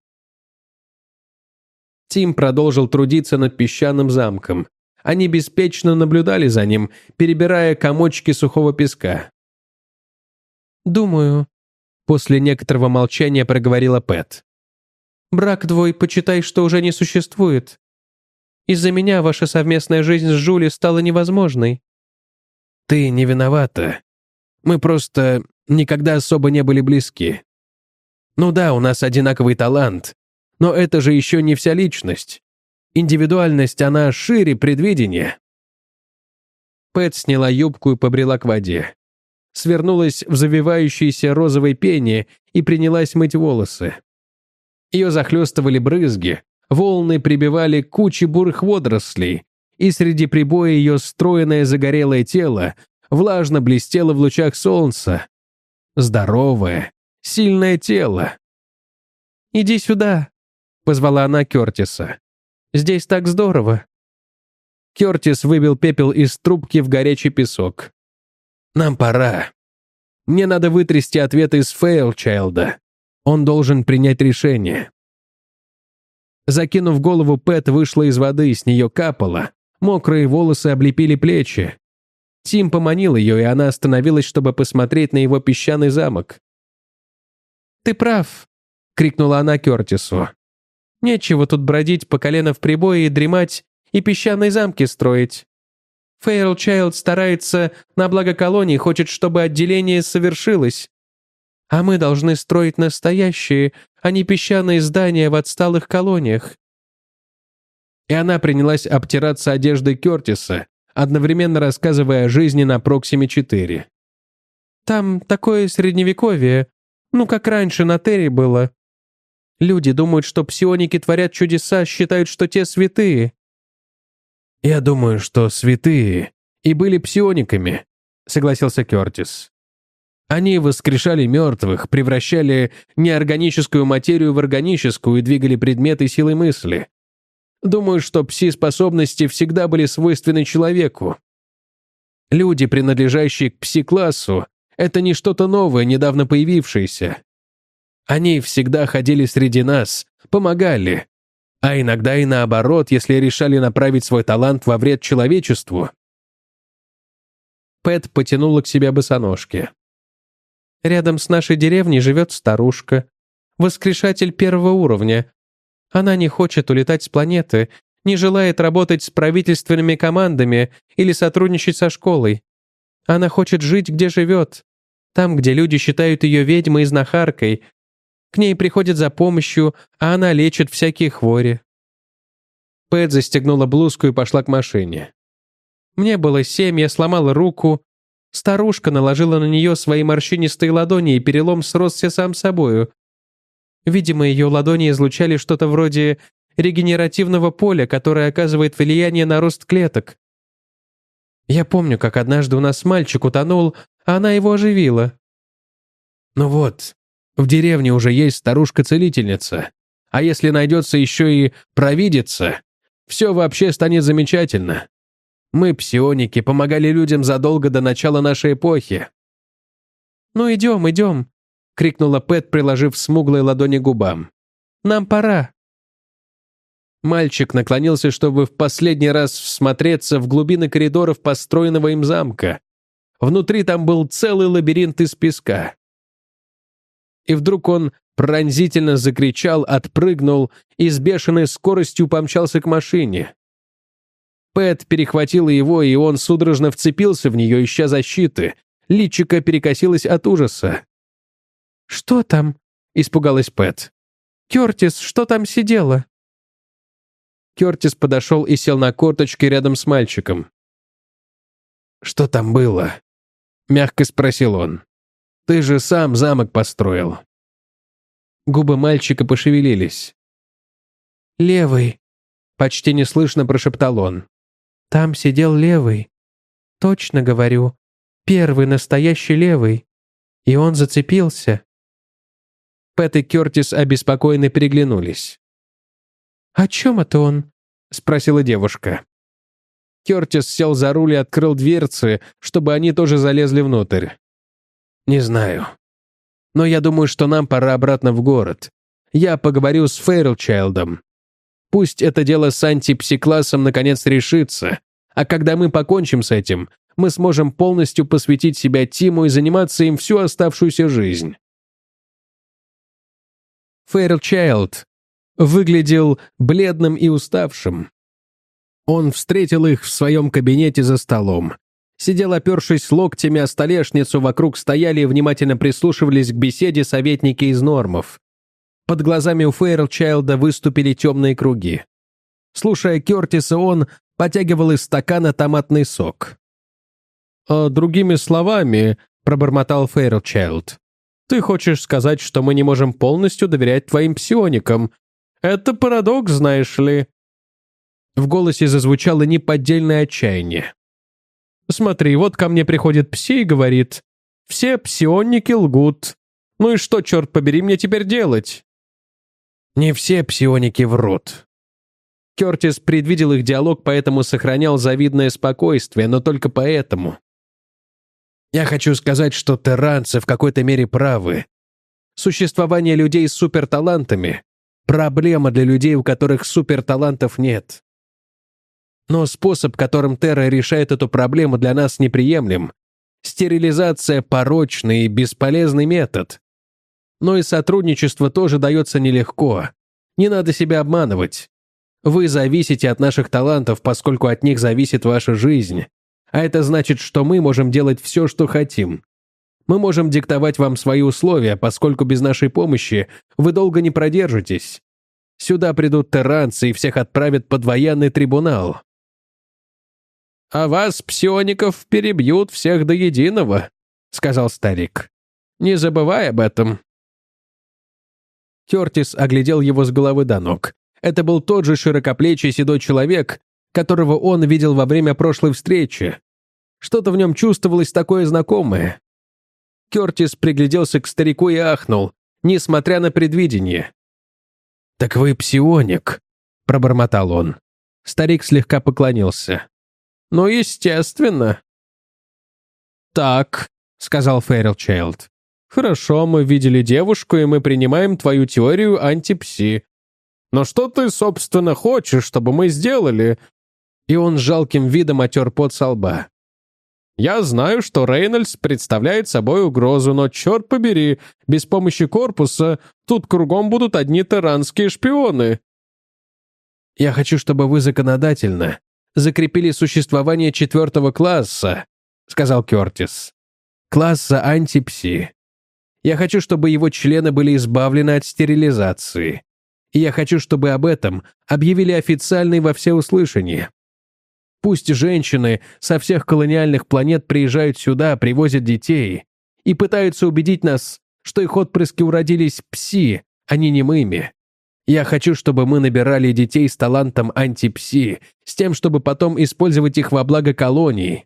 Тим продолжил трудиться над песчаным замком. Они беспечно наблюдали за ним, перебирая комочки сухого песка. «Думаю», — после некоторого молчания проговорила Пэт. «Брак твой, почитай, что уже не существует. Из-за меня ваша совместная жизнь с Жюли стала невозможной». «Ты не виновата. Мы просто никогда особо не были близки. Ну да, у нас одинаковый талант, но это же еще не вся личность. Индивидуальность, она шире предвидения». Пэт сняла юбку и побрела к воде. Свернулась в завивающейся розовой пене и принялась мыть волосы. Ее захлестывали брызги, волны прибивали к куче бурых водорослей, и среди прибоя ее стройное загорелое тело влажно блестело в лучах солнца. Здоровое, сильное тело. «Иди сюда», — позвала она Кертиса. «Здесь так здорово». Кертис выбил пепел из трубки в горячий песок. «Нам пора. Мне надо вытрясти ответ из Фейлчайлда. Он должен принять решение». Закинув голову, Пэт вышла из воды, с нее капало. Мокрые волосы облепили плечи. Тим поманил ее, и она остановилась, чтобы посмотреть на его песчаный замок. «Ты прав», — крикнула она Кертису. «Нечего тут бродить по колено в прибое и дремать, и песчаные замки строить. Фейлчайлд старается на благо колонии, хочет, чтобы отделение совершилось. А мы должны строить настоящие, а не песчаные здания в отсталых колониях». И она принялась обтираться одеждой Кертиса, одновременно рассказывая о жизни на Проксиме-4. Там такое средневековье, ну, как раньше на Терре было. Люди думают, что псионики творят чудеса, считают, что те святые». «Я думаю, что святые и были псиониками», — согласился Кертис. «Они воскрешали мертвых, превращали неорганическую материю в органическую и двигали предметы силой мысли. Думаю, что пси-способности всегда были свойственны человеку. Люди, принадлежащие к пси-классу, это не что-то новое, недавно появившееся. Они всегда ходили среди нас, помогали, а иногда и наоборот, если решали направить свой талант во вред человечеству». Пэт потянула к себе босоножки. «Рядом с нашей деревней живет старушка, воскрешатель первого уровня. Она не хочет улетать с планеты, не желает работать с правительственными командами или сотрудничать со школой. Она хочет жить, где живет, там, где люди считают ее ведьмой и знахаркой. К ней приходят за помощью, а она лечит всякие хвори». Пэт застегнула блузку и пошла к машине. «Мне было 7, я сломала руку. Старушка наложила на нее свои морщинистые ладони, и перелом сросся сам собою. Видимо, ее ладони излучали что-то вроде регенеративного поля, которое оказывает влияние на рост клеток. Я помню, как однажды у нас мальчик утонул, а она его оживила». «Ну вот, в деревне уже есть старушка-целительница, а если найдется еще и провидица, все вообще станет замечательно. Мы, псионики, помогали людям задолго до начала нашей эпохи». «Ну идем, идем», — крикнула Пэт, приложив смуглые ладони к губам. «Нам пора». Мальчик наклонился, чтобы в последний раз всмотреться в глубины коридоров построенного им замка. Внутри там был целый лабиринт из песка. И вдруг он пронзительно закричал, отпрыгнул и с бешеной скоростью помчался к машине. Пэт перехватила его, и он судорожно вцепился в нее, ища защиты. Личико перекосилось от ужаса. «Что там?» — испугалась Пэт. «Кертис, что там сидело?» Кертис подошел и сел на корточки рядом с мальчиком. «Что там было?» — мягко спросил он. «Ты же сам замок построил». Губы мальчика пошевелились. «Левый», — почти неслышно прошептал он. «Там сидел левый. Точно говорю, первый настоящий левый. И он зацепился». Пэт и Кертис обеспокоенно переглянулись. «О чем это он?» — спросила девушка. Кертис сел за руль и открыл дверцы, чтобы они тоже залезли внутрь. «Не знаю. Но я думаю, что нам пора обратно в город. Я поговорю с Фэйрлчайлдом. Пусть это дело с антипси-классом наконец решится, а когда мы покончим с этим, мы сможем полностью посвятить себя Тиму и заниматься им всю оставшуюся жизнь». Фэйрлчайлд выглядел бледным и уставшим. Он встретил их в своем кабинете за столом. Сидел, опершись локтями о столешницу, вокруг стояли и внимательно прислушивались к беседе советники из нормов. Под глазами у Фэйрлчайлда выступили темные круги. Слушая Кертиса, он потягивал из стакана томатный сок. «Другими словами», — пробормотал Фэйрлчайлд, «ты хочешь сказать, что мы не можем полностью доверять твоим псионикам? Это парадокс, знаешь ли». В голосе зазвучало неподдельное отчаяние. «Смотри, вот ко мне приходит пси и говорит, все псионики лгут. Ну и что, черт побери, мне теперь делать?» «Не все псионики врут». Кертис предвидел их диалог, поэтому сохранял завидное спокойствие, но только поэтому. «Я хочу сказать, что терранцы в какой-то мере правы. Существование людей с суперталантами — проблема для людей, у которых суперталантов нет. Но способ, которым Терра решает эту проблему, для нас неприемлем. Стерилизация — порочный и бесполезный метод. Но и сотрудничество тоже дается нелегко. Не надо себя обманывать. Вы зависите от наших талантов, поскольку от них зависит ваша жизнь. А это значит, что мы можем делать все, что хотим. Мы можем диктовать вам свои условия, поскольку без нашей помощи вы долго не продержитесь. Сюда придут терранцы и всех отправят под военный трибунал. «А вас, псиоников, перебьют всех до единого», — сказал старик. «Не забывай об этом». Кертис оглядел его с головы до ног. Это был тот же широкоплечий седой человек, которого он видел во время прошлой встречи. Что-то в нем чувствовалось такое знакомое. Кертис пригляделся к старику и ахнул, несмотря на предвидение. «Так вы псионик», — пробормотал он. Старик слегка поклонился. «Ну, естественно». «Так», — сказал Фейрилчайлд. «Хорошо, мы видели девушку, и мы принимаем твою теорию антипси. Но что ты, собственно, хочешь, чтобы мы сделали?» И он с жалким видом отер пот со лба. «Я знаю, что Рейнольдс представляет собой угрозу, но, черт побери, без помощи корпуса тут кругом будут одни таранские шпионы». «Я хочу, чтобы вы законодательно закрепили существование 4 класса», — сказал Кертис. «Класса антипси. Я хочу, чтобы его члены были избавлены от стерилизации. И я хочу, чтобы об этом объявили официально и во всеуслышание. Пусть женщины со всех колониальных планет приезжают сюда, привозят детей и пытаются убедить нас, что их отпрыски уродились пси, а не немыми. Я хочу, чтобы мы набирали детей с талантом антипси, с тем, чтобы потом использовать их во благо колонии».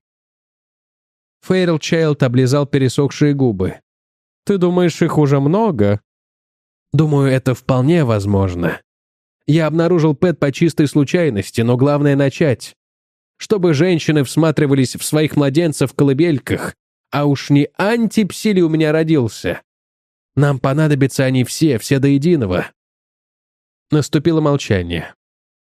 Фейрилчайлд облизал пересохшие губы. «Ты думаешь, их уже много?» «Думаю, это вполне возможно. Я обнаружил Пэт по чистой случайности, но главное начать. Чтобы женщины всматривались в своих младенцев в колыбельках, а уж не антипси ли у меня родился. Нам понадобятся они все до единого». Наступило молчание.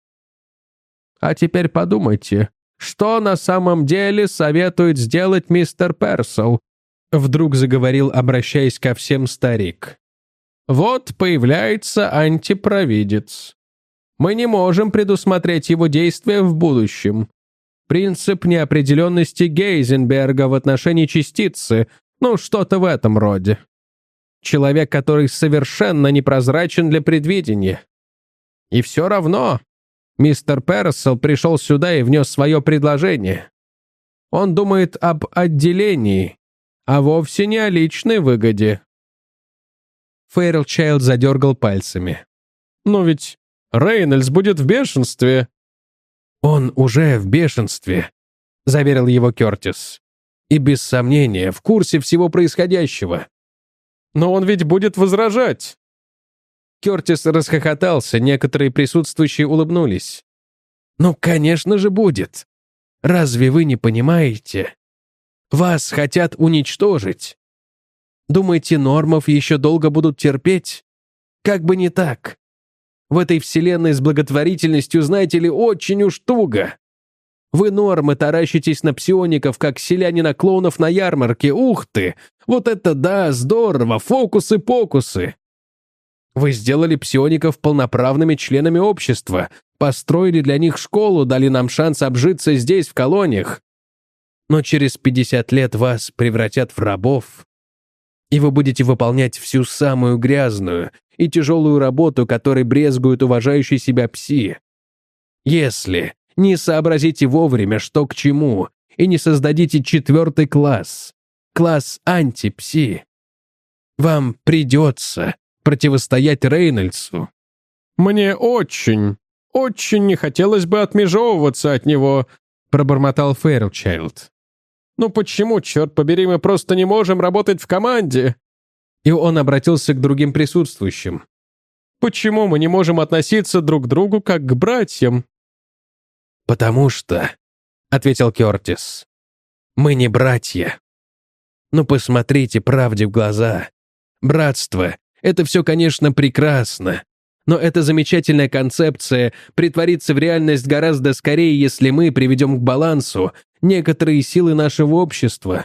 «А теперь подумайте, что на самом деле советует сделать мистер Персел?» Вдруг заговорил, обращаясь ко всем, старик. «Вот появляется антипровидец. Мы не можем предусмотреть его действия в будущем. Принцип неопределенности Гейзенберга в отношении частицы, ну что-то в этом роде. Человек, который совершенно непрозрачен для предвидения. И все равно мистер Персел пришел сюда и внес свое предложение. Он думает об отделении, а вовсе не о личной выгоде». Фейрилчайлд задергал пальцами. «Но ведь Рейнольдс будет в бешенстве». «Он уже в бешенстве», — заверил его Кертис. «И без сомнения в курсе всего происходящего». «Но он ведь будет возражать». Кертис расхохотался, некоторые присутствующие улыбнулись. «Ну, конечно же, будет. Разве вы не понимаете? Вас хотят уничтожить. Думаете, нормов еще долго будут терпеть? Как бы не так. В этой вселенной с благотворительностью, знаете ли, очень уж туго. Вы, нормы, таращитесь на псиоников, как селяне на клоунов на ярмарке. Ух ты! Вот это да, здорово! Фокусы-покусы! Вы сделали псиоников полноправными членами общества, построили для них школу, дали нам шанс обжиться здесь, в колониях. Но через 50 лет вас превратят в рабов, и вы будете выполнять всю самую грязную и тяжелую работу, которой брезгуют уважающие себя пси. Если не сообразите вовремя, что к чему, и не создадите 4 класс, класс антипси, вам придется противостоять Рейнольдсу». «Мне очень не хотелось бы отмежевываться от него», пробормотал Фейрилчайлд. «Ну почему, черт побери, мы просто не можем работать в команде?» И он обратился к другим присутствующим. «Почему мы не можем относиться друг к другу как к братьям?» «Потому что», — ответил Кертис, — «мы не братья. Ну посмотрите правде в глаза. Братство — это все, конечно, прекрасно, но эта замечательная концепция притворится в реальность гораздо скорее, если мы приведем к балансу некоторые силы нашего общества».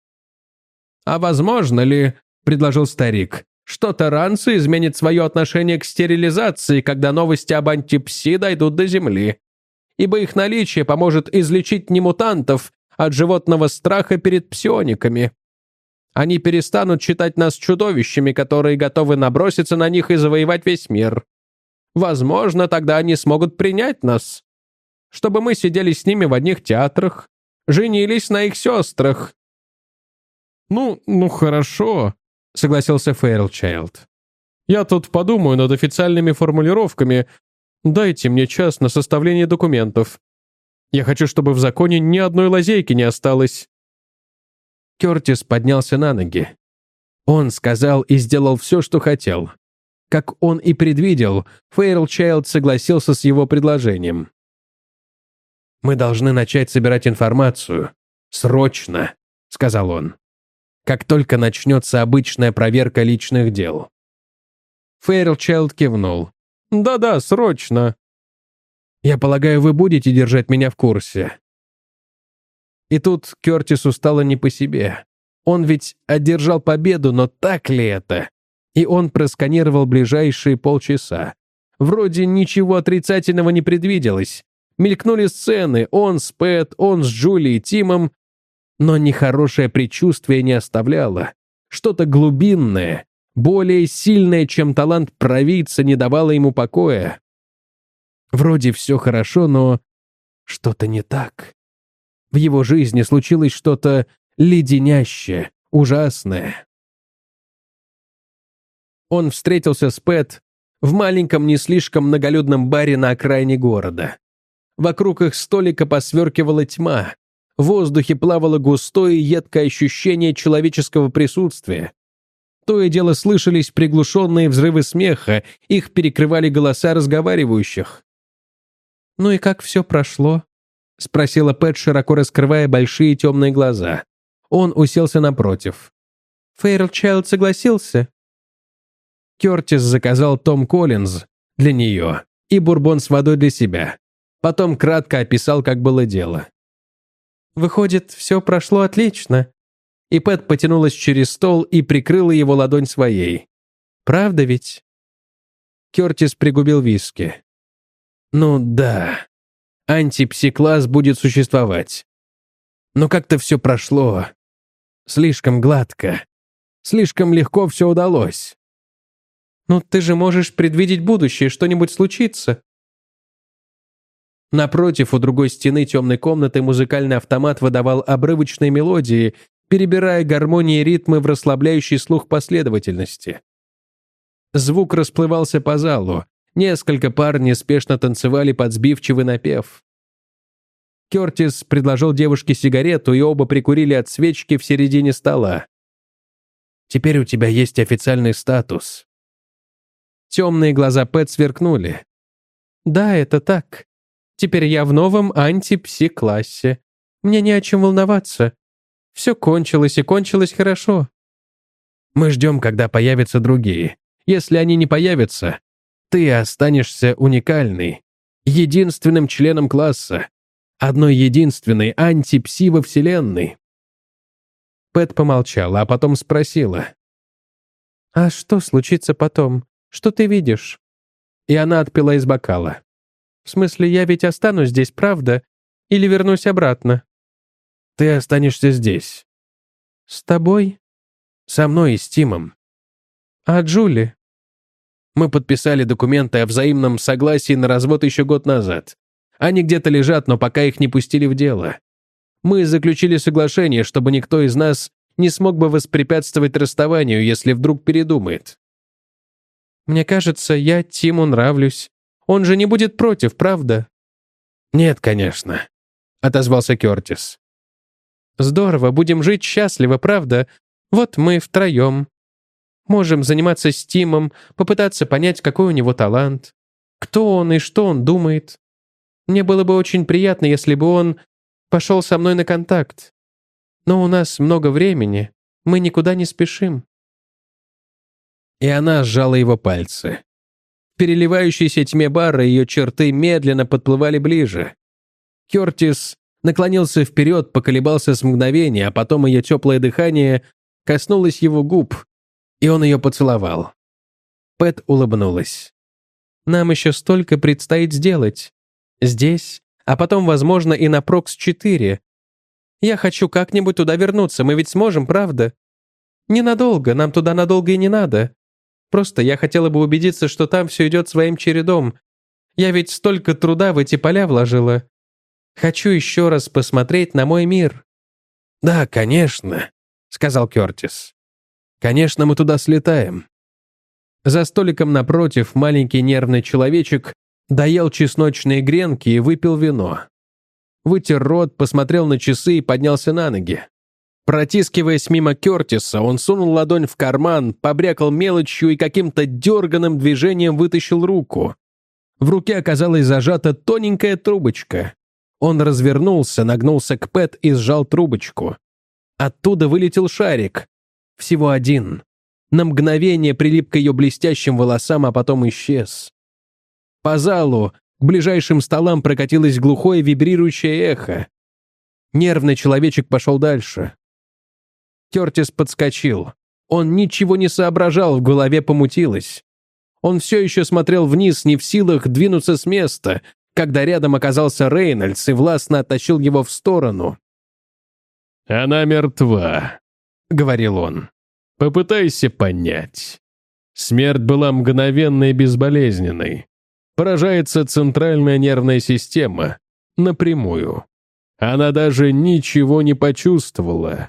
«А возможно ли, — предложил старик, — что таранцы изменят свое отношение к стерилизации, когда новости об антипси дойдут до Земли? Ибо их наличие поможет излечить не мутантов от животного страха перед псиониками. Они перестанут считать нас чудовищами, которые готовы наброситься на них и завоевать весь мир. Возможно, тогда они смогут принять нас, чтобы мы сидели с ними в одних театрах, женились на их сестрах». Ну хорошо», — согласился Фэйрчайлд. «Я тут подумаю над официальными формулировками. Дайте мне час на составление документов. Я хочу, чтобы в законе ни одной лазейки не осталось». Кертис поднялся на ноги. Он сказал и сделал все, что хотел. Как он и предвидел, Фэйрчайлд согласился с его предложением. «Мы должны начать собирать информацию. Срочно», — сказал он. «Как только начнется обычная проверка личных дел». Фэйрчайлд кивнул. «Да-да, срочно». «Я полагаю, вы будете держать меня в курсе». И тут Кертису стало не по себе. Он ведь одержал победу, но так ли это? И он просканировал ближайшие полчаса. Вроде ничего отрицательного не предвиделось. Мелькнули сцены, он с Пэт, он с Джули и Тимом. Но нехорошее предчувствие не оставляло. Что-то глубинное, более сильное, чем талант провидца, не давало ему покоя. Вроде все хорошо, но что-то не так. В его жизни случилось что-то леденящее, ужасное. Он встретился с Пэт в маленьком, не слишком многолюдном баре на окраине города. Вокруг их столика посверкивала тьма. В воздухе плавало густое и едкое ощущение человеческого присутствия. То и дело слышались приглушенные взрывы смеха, их перекрывали голоса разговаривающих. «Ну и как все прошло?» — спросила Пэт, широко раскрывая большие темные глаза. Он уселся напротив. «Фэйрчайлд согласился?» Кертис заказал Том Коллинз для нее и бурбон с водой для себя. Потом кратко описал, как было дело. «Выходит, все прошло отлично». И Пэт потянулась через стол и прикрыла его ладонь своей. «Правда ведь?» Кертис пригубил виски. «Ну да, антипси-класс будет существовать. Но как-то все прошло. Слишком гладко. Слишком легко все удалось». «Ну ты же можешь предвидеть будущее, что-нибудь случится». Напротив, у другой стены темной комнаты музыкальный автомат выдавал обрывочные мелодии, перебирая гармонии и ритмы в расслабляющий слух последовательности. Звук расплывался по залу. Несколько пар неспешно танцевали под сбивчивый напев. Кертис предложил девушке сигарету, и оба прикурили от свечки в середине стола. «Теперь у тебя есть официальный статус». Темные глаза Пэт сверкнули. «Да, это так. Теперь я в новом анти-пси-классе. Мне не о чем волноваться. Все кончилось, и кончилось хорошо». «Мы ждем, когда появятся другие. Если они не появятся, ты останешься уникальной, единственным членом класса, одной единственной анти-пси во Вселенной». Пэт помолчала, а потом спросила. «А что случится потом? Что ты видишь?» И она отпила из бокала. «В смысле, я ведь останусь здесь, правда? Или вернусь обратно?» «Ты останешься здесь». «С тобой?» «Со мной и с Тимом». «А Джули?» «Мы подписали документы о взаимном согласии на развод еще год назад. Они где-то лежат, но пока их не пустили в дело. Мы заключили соглашение, чтобы никто из нас не смог бы воспрепятствовать расставанию, если вдруг передумает». «Мне кажется, я Тиму нравлюсь. Он же не будет против, правда?» «Нет, конечно», — отозвался Кертис. «Здорово, будем жить счастливо, правда? Вот мы втроем. Можем заниматься с Тимом, попытаться понять, какой у него талант, кто он и что он думает. Мне было бы очень приятно, если бы он пошел со мной на контакт. Но у нас много времени, мы никуда не спешим». И она сжала его пальцы. В переливающейся тьме бара ее черты медленно подплывали ближе. Кертис наклонился вперед, поколебался с мгновения, а потом ее теплое дыхание коснулось его губ, и он ее поцеловал. Пэт улыбнулась. «Нам еще столько предстоит сделать. Здесь, а потом, возможно, и на Прокс-4. Я хочу как-нибудь туда вернуться, мы ведь сможем, правда? Ненадолго, нам туда надолго и не надо. Просто я хотела бы убедиться, что там все идет своим чередом. Я ведь столько труда в эти поля вложила. Хочу еще раз посмотреть на мой мир». «Да, конечно», — сказал Кертис. «Конечно, мы туда слетаем». За столиком напротив маленький нервный человечек доел чесночные гренки и выпил вино. Вытер рот, посмотрел на часы и поднялся на ноги. Протискиваясь мимо Кертиса, он сунул ладонь в карман, побрякал мелочью и каким-то дерганым движением вытащил руку. В руке оказалась зажата тоненькая трубочка. Он развернулся, нагнулся к Пэт и сжал трубочку. Оттуда вылетел шарик. Всего один. На мгновение прилип к ее блестящим волосам, а потом исчез. По залу, к ближайшим столам прокатилось глухое вибрирующее эхо. Нервный человечек пошел дальше. Кертис подскочил. Он ничего не соображал, в голове помутилось. Он все еще смотрел вниз, не в силах двинуться с места, когда рядом оказался Рейнольдс и властно оттащил его в сторону. «Она мертва», — говорил он. «Попытайся понять. Смерть была мгновенной и безболезненной. Поражается центральная нервная система. Напрямую. Она даже ничего не почувствовала».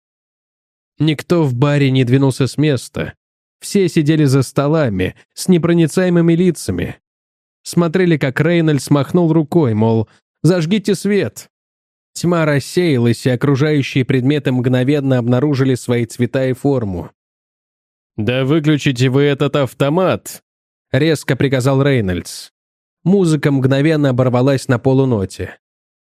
Никто в баре не двинулся с места. Все сидели за столами, с непроницаемыми лицами. Смотрели, как Рейнольдс махнул рукой, мол, «Зажгите свет». Тьма рассеялась, и окружающие предметы мгновенно обнаружили свои цвета и форму. «Да выключите вы этот автомат!» — резко приказал Рейнольдс. Музыка мгновенно оборвалась на полуноте.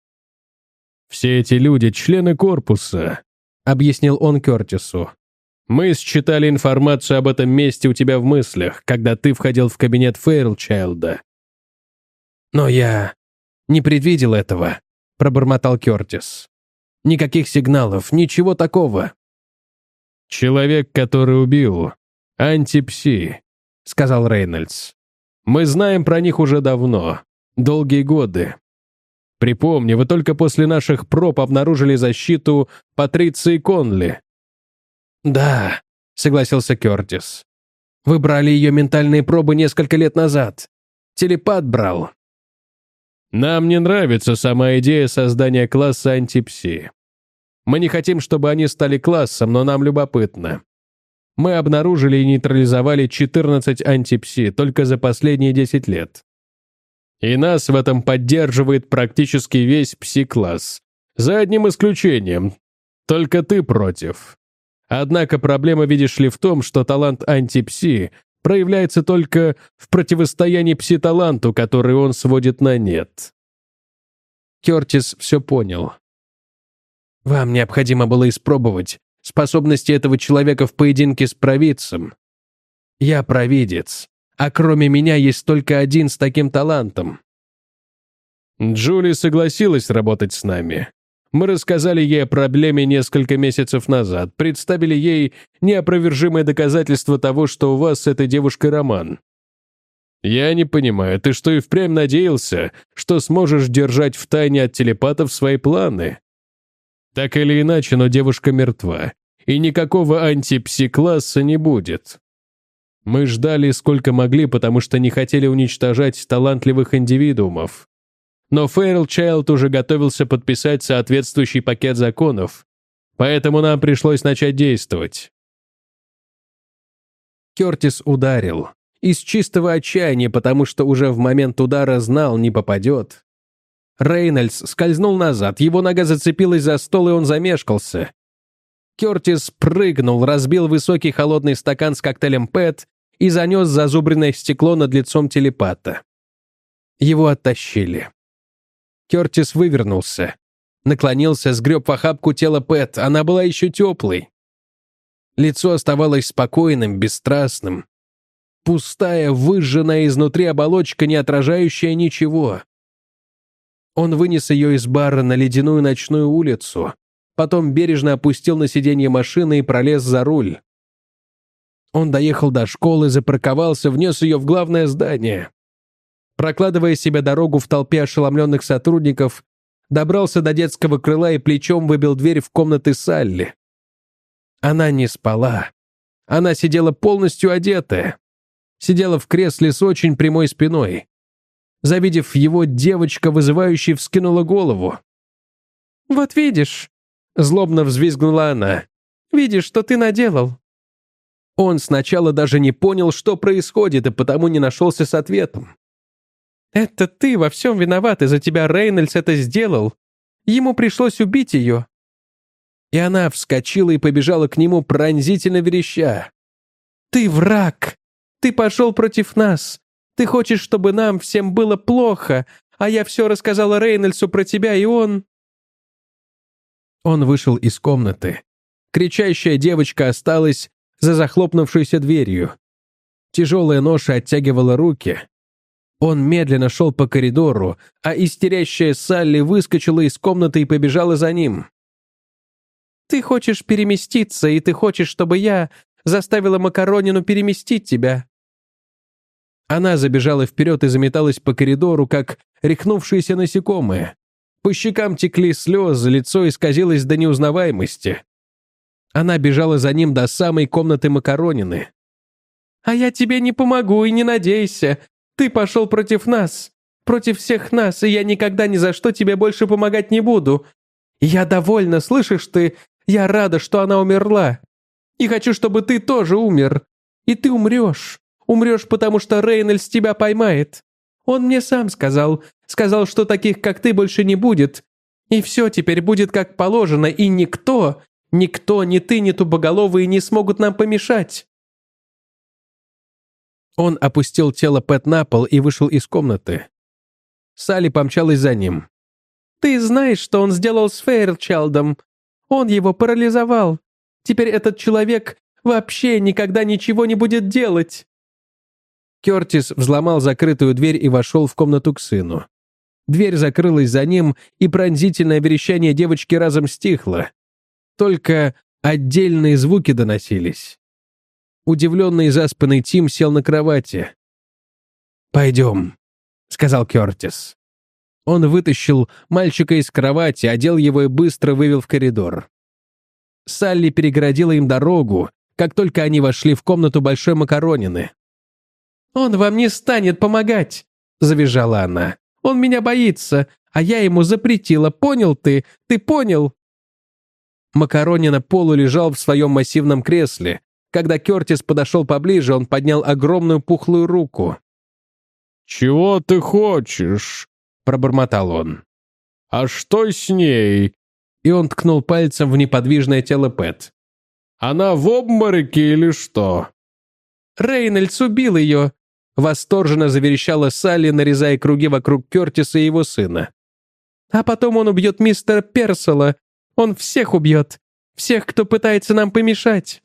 «Все эти люди — члены корпуса», — объяснил он Кертису. «Мы считали информацию об этом месте у тебя в мыслях, когда ты входил в кабинет Фэйрчайлда». «Но я не предвидел этого», — пробормотал Кертис. «Никаких сигналов, ничего такого». «Человек, который убил, антипси», — сказал Рейнольдс. «Мы знаем про них уже давно, долгие годы. Припомни, вы только после наших проб обнаружили защиту Патриции Конли». «Да», — согласился Кертис. «Вы брали ее ментальные пробы несколько лет назад. Телепат брал». «Нам не нравится сама идея создания класса антипси. Мы не хотим, чтобы они стали классом, но нам любопытно. Мы обнаружили и нейтрализовали 14 антипси только за последние 10 лет. И нас в этом поддерживает практически весь пси-класс. За одним исключением. Только ты против. Однако проблема, видишь ли, в том, что талант антипси проявляется только в противостоянии пси-таланту, который он сводит на нет». Кертис все понял. «Вам необходимо было испробовать способности этого человека в поединке с провидцем. Я провидец, а кроме меня есть только один с таким талантом». Джули согласилась работать с нами. Мы рассказали ей о проблеме несколько месяцев назад, представили ей неопровержимое доказательство того, что у вас с этой девушкой роман. Я не понимаю, ты что и впрямь надеялся, что сможешь держать в тайне от телепатов свои планы? Так или иначе, но девушка мертва, и никакого антипси-класса не будет. Мы ждали сколько могли, потому что не хотели уничтожать талантливых индивидуумов. Но Фэйрчайлд уже готовился подписать соответствующий пакет законов, поэтому нам пришлось начать действовать. Кертис ударил. Из чистого отчаяния, потому что уже в момент удара знал, не попадет. Рейнольдс скользнул назад, его нога зацепилась за стол, и он замешкался. Кертис прыгнул, разбил высокий холодный стакан с коктейлем Пэт и занес зазубренное стекло над лицом телепата. Его оттащили. Кертис вывернулся. Наклонился, сгреб в охапку тело Пэт, она была еще теплой. Лицо оставалось спокойным, бесстрастным. Пустая, выжженная изнутри оболочка, не отражающая ничего. Он вынес ее из бара на ледяную ночную улицу, потом бережно опустил на сиденье машины и пролез за руль. Он доехал до школы, запарковался, внес ее в главное здание. Прокладывая себе дорогу в толпе ошеломленных сотрудников, добрался до детского крыла и плечом выбил дверь в комнаты Салли. Она не спала. Она сидела полностью одетая. Сидела в кресле с очень прямой спиной. Завидев его, девочка вызывающе вскинула голову. «Вот видишь», — злобно взвизгнула она, Видишь, что ты наделал?» Он сначала даже не понял, что происходит, и потому не нашелся с ответом. «Это ты во всем виноват, из-за тебя Рейнольдс это сделал. Ему пришлось убить ее». И она вскочила и побежала к нему, пронзительно вереща. «Ты враг! Ты пошел против нас! Ты хочешь, чтобы нам всем было плохо, а я все рассказала Рейнольдсу про тебя, и он...» Он вышел из комнаты. Кричащая девочка осталась за захлопнувшейся дверью. Тяжелая ноша оттягивала руки. Он медленно шел по коридору, а истерящая Салли выскочила из комнаты и побежала за ним. «Ты хочешь переместиться, и ты хочешь, чтобы я заставила Макаронину переместить тебя». Она забежала вперед и заметалась по коридору, как рехнувшиеся насекомые. По щекам текли слезы, лицо исказилось до неузнаваемости. Она бежала за ним до самой комнаты Макаронины. «А я тебе не помогу, и не надейся. Ты пошел против нас, против всех нас, и я никогда ни за что тебе больше помогать не буду. Я довольна, слышишь ты? Я рада, что она умерла. И хочу, чтобы ты тоже умер. И ты умрешь. Умрешь, потому что Рейнольдс тебя поймает. Он мне сам сказал, что таких, как ты, больше не будет. И все теперь будет как положено, и никто, ни ты, ни тупоголовые не смогут нам помешать». Он опустил тело Пэт на пол и вышел из комнаты. Салли помчалась за ним. «Ты знаешь, что он сделал с Фэйрчайлдом? Он его парализовал. Теперь этот человек вообще никогда ничего не будет делать». Кертис взломал закрытую дверь и вошел в комнату к сыну. Дверь закрылась за ним, и пронзительное верещание девочки разом стихло. Только отдельные звуки доносились. Удивленный и заспанный Тим сел на кровати. «Пойдем», — сказал Кертис. Он вытащил мальчика из кровати, одел его и быстро вывел в коридор. Салли перегородила им дорогу, как только они вошли в комнату Большой Макаронины. «Он вам не станет помогать», — завизжала она. «Он меня боится, а я ему запретила, понял ты? Ты понял?» Макаронина полулежал в своем массивном кресле. Когда Кертис подошел поближе, он поднял огромную пухлую руку. «Чего ты хочешь?» — пробормотал он. «А что с ней?» И он ткнул пальцем в неподвижное тело Пэт. «Она в обмороке или что?» «Рейнольдс убил ее», — восторженно заверещала Салли, нарезая круги вокруг Кертиса и его сына. «А потом он убьет мистера Персела. Он всех убьет. Всех, кто пытается нам помешать».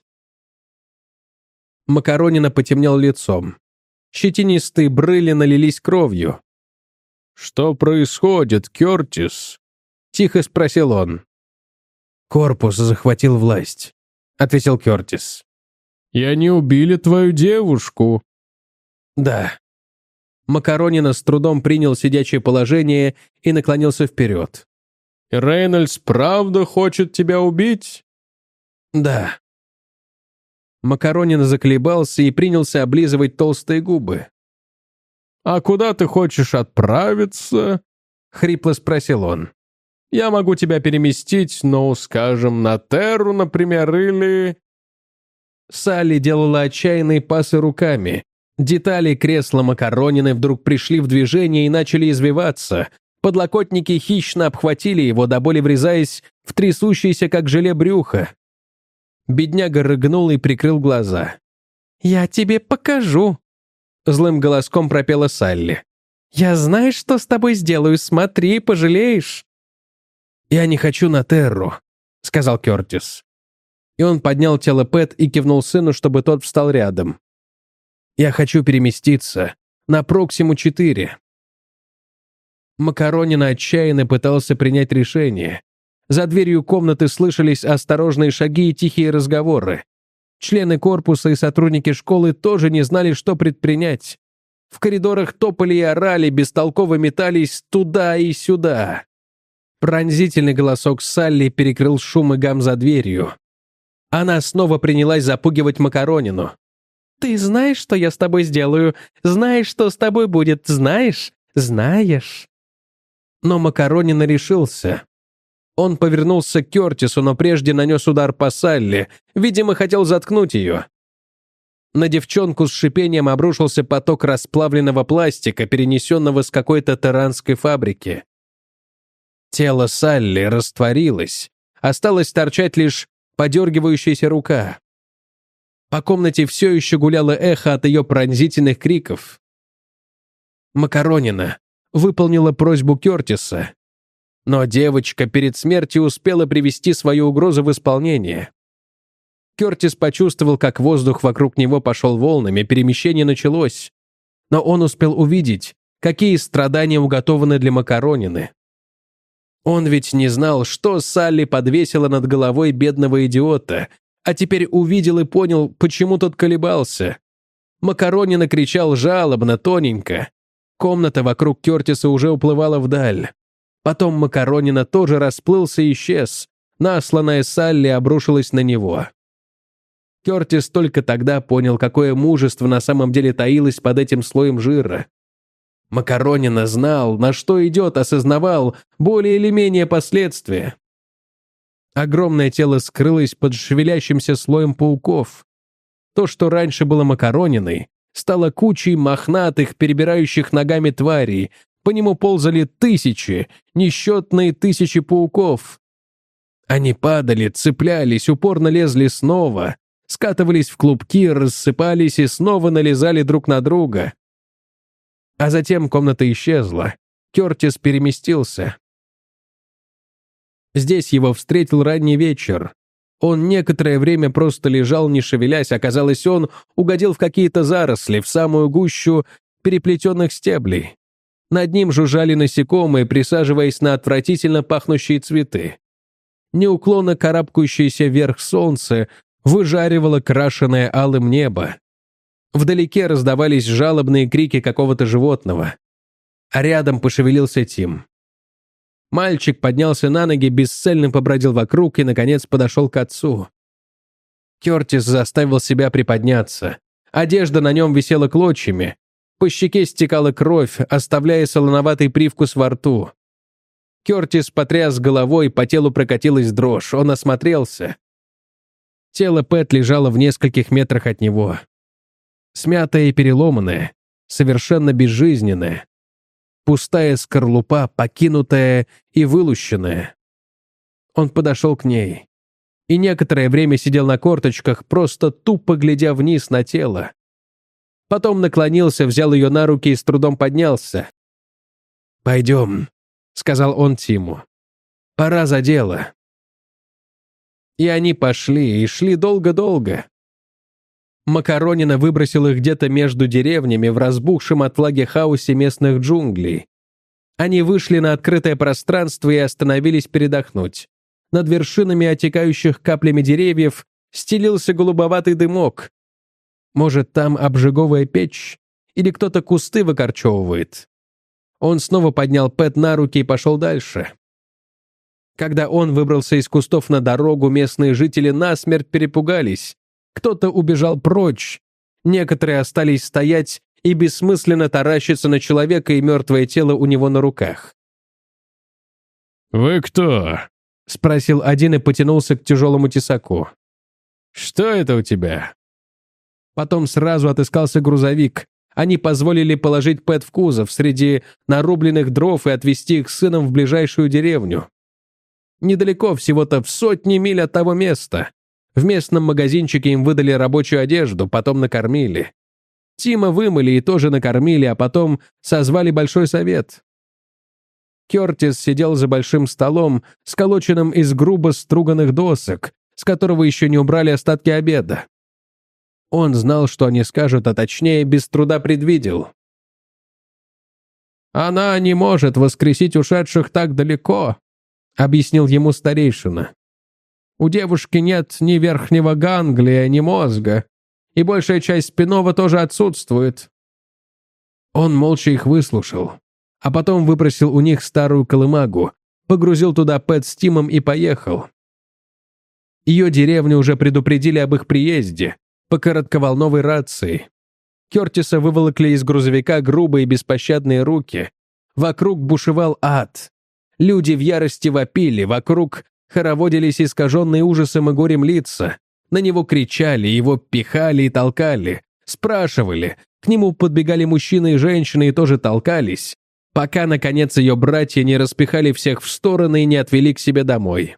Макаронина потемнел лицом. Щетинистые брыли налились кровью. «Что происходит, Кертис?» — тихо спросил он. «Корпус захватил власть», — ответил Кертис. «И они убили твою девушку?» «Да». Макаронина с трудом принял сидячее положение и наклонился вперед. «Рейнольдс правда хочет тебя убить?» «Да». Макаронина заколебался и принялся облизывать толстые губы. «А куда ты хочешь отправиться?» — хрипло спросил он. «Я могу тебя переместить, ну, скажем, на Терру, например, или...» Салли делала отчаянные пасы руками. Детали кресла Макаронины вдруг пришли в движение и начали извиваться. Подлокотники хищно обхватили его, до боли врезаясь в трясущееся, как желе, брюхо. Бедняга рыгнул и прикрыл глаза. «Я тебе покажу», — злым голоском пропела Салли. «Я знаешь, что с тобой сделаю, смотри, пожалеешь». «Я не хочу на Терру», — сказал Кертис. И он поднял тело Пэт и кивнул сыну, чтобы тот встал рядом. «Я хочу переместиться на Проксиму-4». Макаронина отчаянно пытался принять решение. За дверью комнаты слышались осторожные шаги и тихие разговоры. Члены корпуса и сотрудники школы тоже не знали, что предпринять. В коридорах топали и орали, бестолково метались туда и сюда. Пронзительный голосок Салли перекрыл шум и гам за дверью. Она снова принялась запугивать Макаронину. «Ты знаешь, что я с тобой сделаю? Знаешь, что с тобой будет? Знаешь? Знаешь?» Но Макаронина решился. Он повернулся к Кертису, но прежде нанес удар по Салли, видимо, хотел заткнуть ее. На девчонку с шипением обрушился поток расплавленного пластика, перенесенного с какой-то таранской фабрики. Тело Салли растворилось, осталась торчать лишь подергивающаяся рука. По комнате все еще гуляло эхо от ее пронзительных криков. Макаронина выполнила просьбу Кертиса, но девочка перед смертью успела привести свою угрозу в исполнение. Кертис почувствовал, как воздух вокруг него пошел волнами, перемещение началось, но он успел увидеть, какие страдания уготованы для Макаронины. Он ведь не знал, что Салли подвесила над головой бедного идиота, а теперь увидел и понял, почему тот колебался. Макаронина кричал жалобно, тоненько. Комната вокруг Кертиса уже уплывала вдаль. Потом Макаронина тоже расплылся и исчез. Насланная Салли обрушилась на него. Кертис только тогда понял, какое мужество на самом деле таилось под этим слоем жира. Макаронина знал, на что идет, осознавал более или менее последствия. Огромное тело скрылось под шевелящимся слоем пауков. То, что раньше было Макарониной, стало кучей мохнатых, перебирающих ногами тварей. По нему ползали тысячи, несчетные тысячи пауков. Они падали, цеплялись, упорно лезли снова, скатывались в клубки, рассыпались и снова налезали друг на друга. А затем комната исчезла. Кертис переместился. Здесь его встретил ранний вечер. Он некоторое время просто лежал, не шевелясь, оказалось, он угодил в какие-то заросли, в самую гущу переплетенных стеблей. Над ним жужжали насекомые, присаживаясь на отвратительно пахнущие цветы. Неуклонно карабкающееся вверх солнце выжаривало крашеное алым небо. Вдалеке раздавались жалобные крики какого-то животного. А рядом пошевелился Тим. Мальчик поднялся на ноги, бесцельно побродил вокруг и, наконец, подошел к отцу. Кертис заставил себя приподняться. Одежда на нем висела клочьями. По щеке стекала кровь, оставляя солоноватый привкус во рту. Кертис потряс головой, по телу прокатилась дрожь. Он осмотрелся. Тело Пэт лежало в нескольких метрах от него. Смятое и переломанное, совершенно безжизненное. Пустая скорлупа, покинутая и вылущенная. Он подошел к ней и некоторое время сидел на корточках, просто тупо глядя вниз на тело. Потом наклонился, взял ее на руки и с трудом поднялся. «Пойдем», — сказал он Тиму. «Пора за дело». И они пошли, и шли долго-долго. Макаронина выбросил их где-то между деревнями в разбухшем от влаги хаосе местных джунглей. Они вышли на открытое пространство и остановились передохнуть. Над вершинами отекающих каплями деревьев стелился голубоватый дымок. Может, там обжиговая печь? Или кто-то кусты выкорчевывает? Он снова поднял Пэт на руки и пошел дальше. Когда он выбрался из кустов на дорогу, местные жители насмерть перепугались. Кто-то убежал прочь. Некоторые остались стоять и бессмысленно таращиться на человека и мертвое тело у него на руках. «Вы кто?» — спросил один и потянулся к тяжелому тесаку. «Что это у тебя?» Потом сразу отыскался грузовик. Они позволили положить Пэт в кузов среди нарубленных дров и отвезти их с сыном в ближайшую деревню. Недалеко, всего-то в 100 миль от того места. В местном магазинчике им выдали рабочую одежду, потом накормили. Тима вымыли и тоже накормили, а потом созвали большой совет. Кертис сидел за большим столом, сколоченным из грубо струганных досок, с которого еще не убрали остатки обеда. Он знал, что они скажут, а точнее, без труда предвидел. «Она не может воскресить ушедших так далеко», — объяснил ему старейшина. «У девушки нет ни верхнего ганглия, ни мозга, и большая часть спинного тоже отсутствует». Он молча их выслушал, а потом выпросил у них старую колымагу, погрузил туда Пэт с Тимом и поехал. Ее деревню уже предупредили об их приезде по коротковолновой рации. Кертиса выволокли из грузовика грубые беспощадные руки. Вокруг бушевал ад. Люди в ярости вопили, вокруг хороводились искаженные ужасом и горем лица. На него кричали, его пихали и толкали, спрашивали. К нему подбегали мужчины и женщины и тоже толкались, пока, наконец, ее братья не распихали всех в стороны и не отвели к себе домой.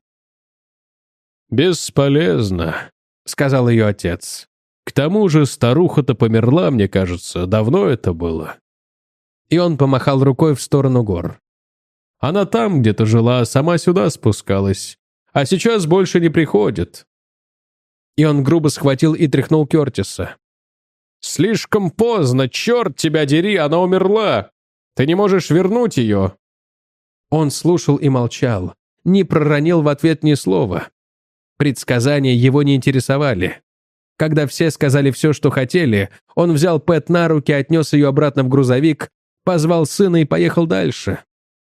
«Бесполезно», — сказал ее отец. «К тому же старуха-то померла, мне кажется, давно это было». И он помахал рукой в сторону гор. «Она там где-то жила, сама сюда спускалась, а сейчас больше не приходит». И он грубо схватил и тряхнул Кертиса. «Слишком поздно, черт тебя дери, она умерла! Ты не можешь вернуть ее!» Он слушал и молчал, не проронил в ответ ни слова. Предсказания его не интересовали. Когда все сказали все, что хотели, он взял Пэт на руки, отнес ее обратно в грузовик, позвал сына и поехал дальше.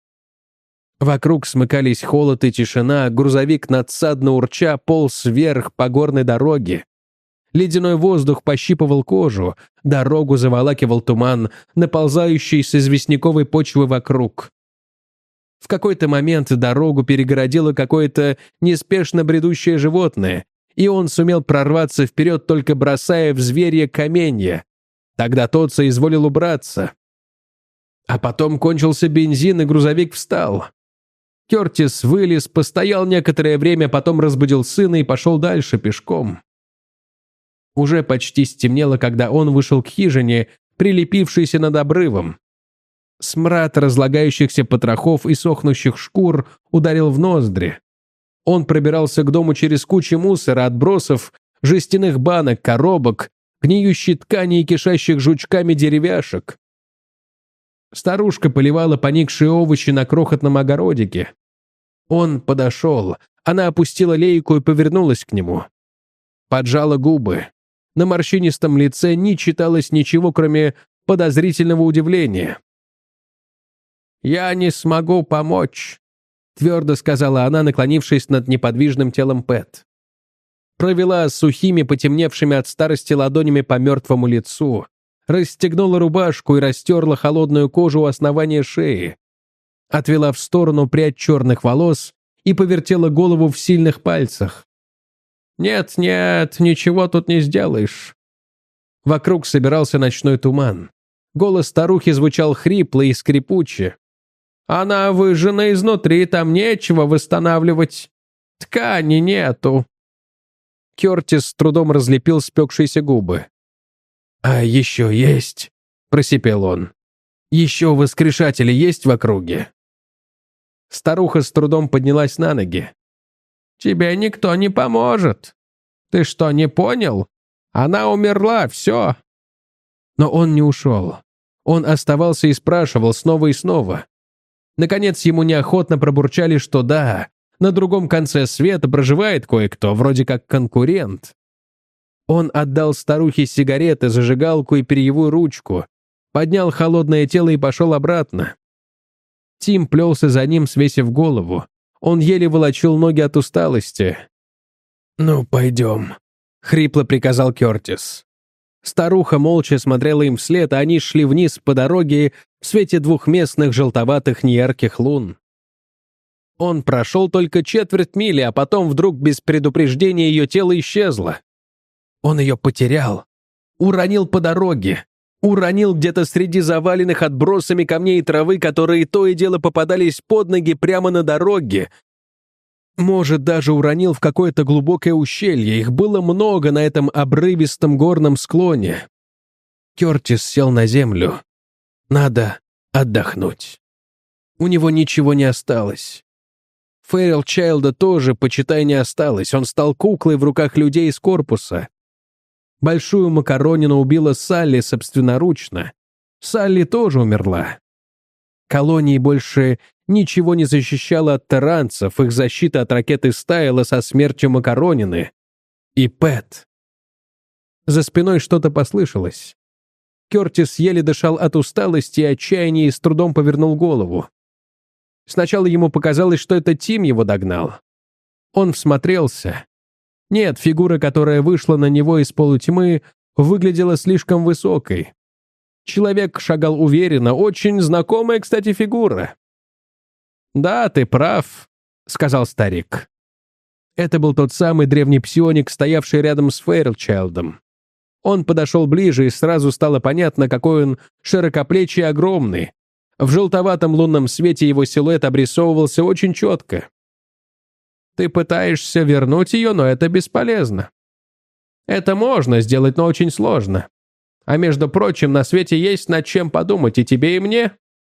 Вокруг смыкались холод и тишина, грузовик надсадно урча полз вверх по горной дороге. Ледяной воздух пощипывал кожу, дорогу заволакивал туман, наползающий с известняковой почвы вокруг. В какой-то момент дорогу перегородило какое-то неспешно бредущее животное, и он сумел прорваться вперед, только бросая в зверья каменья. Тогда тот соизволил убраться. А потом кончился бензин, и грузовик встал. Кертис вылез, постоял некоторое время, потом разбудил сына и пошел дальше пешком. Уже почти стемнело, когда он вышел к хижине, прилепившейся над обрывом. Смрад разлагающихся потрохов и сохнущих шкур ударил в ноздри. Он пробирался к дому через кучи мусора, отбросов, жестяных банок, коробок, гниющей ткани и кишащих жучками деревяшек. Старушка поливала поникшие овощи на крохотном огородике. Он подошел, она опустила лейку и повернулась к нему. Поджала губы. На морщинистом лице не читалось ничего, кроме подозрительного удивления. «Я не смогу помочь», — твердо сказала она, наклонившись над неподвижным телом Пэт. Провела сухими, потемневшими от старости ладонями по мертвому лицу, расстегнула рубашку и растерла холодную кожу у основания шеи, отвела в сторону прядь черных волос и повертела голову в сильных пальцах. «Нет, ничего тут не сделаешь». Вокруг собирался ночной туман. Голос старухи звучал хрипло и скрипуче. «Она выжжена изнутри, там нечего восстанавливать. Ткани нету». Кертис с трудом разлепил спекшиеся губы. «А еще есть?» — просипел он. «Еще воскрешатели есть в округе?» Старуха с трудом поднялась на ноги. «Тебе никто не поможет. Ты что, не понял? Она умерла, все». Но он не ушел. Он оставался и спрашивал снова и снова. Наконец ему неохотно пробурчали, что да, на другом конце света проживает кое-кто, вроде как конкурент. Он отдал старухе сигареты, зажигалку и перьевую ручку, поднял холодное тело и пошел обратно. Тим плелся за ним, свесив голову. Он еле волочил ноги от усталости. «Ну, пойдем», — хрипло приказал Кертис. Старуха молча смотрела им вслед, а они шли вниз по дороге в свете двухместных желтоватых неярких лун. Он прошел только четверть мили, а потом вдруг без предупреждения ее тело исчезло. Он ее потерял. Уронил по дороге. Уронил где-то среди заваленных отбросами камней и травы, которые то и дело попадались под ноги прямо на дороге. Может, даже уронил в какое-то глубокое ущелье. Их было много на этом обрывистом горном склоне. Кертис сел на землю. Надо отдохнуть. У него ничего не осталось. Фэйрилчайлда тоже, почитай, не осталось. Он стал куклой в руках людей из корпуса. Большую макаронину убила Салли собственноручно. Салли тоже умерла. Колонии больше ничего не защищало от таранцев, их защита от ракеты стаяла со смертью макаронины. И Пэт. За спиной что-то послышалось. Кертис еле дышал от усталости и отчаяния и с трудом повернул голову. Сначала ему показалось, что это Тим его догнал. Он всмотрелся. Нет, фигура, которая вышла на него из полутьмы, выглядела слишком высокой. Человек шагал уверенно, очень знакомая, кстати, фигура. «Да, ты прав», — сказал старик. Это был тот самый древний псионик, стоявший рядом с Фэйрчайлдом. Он подошел ближе, и сразу стало понятно, какой он широкоплечий и огромный. В желтоватом лунном свете его силуэт обрисовывался очень четко. «Ты пытаешься вернуть ее, но это бесполезно. Это можно сделать, но очень сложно. А между прочим, на свете есть над чем подумать и тебе, и мне».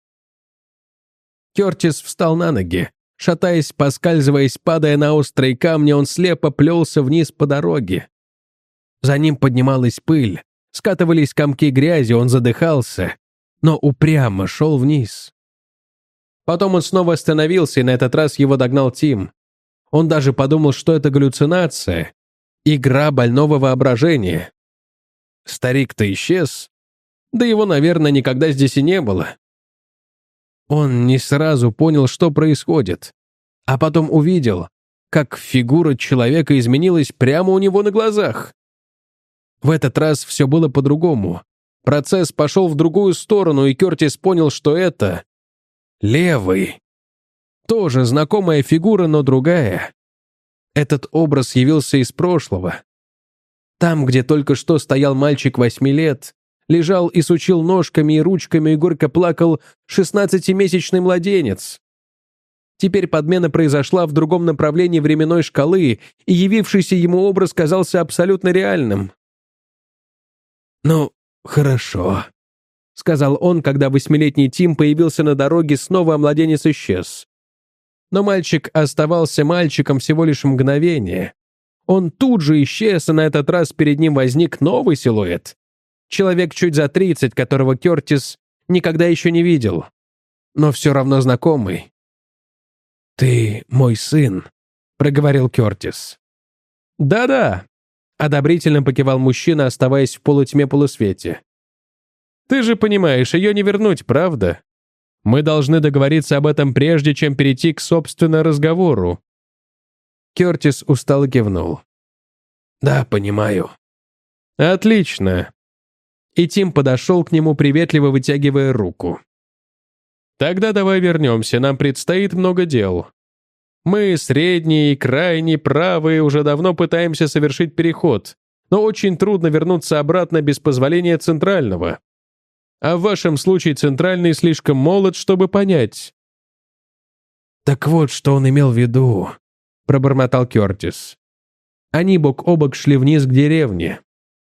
Кертис встал на ноги. Шатаясь, поскальзываясь, падая на острые камни, он слепо плелся вниз по дороге. За ним поднималась пыль, скатывались комки грязи, он задыхался, но упрямо шел вниз. Потом он снова остановился, и на этот раз его догнал Тим. Он даже подумал, что это галлюцинация, игра больного воображения. Старик-то исчез, да его, наверное, никогда здесь и не было. Он не сразу понял, что происходит, а потом увидел, как фигура человека изменилась прямо у него на глазах. В этот раз все было по-другому. Процесс пошел в другую сторону, и Кертис понял, что это левый. Тоже знакомая фигура, но другая. Этот образ явился из прошлого. Там, где только что стоял мальчик 8 лет, лежал и сучил ножками и ручками и горько плакал 16-месячный младенец. Теперь подмена произошла в другом направлении временной шкалы, и явившийся ему образ казался абсолютно реальным. «Ну, хорошо», — сказал он, когда 8-летний Тим появился на дороге, снова, а младенец исчез. Но мальчик оставался мальчиком всего лишь мгновение. Он тут же исчез, и на этот раз перед ним возник новый силуэт. Человек чуть за 30, которого Кертис никогда еще не видел, но все равно знакомый. «Ты мой сын», — проговорил Кертис. «Да-да», — одобрительно покивал мужчина, оставаясь в полутьме-полусвете. «Ты же понимаешь, ее не вернуть, правда? Мы должны договориться об этом прежде, чем перейти к, собственно, разговору». Кертис устало кивнул. «Да, понимаю». «Отлично». И Тим подошел к нему, приветливо вытягивая руку. «Тогда давай вернемся, нам предстоит много дел. Мы, средние и крайне правые, уже давно пытаемся совершить переход, но очень трудно вернуться обратно без позволения центрального. А в вашем случае центральный слишком молод, чтобы понять». «Так вот, что он имел в виду», — пробормотал Кертис. Они бок о бок шли вниз к деревне.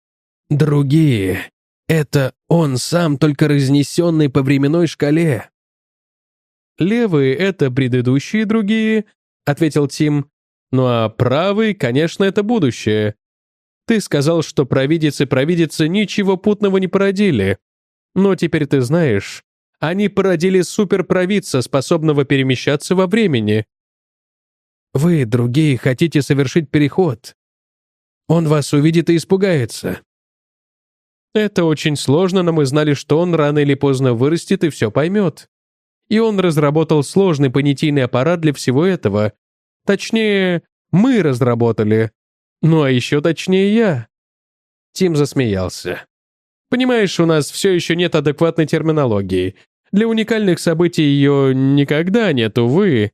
«Другие. Это он сам, только разнесенный по временной шкале». «Левые — это предыдущие другие», — ответил Тим. «Ну а правый, конечно, это будущее. Ты сказал, что провидец и провидица ничего путного не породили. Но теперь ты знаешь, они породили суперпровидца, способного перемещаться во времени». «Вы, другие, хотите совершить переход. Он вас увидит и испугается». «Это очень сложно, но мы знали, что он рано или поздно вырастет и все поймет. И он разработал сложный понятийный аппарат для всего этого. Точнее, мы разработали. Ну а еще точнее я». Тим засмеялся. «Понимаешь, у нас все еще нет адекватной терминологии. Для уникальных событий ее никогда нет, увы».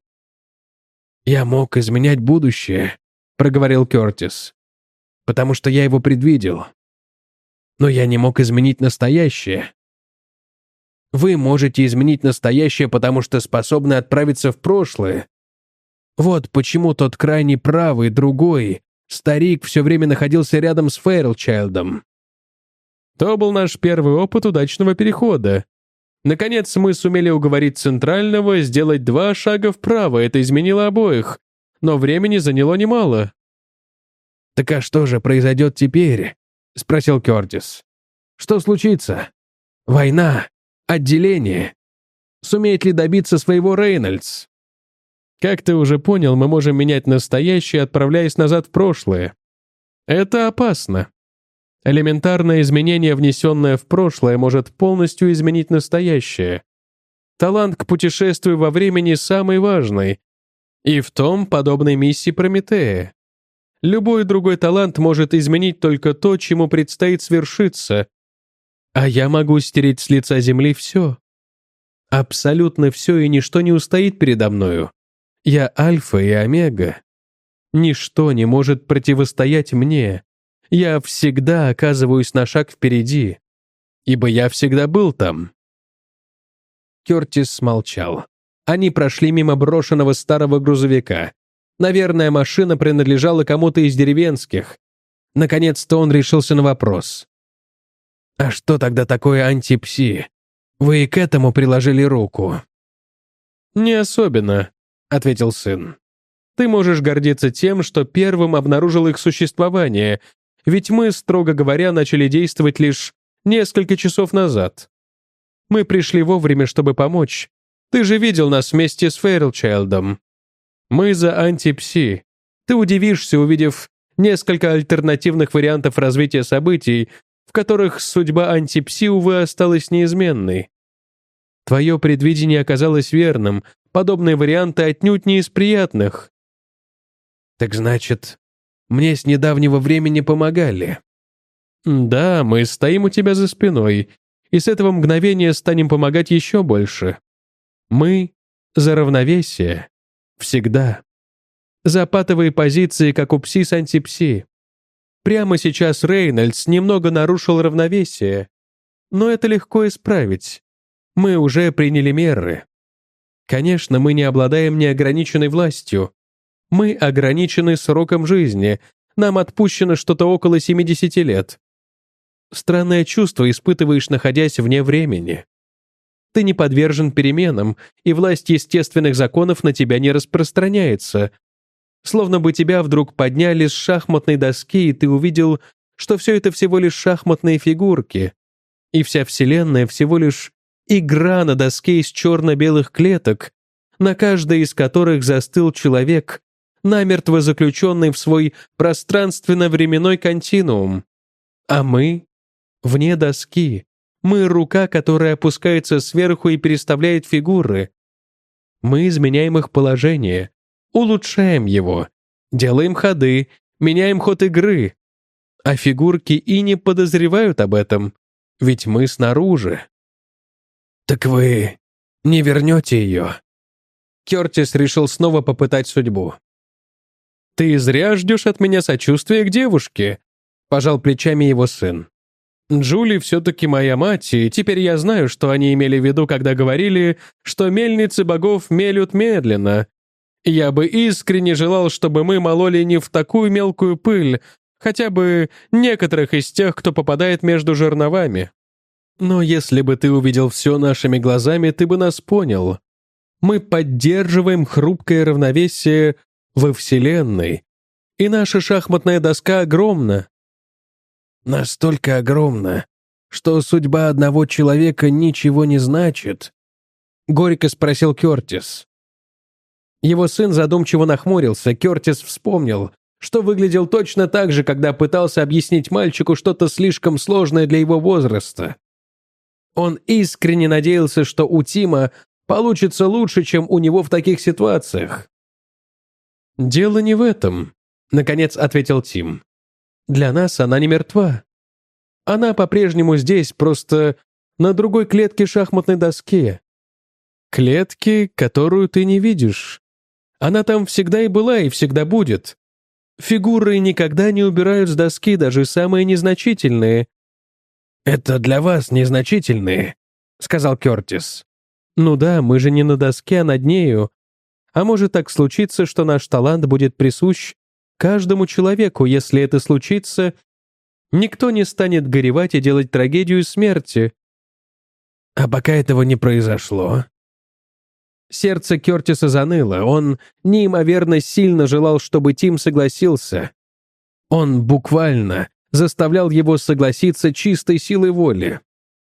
«Я мог изменять будущее», — проговорил Кертис, «потому что я его предвидел. Но я не мог изменить настоящее. Вы можете изменить настоящее, потому что способны отправиться в прошлое. Вот почему тот крайне правый, другой, старик все время находился рядом с Фэйрчайлдом». То был наш первый опыт удачного перехода. Наконец мы сумели уговорить центрального сделать 2 шага вправо, это изменило обоих, но времени заняло немало. «Так а что же произойдет теперь?» — спросил Кертис. «Что случится? Война? Отделение? Сумеет ли добиться своего Рейнольдс?» «Как ты уже понял, мы можем менять настоящее, отправляясь назад в прошлое. Это опасно. Элементарное изменение, внесенное в прошлое, может полностью изменить настоящее. Талант к путешествию во времени самый важный. И в том подобной миссии Прометея. Любой другой талант может изменить только то, чему предстоит свершиться. А я могу стереть с лица земли все». Абсолютно все и ничто не устоит передо мною. Я альфа и омега. Ничто не может противостоять мне. Я всегда оказываюсь на шаг впереди, ибо я всегда был там». Кертис молчал. Они прошли мимо брошенного старого грузовика. Наверное, машина принадлежала кому-то из деревенских. Наконец-то он решился на вопрос. «А что тогда такое антипси? Вы и к этому приложили руку?» «Не особенно», — ответил сын. «Ты можешь гордиться тем, что первым обнаружил их существование, ведь мы, строго говоря, начали действовать лишь несколько часов назад. Мы пришли вовремя, чтобы помочь. Ты же видел нас вместе с Фэйрлчайлдом. Мы за антипси. Ты удивишься, увидев несколько альтернативных вариантов развития событий, в которых судьба антипси, увы, осталась неизменной. Твое предвидение оказалось верным, подобные варианты отнюдь не из приятных». «Так значит, мне с недавнего времени помогали?» «Да, мы стоим у тебя за спиной, и с этого мгновения станем помогать еще больше. Мы за равновесие. Всегда. За патовые позиции, как у пси с антипси. Прямо сейчас Рейнольдс немного нарушил равновесие, но это легко исправить. Мы уже приняли меры. Конечно, мы не обладаем неограниченной властью. Мы ограничены сроком жизни, нам отпущено что-то около 70 лет. Странное чувство испытываешь, находясь вне времени. Ты не подвержен переменам, и власть естественных законов на тебя не распространяется. Словно бы тебя вдруг подняли с шахматной доски, и ты увидел, что все это всего лишь шахматные фигурки, и вся Вселенная всего лишь игра на доске из черно-белых клеток, на каждой из которых застыл человек, намертво заключенный в свой пространственно-временной континуум. А мы вне доски. Мы — рука, которая опускается сверху и переставляет фигуры. Мы изменяем их положение, улучшаем его, делаем ходы, меняем ход игры. А фигурки и не подозревают об этом, ведь мы снаружи. «Так вы не вернете ее?» Кертис решил снова попытать судьбу. «Ты зря ждешь от меня сочувствия к девушке», — пожал плечами его сын. «Джули все-таки моя мать, и теперь я знаю, что они имели в виду, когда говорили, что мельницы богов мелют медленно. Я бы искренне желал, чтобы мы мололи не в такую мелкую пыль, хотя бы некоторых из тех, кто попадает между жерновами. Но если бы ты увидел все нашими глазами, ты бы нас понял. Мы поддерживаем хрупкое равновесие во Вселенной, и наша шахматная доска огромна». «Настолько огромна, что судьба одного человека ничего не значит?» — горько спросил Кертис. Его сын задумчиво нахмурился. Кертис вспомнил, что выглядел точно так же, когда пытался объяснить мальчику что-то слишком сложное для его возраста. Он искренне надеялся, что у Тима получится лучше, чем у него в таких ситуациях. «Дело не в этом», — наконец ответил Тим. «Для нас она не мертва. Она по-прежнему здесь, просто на другой клетке шахматной доски. Клетке, которую ты не видишь. Она там всегда и была, и всегда будет. Фигуры никогда не убирают с доски, даже самые незначительные». «Это для вас незначительные», — сказал Кертис. «Ну да, мы же не на доске, а над нею. А может так случиться, что наш талант будет присущ каждому человеку. Если это случится, никто не станет горевать и делать трагедию смерти». «А пока этого не произошло?» Сердце Кертиса заныло. Он неимоверно сильно желал, чтобы Тим согласился. Он буквально заставлял его согласиться чистой силой воли.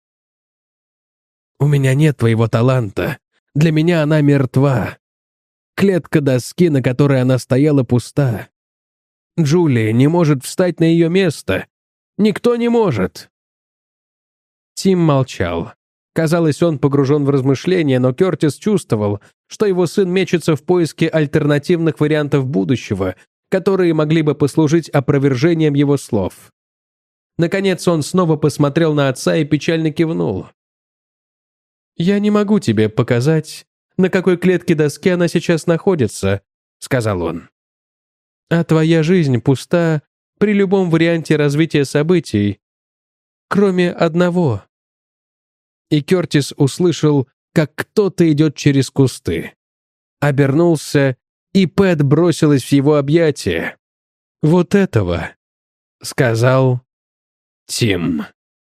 «У меня нет твоего таланта. Для меня она мертва. Клетка доски, на которой она стояла, пуста. Джулия не может встать на ее место. Никто не может». Тим молчал. Казалось, он погружен в размышления, но Кертис чувствовал, что его сын мечется в поиске альтернативных вариантов будущего, которые могли бы послужить опровержением его слов. Наконец он снова посмотрел на отца и печально кивнул. «Я не могу тебе показать, на какой клетке доски она сейчас находится», — сказал он. «А твоя жизнь пуста при любом варианте развития событий, кроме одного». И Кертис услышал, как кто-то идет через кусты. Обернулся, и Пэт бросилась в его объятия. «Вот этого», — сказал Тим.